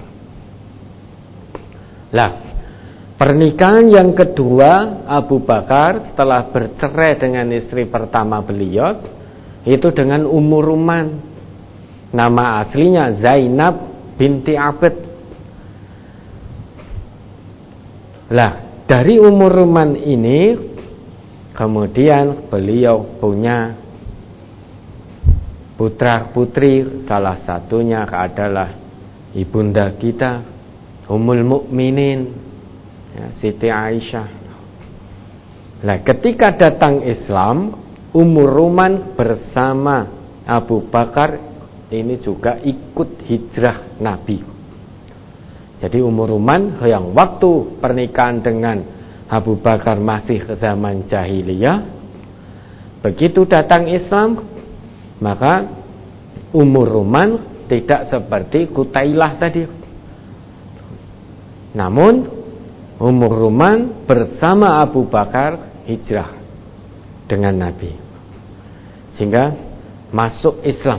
Lah, pernikahan yang kedua Abu Bakar setelah bercerai dengan istri pertama beliau itu dengan Ummu Ruman. Nama aslinya Zainab binti Abd. Lah, dari Ummu Ruman ini kemudian beliau punya putra putri, salah satunya adalah ibunda kita Ummul Mukminin, ya, Siti Aisyah. Nah, ketika datang Islam, Ummu Ruman bersama Abu Bakar ini juga ikut hijrah Nabi. Jadi Ummu Ruman yang waktu pernikahan dengan Abu Bakar masih ke zaman jahiliyah, begitu datang Islam, maka Ummu Ruman tidak seperti Qutailah tadi. Namun Ummu Ruman bersama Abu Bakar hijrah dengan Nabi, sehingga masuk Islam.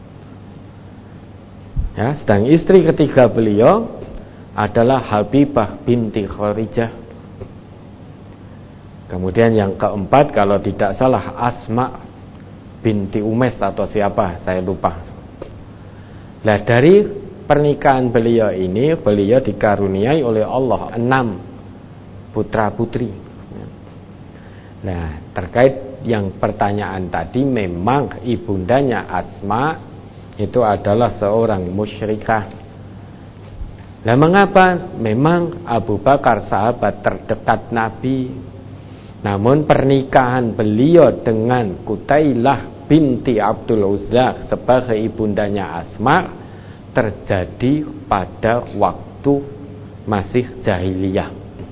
Ya, sedang istri ketiga beliau adalah Habibah binti Kharijah. Kemudian yang keempat, kalau tidak salah, Asma binti Umais atau siapa, saya lupa. Nah, dari pernikahan beliau ini, beliau dikaruniai oleh Allah 6 putra putri. Nah, terkait yang pertanyaan tadi, memang ibundanya Asma itu adalah seorang musyrikah. Nah, mengapa? Memang Abu Bakar sahabat terdekat Nabi. Namun pernikahan beliau dengan Qutailah binti Abdul Uzza sebagai ibundanya Asma terjadi pada waktu masih jahiliyah.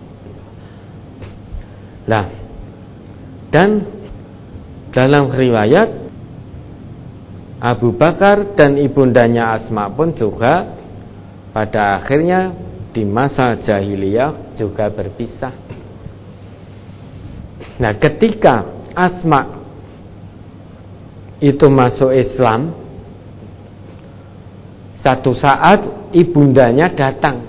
Nah, dan dalam riwayat Abu Bakar dan ibundanya Asma pun juga pada akhirnya di masa jahiliyah juga berpisah. Nah, ketika Asma itu masuk Islam, Satu saat ibundanya datang.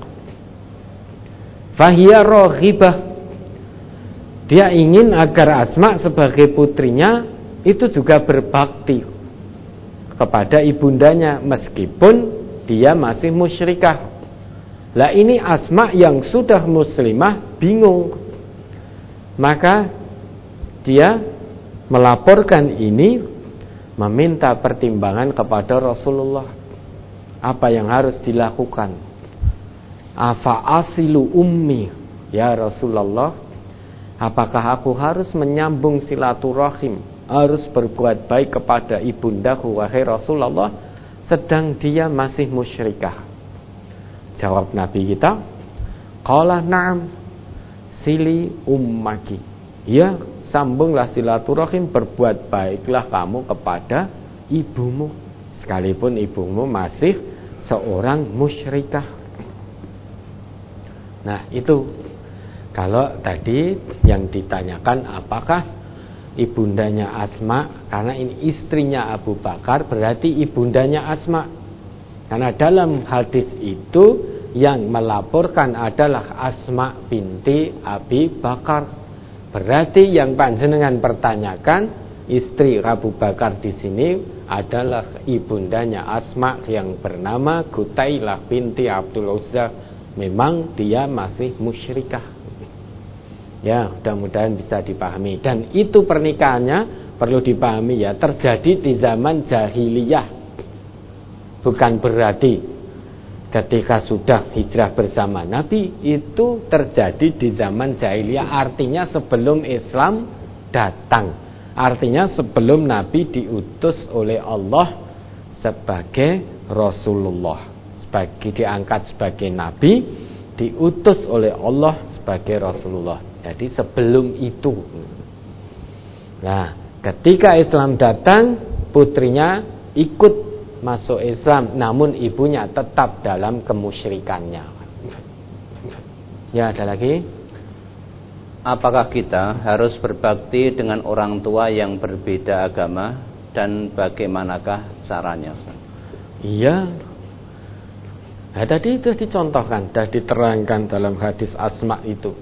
Fahiya raghibah. Dia ingin agar Asma sebagai putrinya itu juga berbakti kepada ibundanya meskipun dia masih musyrikah. Lah ini Asma yang sudah muslimah bingung. Maka dia melaporkan ini, meminta pertimbangan kepada Rasulullah. Apa yang harus dilakukan? Afa asilu ummi ya Rasulullah, apakah aku harus menyambung silaturahim, harus berbuat baik kepada ibundaku wahai Rasulullah, sedang dia masih musyrikah? Jawab Nabi kita, qala na'am sili ummaki. Ya, sambunglah silaturahim, berbuat baiklah kamu kepada ibumu, sekalipun ibumu masih seorang musyrikah. Nah, itu kalau tadi yang ditanyakan apakah ibundanya Asma, karena ini istrinya Abu Bakar, berarti ibundanya Asma. Karena dalam hadis itu yang melaporkan adalah Asma binti Abi Bakar. Berarti yang panjenengan pertanyakan, istri Abu Bakar di sini adalah ibundanya Asma yang bernama Gutailah binti Abdul Uzza. Memang dia masih musyrikah. Ya, mudah-mudahan bisa dipahami. Dan itu pernikahannya perlu dipahami ya, terjadi di zaman jahiliyah. Bukan berarti ketika sudah hijrah bersama Nabi itu terjadi di zaman jahiliyah, artinya sebelum Islam datang. Artinya sebelum Nabi diutus oleh Allah sebagai Rasulullah, sebagai diangkat sebagai Nabi, diutus oleh Allah sebagai Rasulullah. Jadi sebelum itu. Nah, ketika Islam datang, putrinya ikut masuk Islam, namun ibunya tetap dalam kemusyrikannya. Ya, ada lagi? Apakah kita harus berbakti dengan orang tua yang berbeda agama, dan bagaimanakah caranya? Iya. Nah, tadi itu dicontohkan, sudah diterangkan dalam hadis Asma itu.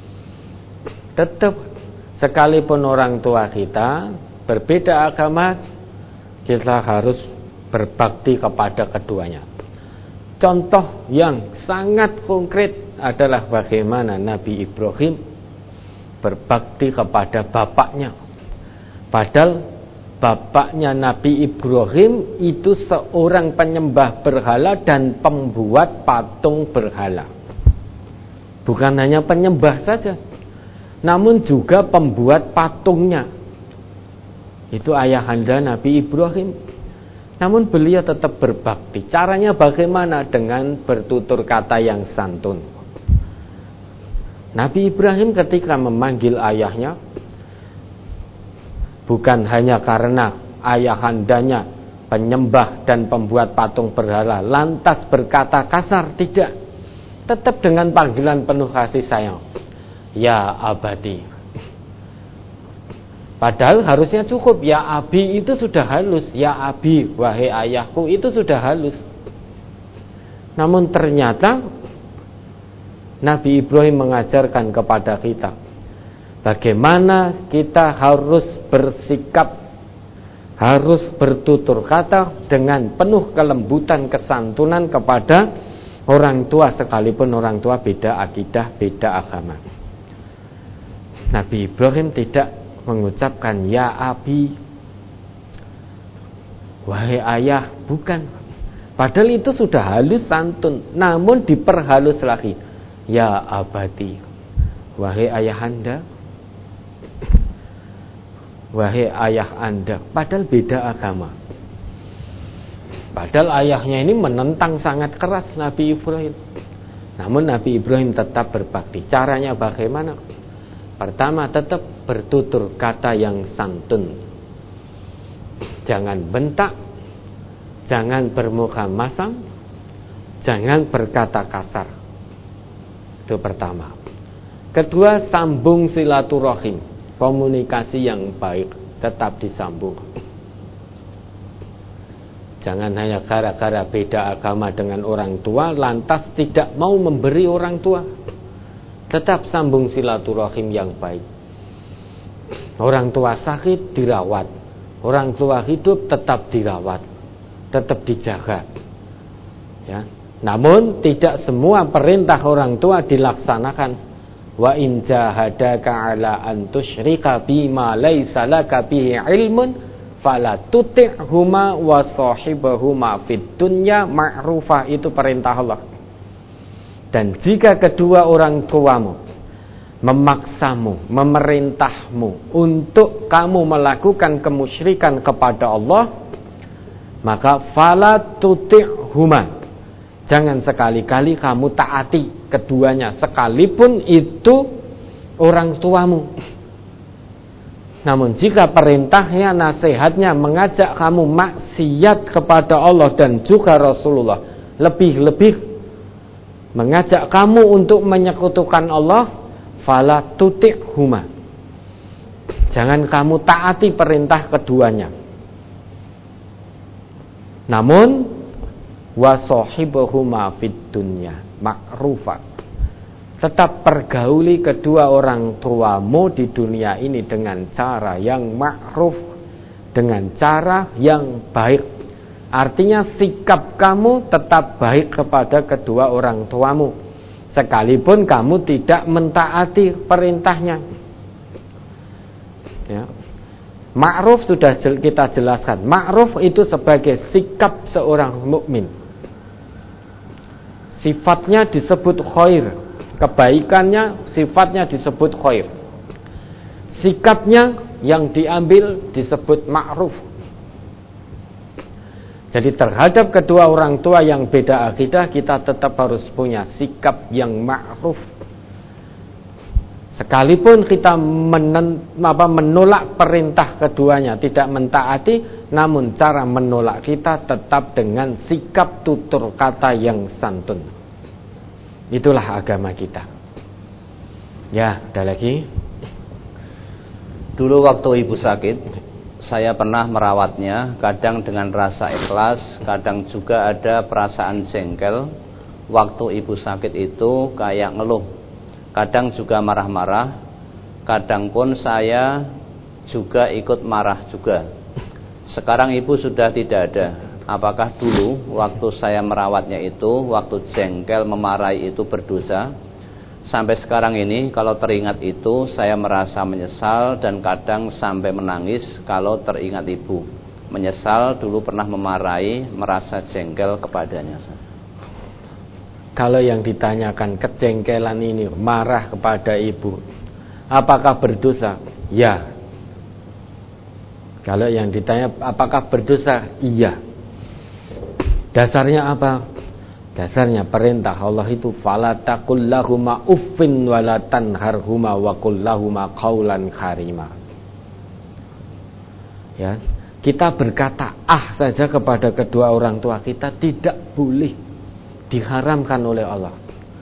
Tetap sekalipun orang tua kita berbeda agama, kita harus berbakti kepada keduanya. Contoh yang sangat konkret adalah bagaimana Nabi Ibrahim berbakti kepada bapaknya. Padahal bapaknya Nabi Ibrahim itu seorang penyembah berhala dan pembuat patung berhala. Bukan hanya penyembah saja, namun juga pembuat patungnya. Itu ayahanda Nabi Ibrahim. Namun beliau tetap berbakti. Caranya bagaimana? Dengan bertutur kata yang santun. Nabi Ibrahim ketika memanggil ayahnya, bukan hanya karena ayahandanya penyembah dan pembuat patung berhala lantas berkata kasar, tidak. Tetap dengan panggilan penuh kasih sayang, ya abadi. Padahal harusnya cukup ya abi, itu sudah halus. Ya abi, wahai ayahku, itu sudah halus. Namun ternyata Nabi Ibrahim mengajarkan kepada kita bagaimana kita harus bersikap, harus bertutur kata dengan penuh kelembutan, kesantunan kepada orang tua, sekalipun orang tua beda akidah, beda agama. Nabi Ibrahim tidak mengucapkan ya abi, wahai ayah, bukan. Padahal itu sudah halus santun, namun diperhalus lagi. Ya abadi, wahai ayahanda, wahai ayah anda. Padahal beda agama. Padahal ayahnya ini menentang sangat keras Nabi Ibrahim. Namun Nabi Ibrahim tetap berbakti. Caranya bagaimana? Pertama, tetap bertutur kata yang santun. Jangan bentak, jangan bermuka masam, jangan berkata kasar. Itu pertama. Kedua, sambung silaturahim, komunikasi yang baik tetap disambung. Jangan hanya gara-gara beda agama dengan orang tua lantas tidak mau memberi orang tua. Tetap sambung silaturahim yang baik. Orang tua sakit dirawat, orang tua hidup tetap dirawat, tetap dijaga. Ya. Namun tidak semua perintah orang tua dilaksanakan. Wa in jahadaka ala an tusyrika bima laisa laka bihi ilmun fala tuti'huma wa sahibahuma fid dunya ma'rufah. Itu perintah Allah. Dan jika kedua orang tuamu memaksamu, memerintahmu untuk kamu melakukan kemusyrikan kepada Allah, maka fala tuti'huma, jangan sekali-kali kamu taati keduanya, sekalipun itu orang tuamu. Namun jika perintahnya, nasihatnya mengajak kamu maksiat kepada Allah dan juga Rasulullah, lebih-lebih mengajak kamu untuk menyekutukan Allah, fala tuti'huma, jangan kamu taati perintah keduanya. Namun wasahibahuma fid dunya ma'rufa, tetap pergauli kedua orang tuamu di dunia ini dengan cara yang ma'ruf, dengan cara yang baik. Artinya sikap kamu tetap baik kepada kedua orang tuamu, sekalipun kamu tidak mentaati perintahnya. Ya. Ma'ruf sudah kita jelaskan. Ma'ruf itu sebagai sikap seorang mukmin. Sifatnya disebut khair, kebaikannya sifatnya disebut khair. Sikapnya yang diambil disebut ma'ruf. Jadi terhadap kedua orang tua yang beda akidah, kita tetap harus punya sikap yang ma'ruf. Sekalipun kita menolak perintah keduanya, tidak mentaati, namun cara menolak kita tetap dengan sikap tutur kata yang santun. Itulah agama kita. Ya, ada lagi. Dulu waktu ibu sakit, saya pernah merawatnya, kadang dengan rasa ikhlas, kadang juga ada perasaan jengkel. Waktu ibu sakit itu kayak ngeluh, kadang juga marah-marah, kadang pun saya juga ikut marah juga. Sekarang ibu sudah tidak ada. Apakah dulu waktu saya merawatnya itu, waktu jengkel memarahi itu berdosa? Sampai sekarang ini kalau teringat itu saya merasa menyesal dan kadang sampai menangis kalau teringat ibu. Menyesal dulu pernah memarahi, merasa jengkel kepadanya. Kalau yang ditanyakan kejengkelan ini, marah kepada ibu, apakah berdosa? Ya. Kalau yang ditanya apakah berdosa? Iya. Dasarnya apa? Dasarnya perintah Allah itu fala taqul lahuma uffin wala tanharhuma wa qul lahuma qaulan karima. Ya, kita berkata saja kepada kedua orang tua kita tidak boleh, diharamkan oleh Allah.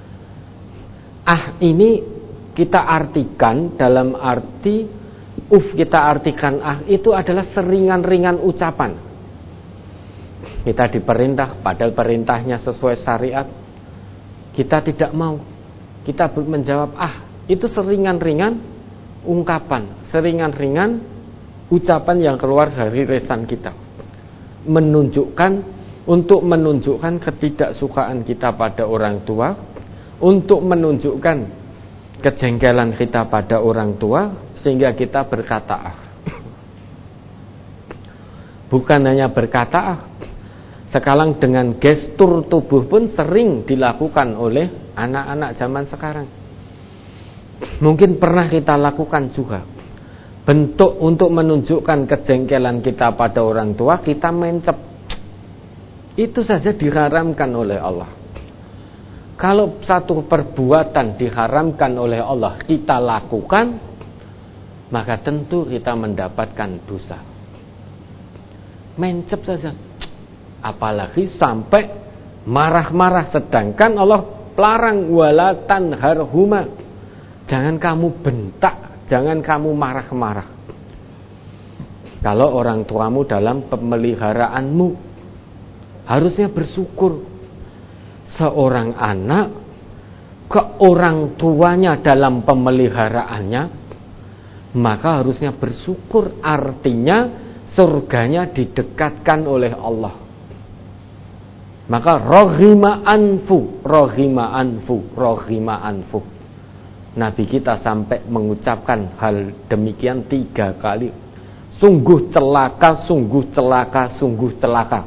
Ini kita artikan dalam arti kita artikan itu adalah seringan-ringan ucapan. Kita diperintah, padahal perintahnya sesuai syariat, kita tidak mau. Kita menjawab itu seringan-ringan ungkapan, seringan-ringan ucapan yang keluar dari lisan kita, untuk menunjukkan ketidaksukaan kita pada orang tua, untuk menunjukkan kejengkelan kita pada orang tua, sehingga kita berkata bukan hanya berkata sekarang dengan gestur tubuh pun sering dilakukan oleh anak-anak zaman sekarang. Mungkin pernah kita lakukan juga. Bentuk untuk menunjukkan kejengkelan kita pada orang tua, kita mencep. Itu saja diharamkan oleh Allah. Kalau satu perbuatan diharamkan oleh Allah kita lakukan, maka tentu kita mendapatkan dosa. Mencep saja. Apalagi sampai marah-marah, sedangkan Allah larang wala tanharhuma. Jangan kamu bentak, jangan kamu marah-marah. Kalau orang tuamu dalam pemeliharaanmu, harusnya bersyukur. Seorang anak ke orang tuanya dalam pemeliharaannya, maka harusnya bersyukur, artinya surganya didekatkan oleh Allah. Maka rohima anfu. Nabi kita sampai mengucapkan hal demikian 3 kali. Sungguh celaka, sungguh celaka, sungguh celaka.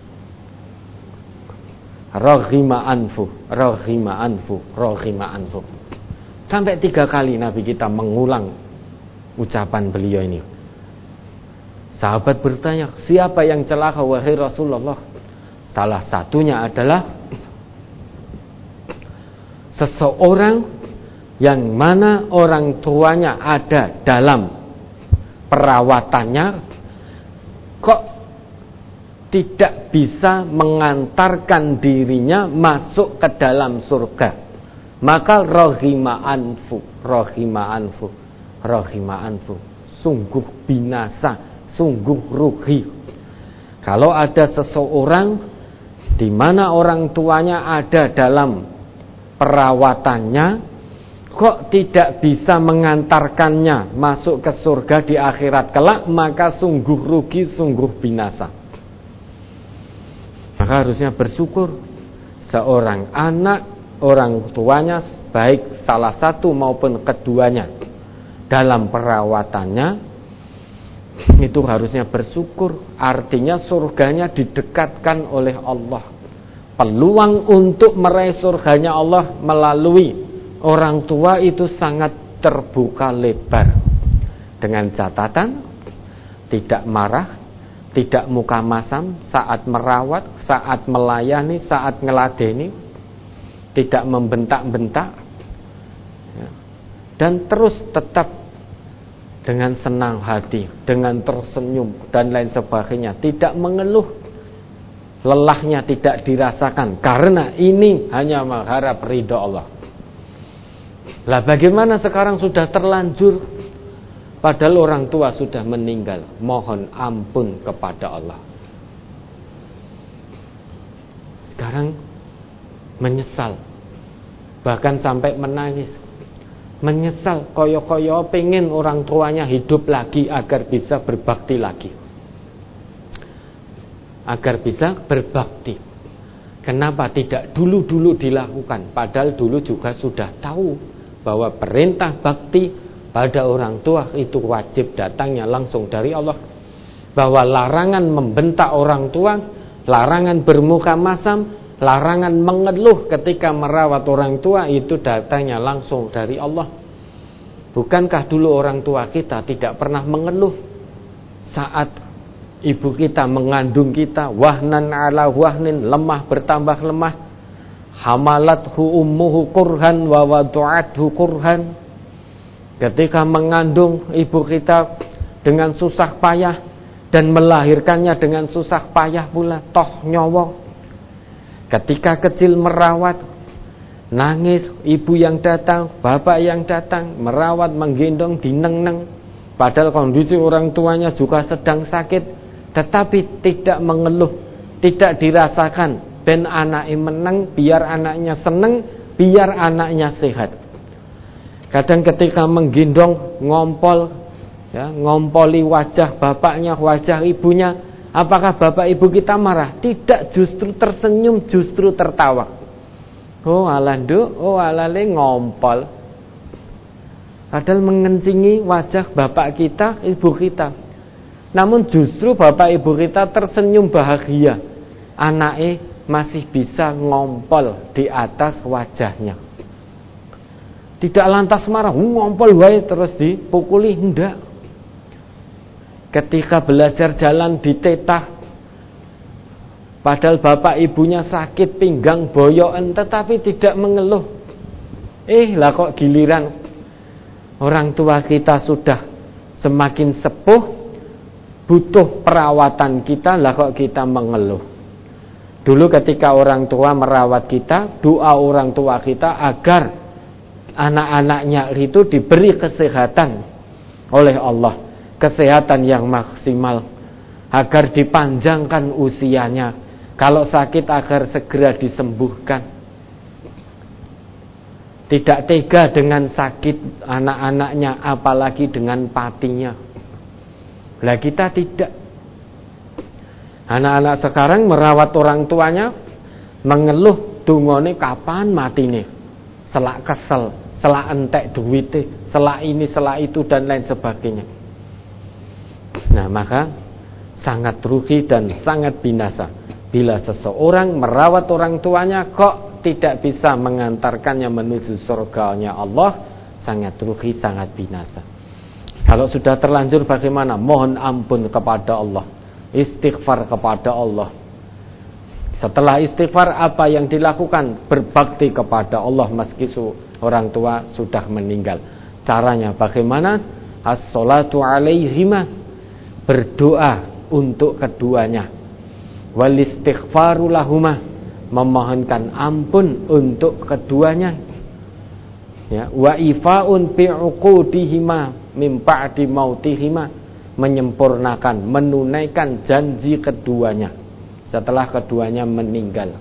Rohima anfu. Sampai 3 kali Nabi kita mengulang ucapan beliau ini. Sahabat bertanya, siapa yang celaka wahai Rasulullah? Salah satunya adalah seseorang yang mana orang tuanya ada dalam perawatannya, kok tidak bisa mengantarkan dirinya masuk ke dalam surga. Maka rohima anfu, sungguh binasa, sungguh rugi. Kalau ada seseorang di mana orang tuanya ada dalam perawatannya, kok tidak bisa mengantarkannya masuk ke surga di akhirat kelak, maka sungguh rugi, sungguh binasa. Maka harusnya bersyukur seorang anak, orang tuanya, baik salah satu maupun keduanya dalam perawatannya, itu harusnya bersyukur, artinya surganya didekatkan oleh Allah. Peluang untuk meraih surganya Allah melalui orang tua itu sangat terbuka lebar. Dengan catatan tidak marah, tidak muka masam saat merawat, saat melayani, saat ngeladeni, tidak membentak-bentak, dan terus tetap dengan senang hati, dengan tersenyum dan lain sebagainya, tidak mengeluh, lelahnya tidak dirasakan, karena ini hanya mengharap ridha Allah. Lah bagaimana sekarang sudah terlanjur, padahal orang tua sudah meninggal, mohon ampun kepada Allah. Sekarang menyesal, bahkan sampai menangis, menyesal, koyo-koyo pengen orang tuanya hidup lagi agar bisa berbakti lagi, agar bisa berbakti. Kenapa tidak dulu-dulu dilakukan? Padahal dulu juga sudah tahu bahwa perintah bakti pada orang tua itu wajib datangnya langsung dari Allah, bahwa larangan membentak orang tua, larangan bermuka masam, larangan mengeluh ketika merawat orang tua itu datangnya langsung dari Allah. Bukankah dulu orang tua kita tidak pernah mengeluh saat ibu kita mengandung kita, wahnan ala wahnin, lemah bertambah lemah, hamalathu ummuhu kurhan wa wadu'athu kurhan. Ketika mengandung ibu kita dengan susah payah dan melahirkannya dengan susah payah pula, toh nyawa. Ketika kecil merawat, nangis, ibu yang datang, bapak yang datang, merawat, menggendong, dineng-neng. Padahal kondisi orang tuanya juga sedang sakit, tetapi tidak mengeluh, tidak dirasakan. Ben anaknya menang, biar anaknya seneng, biar anaknya sehat. Kadang ketika menggendong, ngompol, ya, ngompoli wajah bapaknya, wajah ibunya, apakah bapak ibu kita marah? Tidak, justru tersenyum, justru tertawa. Oh alandu, oh alale ngompol. Padahal mengencingi wajah bapak kita, ibu kita. Namun justru bapak ibu kita tersenyum bahagia, anaknya masih bisa ngompol di atas wajahnya. Tidak lantas marah, ngompol wae terus dipukuli, enggak. Ketika belajar jalan ditetah, padahal bapak ibunya sakit pinggang boyokan, tetapi tidak mengeluh. Lah kok giliran orang tua kita sudah semakin sepuh, butuh perawatan kita, lah kok kita mengeluh. Dulu ketika orang tua merawat kita, doa orang tua kita agar anak-anaknya itu diberi kesehatan oleh Allah, kesehatan yang maksimal, agar dipanjangkan usianya, Kalau sakit agar segera disembuhkan. Tidak tega dengan sakit anak-anaknya, apalagi dengan patinya. Lah kita tidak. Anak-anak sekarang merawat orang tuanya, mengeluh dungone kapan matine. Selak kesel, selak entek duwite, selak ini, selak itu dan lain sebagainya. Nah, maka sangat rugi dan sangat binasa bila seseorang merawat orang tuanya kok tidak bisa mengantarkannya menuju surganya Allah. Sangat rugi, sangat binasa. Kalau sudah terlanjur bagaimana? Mohon ampun kepada Allah, istighfar kepada Allah. Setelah istighfar, apa yang dilakukan? Berbakti kepada Allah meski orang tua sudah meninggal. Caranya bagaimana? As-salatu alaihima, berdoa untuk keduanya. Wal istighfaru lahuma, memohonkan ampun untuk keduanya. Ya, wa ifaun bi uqudihima mim ba'di mautihima, menyempurnakan, menunaikan janji keduanya setelah keduanya meninggal.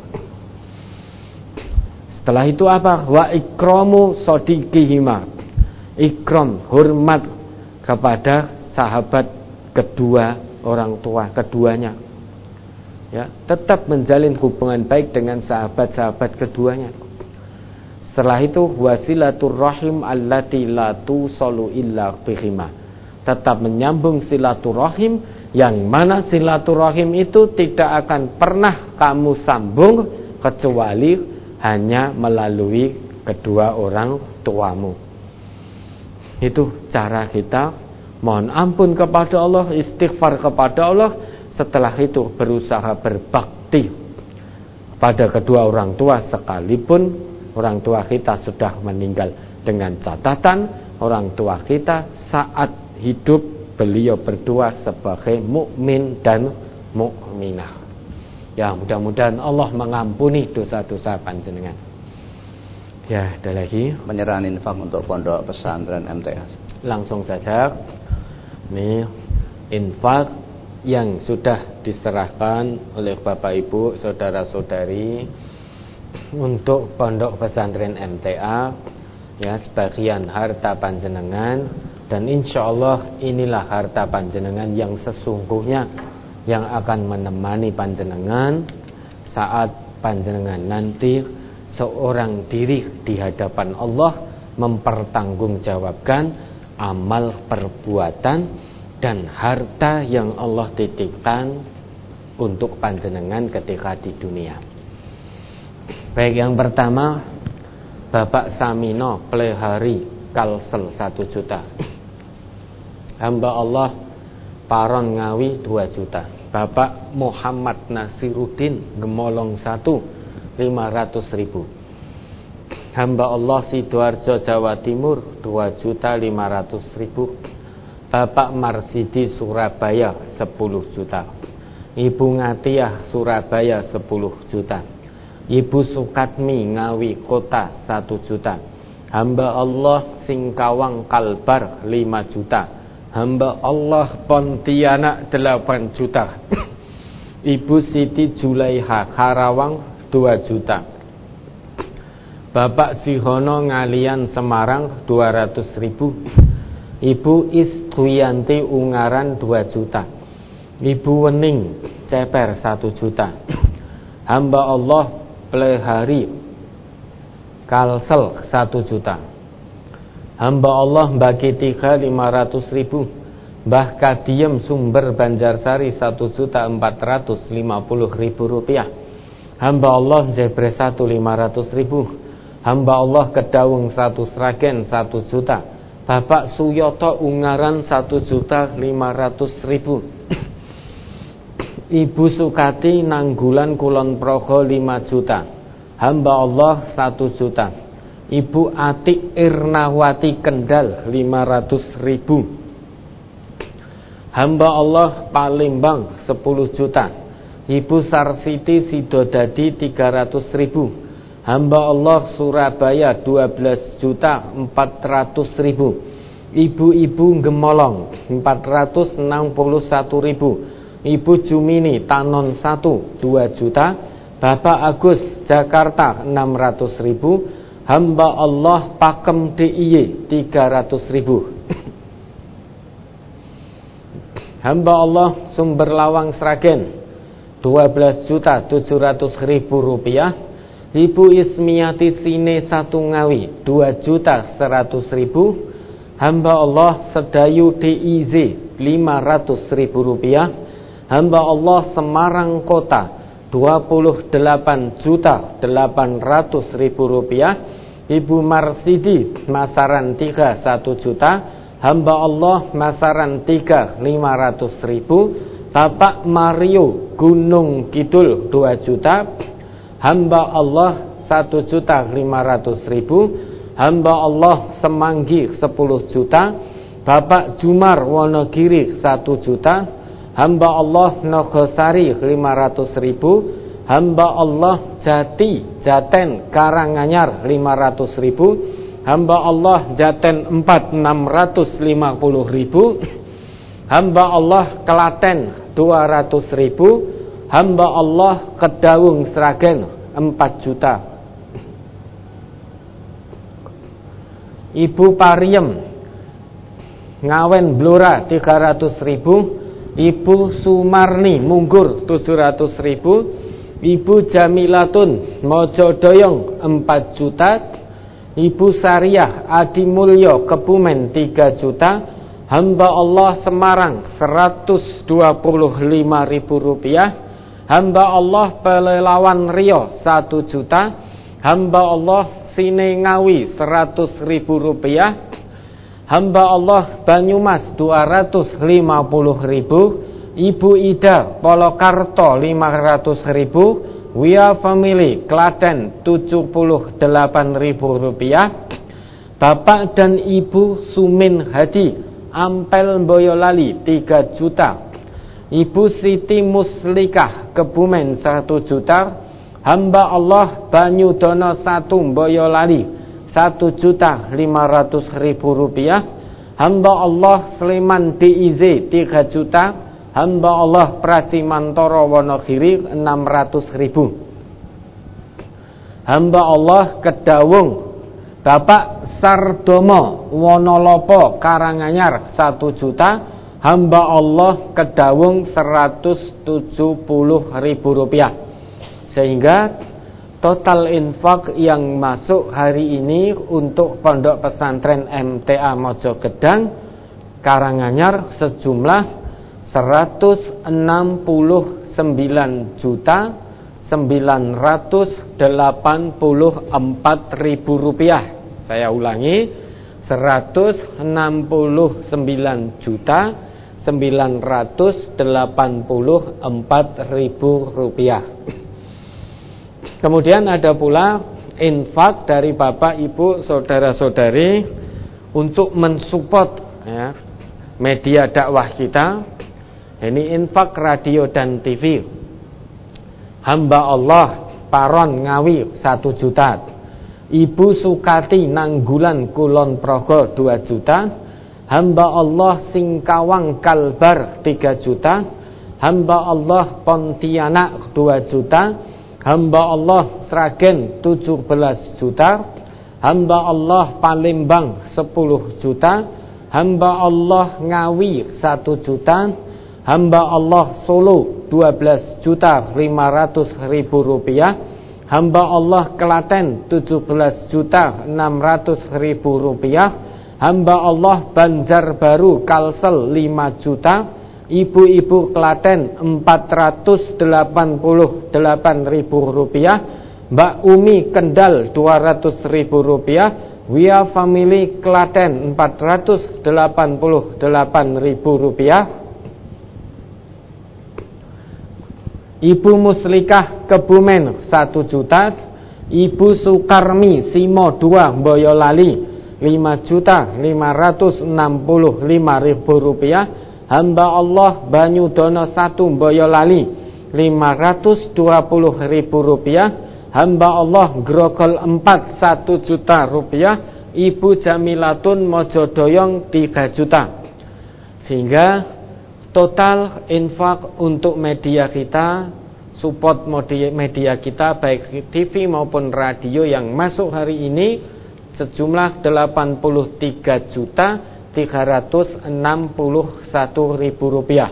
Setelah itu apa? Wa ikramu sadiqihima, ikram, hormat kepada sahabat kedua orang tua keduanya. Ya, tetap menjalin hubungan baik dengan sahabat-sahabat keduanya. Setelah itu wasilatur rahim allati la tusalu illa bihima, tetap menyambung silaturahim, yang mana silaturahim itu tidak akan pernah kamu sambung kecuali hanya melalui kedua orang tuamu. Itu cara kita mohon ampun kepada Allah, istighfar kepada Allah. Setelah itu berusaha berbakti pada kedua orang tua sekalipun orang tua kita sudah meninggal, dengan catatan orang tua kita saat hidup beliau berdua sebagai mukmin dan mukminah. Ya, mudah-mudahan Allah mengampuni dosa-dosa panjenengan. Ya, ada lagi penyerahan infak untuk pondok pesantren MTA. Langsung saja. Ini infak yang sudah diserahkan oleh Bapak Ibu, saudara-saudari untuk pondok pesantren MTA, ya, sebagian harta panjenengan, dan insya Allah inilah harta panjenengan yang sesungguhnya yang akan menemani panjenengan saat panjenengan nanti seorang diri di hadapan Allah mempertanggungjawabkan amal perbuatan dan harta yang Allah titipkan untuk panjenengan ketika di dunia. Baik, yang pertama Bapak Samino Plehari Kalsel 1 juta. Hamba Allah Paron Ngawi 2 juta. Bapak Muhammad Nasiruddin Gemolong 1 500.000. Hamba Allah Sidoarjo Jawa Timur 2.500.000. Bapak Marsidi Surabaya 10 juta. Ibu Ngatiyah Surabaya 10 juta. Ibu Sukatmi Ngawi Kota 1 juta. Hamba Allah Singkawang Kalbar 5 juta. Hamba Allah Pontianak 8 juta. Ibu Siti Julaiha Karawang 2 juta. Bapak Sihono Ngalian Semarang 200.000. Ibu Istuyanti Ungaran 2 juta. Ibu Wening Ceper 1 juta. Hamba Allah Plehari Kalsel 1 juta. Hamba Allah Mbak Kitika 500.000. Mbah Kadiem Sumber Banjarsari 1.450.000 rupiah. Hamba Allah Jebre 1.500.000. Hamba Allah Kedaung 1 Sragen 1 juta. Bapak Suyoto Ungaran 1.500.000. Ibu Sukati Nanggulan Kulon Progo 5 juta. Hamba Allah 1 juta. Ibu Atik Irnawati Kendal 500.000. Hamba Allah Palembang 10 juta. Ibu Sarsiti Sidodadi 300.000. Hamba Allah Surabaya 12.400.000. Ibu-ibu Gemolong 461.000. Ibu Jumini Tanon 1 2 juta. Bapak Agus Jakarta 600.000. Hamba Allah Pakem DIY 300.000. Hamba Allah Sumber Lawang Sragen 12.700.000 rupiah. Ibu Ismiati Sine 1 Ngawi 2.100.000. Hamba Allah Sedayu DIZ 500.000 rupiah. Hamba Allah Semarang Kota 28.800.000 rupiah. Ibu Marsidi Masaran 3 1 juta. Hamba Allah Masaran 3 500.000. Bapak Mario Gunung Kidul 2 juta. Hamba Allah 1.500.000. Hamba Allah Semanggi 10 juta. Bapak Jumar Wonogiri 1 juta. Hamba Allah Nogosari 500.000. Hamba Allah Jaten Karanganyar 500.000. Hamba Allah Jaten 4 650.000. Hamba Allah Kelaten 200.000. Hamba Allah Kedawung Sragen 4 juta. Ibu Pariem Ngawen Blora 300.000. Ibu Sumarni Munggur 700.000. Ibu Jamilatun Mojodoyong 4 juta. Ibu Sariah Adi Mulyo Kebumen 3 juta. Hamba Allah Semarang 125.000 rupiah. Hamba Allah Pelelawan Rio 1 juta. Hamba Allah Sine Ngawi 100.000 rupiah. Hamba Allah Banyumas 250.000. Ibu Ida Polokarto 500.000. Wia Family Klaten 78.000 rupiah. Bapak dan Ibu Sumin Hadi Ampel Boyolali 3 juta. Ibu Siti Muslikah Kebumen 1 juta. Hamba Allah Banyudono 1 Boyolali 1.500.000 rupiah. Hamba Allah Sleman DIZ 3 juta. Hamba Allah Pracimantoro Wonogiri 600.000. Hamba Allah Kedawung Bapak Sardomo Wonolopo Karanganyar 1 juta. Hamba Allah Kedawung 170.000 rupiah. Sehingga total infak yang masuk hari ini untuk Pondok Pesantren MTA Mojogedang Karanganyar sejumlah 169.984.000 rupiah. Saya ulangi, 169.984.000 rupiah. Kemudian ada pula infak dari Bapak Ibu saudara-saudari untuk mensupport ya, media dakwah kita. Ini infak radio dan TV. Hamba Allah Paron Ngawi 1 juta. Ibu Sukati Nanggulan Kulon Progo 2 juta. Hamba Allah Singkawang Kalbar 3 juta. Hamba Allah Pontianak 2 juta. Hamba Allah Sragen 17 juta. Hamba Allah Palembang 10 juta. Hamba Allah Ngawi 1 juta. Hamba Allah Solo 12.500.000 rupiah. Hamba Allah Klaten 17.600.000 rupiah. Hamba Allah Banjarbaru Kalsel 5 juta. Ibu-ibu Klaten 488.000 rupiah. Mbak Umi Kendal 200.000 rupiah. Wia Family Klaten 488.000 rupiah. Ibu Muslikah Kebumen 1 juta. Ibu Sukarmi Simo 2 Boyolali 5.565.000 rupiah. Hamba Allah Banyudono 1 Boyolali 520.000 rupiah. Hamba Allah Grogol 4 1 juta rupiah. Ibu Jamilatun Mojodoyong 3 juta. Sehingga total infak untuk media kita, support media kita baik TV maupun radio yang masuk hari ini sejumlah 83.361.000 rupiah.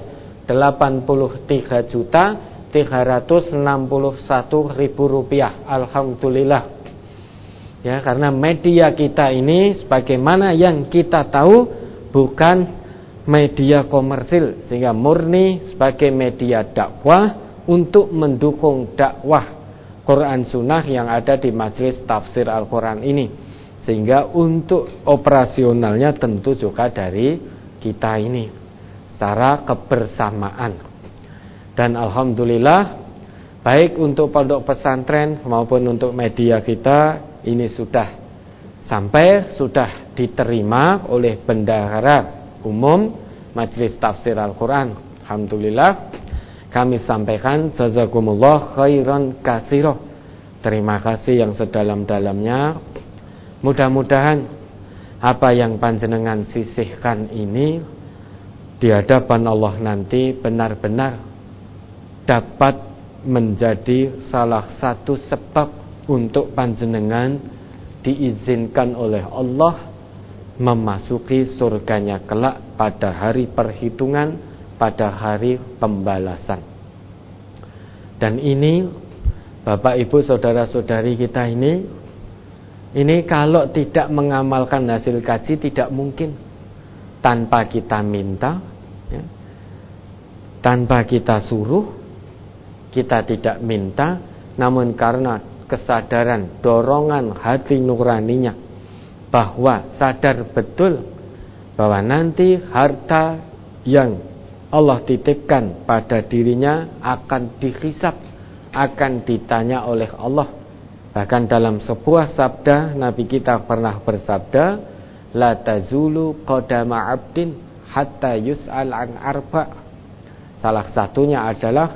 83.361.000 rupiah. Alhamdulillah. Ya, karena media kita ini sebagaimana yang kita tahu bukan media komersil, sehingga murni sebagai media dakwah untuk mendukung dakwah Quran Sunnah yang ada di majelis tafsir Al-Quran ini. Sehingga untuk operasionalnya tentu juga dari kita ini secara kebersamaan. Dan alhamdulillah baik untuk pondok pesantren maupun untuk media kita ini sudah diterima oleh bendahara umum majelis tafsir Al-Quran. Alhamdulillah kami sampaikan jazakumullah khairan katsira. Terima kasih yang sedalam-dalamnya. Mudah-mudahan apa yang panjenengan sisihkan ini di hadapan Allah nanti benar-benar dapat menjadi salah satu sebab untuk panjenengan diizinkan oleh Allah memasuki surganya kelak pada hari perhitungan, pada hari pembalasan. Dan ini Bapak Ibu saudara-saudari kita ini kalau tidak mengamalkan hasil kaji tidak mungkin. Tanpa kita minta ya, tanpa kita suruh, kita tidak minta, namun karena kesadaran, dorongan hati nuraninya bahwa sadar betul bahwa nanti harta yang Allah titipkan pada dirinya akan dihisab, akan ditanya oleh Allah. Bahkan dalam sebuah sabda Nabi kita pernah bersabda, la tazulu qadama 'abdin hatta yus'al an arba'. Salah satunya adalah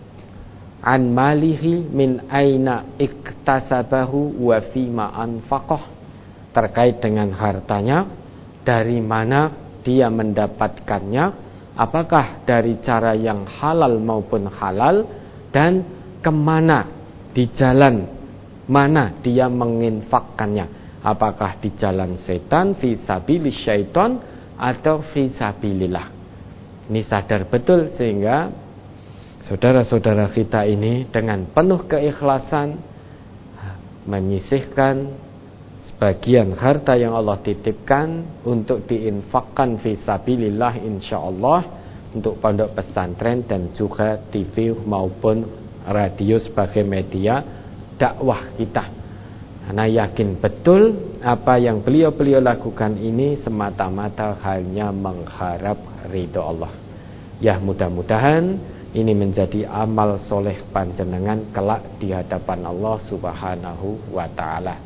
an malihi min aina iktasabahu wa fima anfaqah, terkait dengan hartanya, dari mana dia mendapatkannya, apakah dari cara yang halal maupun halal, dan kemana, di jalan mana dia menginfakkannya, apakah di jalan setan, fi sabilis syaiton, atau fi sabilillah. Ini sadar betul sehingga saudara-saudara kita ini dengan penuh keikhlasan menyisihkan sebagian harta yang Allah titipkan untuk diinfakkan fi sabilillah insyaallah untuk pondok pesantren dan juga TV maupun radio sebagai media dakwah kita. Karena yakin betul apa yang beliau lakukan ini semata-mata hanya mengharap ridho Allah. Ya, mudah-mudahan ini menjadi amal soleh panjenengan kelak di hadapan Allah Subhanahu wa ta'ala.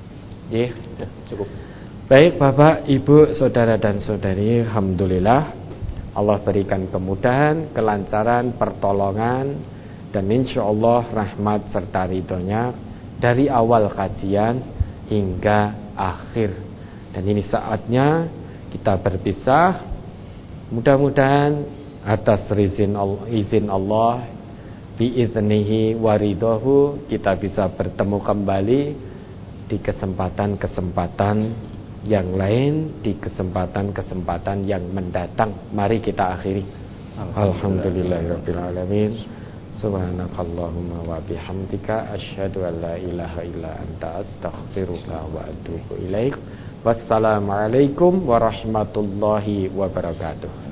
Cukup. Baik Bapak, Ibu, Saudara dan Saudari, alhamdulillah Allah berikan kemudahan, kelancaran, pertolongan, dan insyaallah rahmat serta ridhonya dari awal kajian hingga akhir. Dan ini saatnya kita berpisah. Mudah-mudahan atas izin Allah biiznihi waridohu kita bisa bertemu kembali di kesempatan-kesempatan yang lain, di kesempatan-kesempatan yang mendatang. Mari kita akhiri. Alhamdulillahirabbil alamin. Subhanakallahumma wa bihamdika asyhadu an la ilaha illa anta astaghfiruka wa atubu ilaik. Wassalamualaikum warahmatullahi wabarakatuh.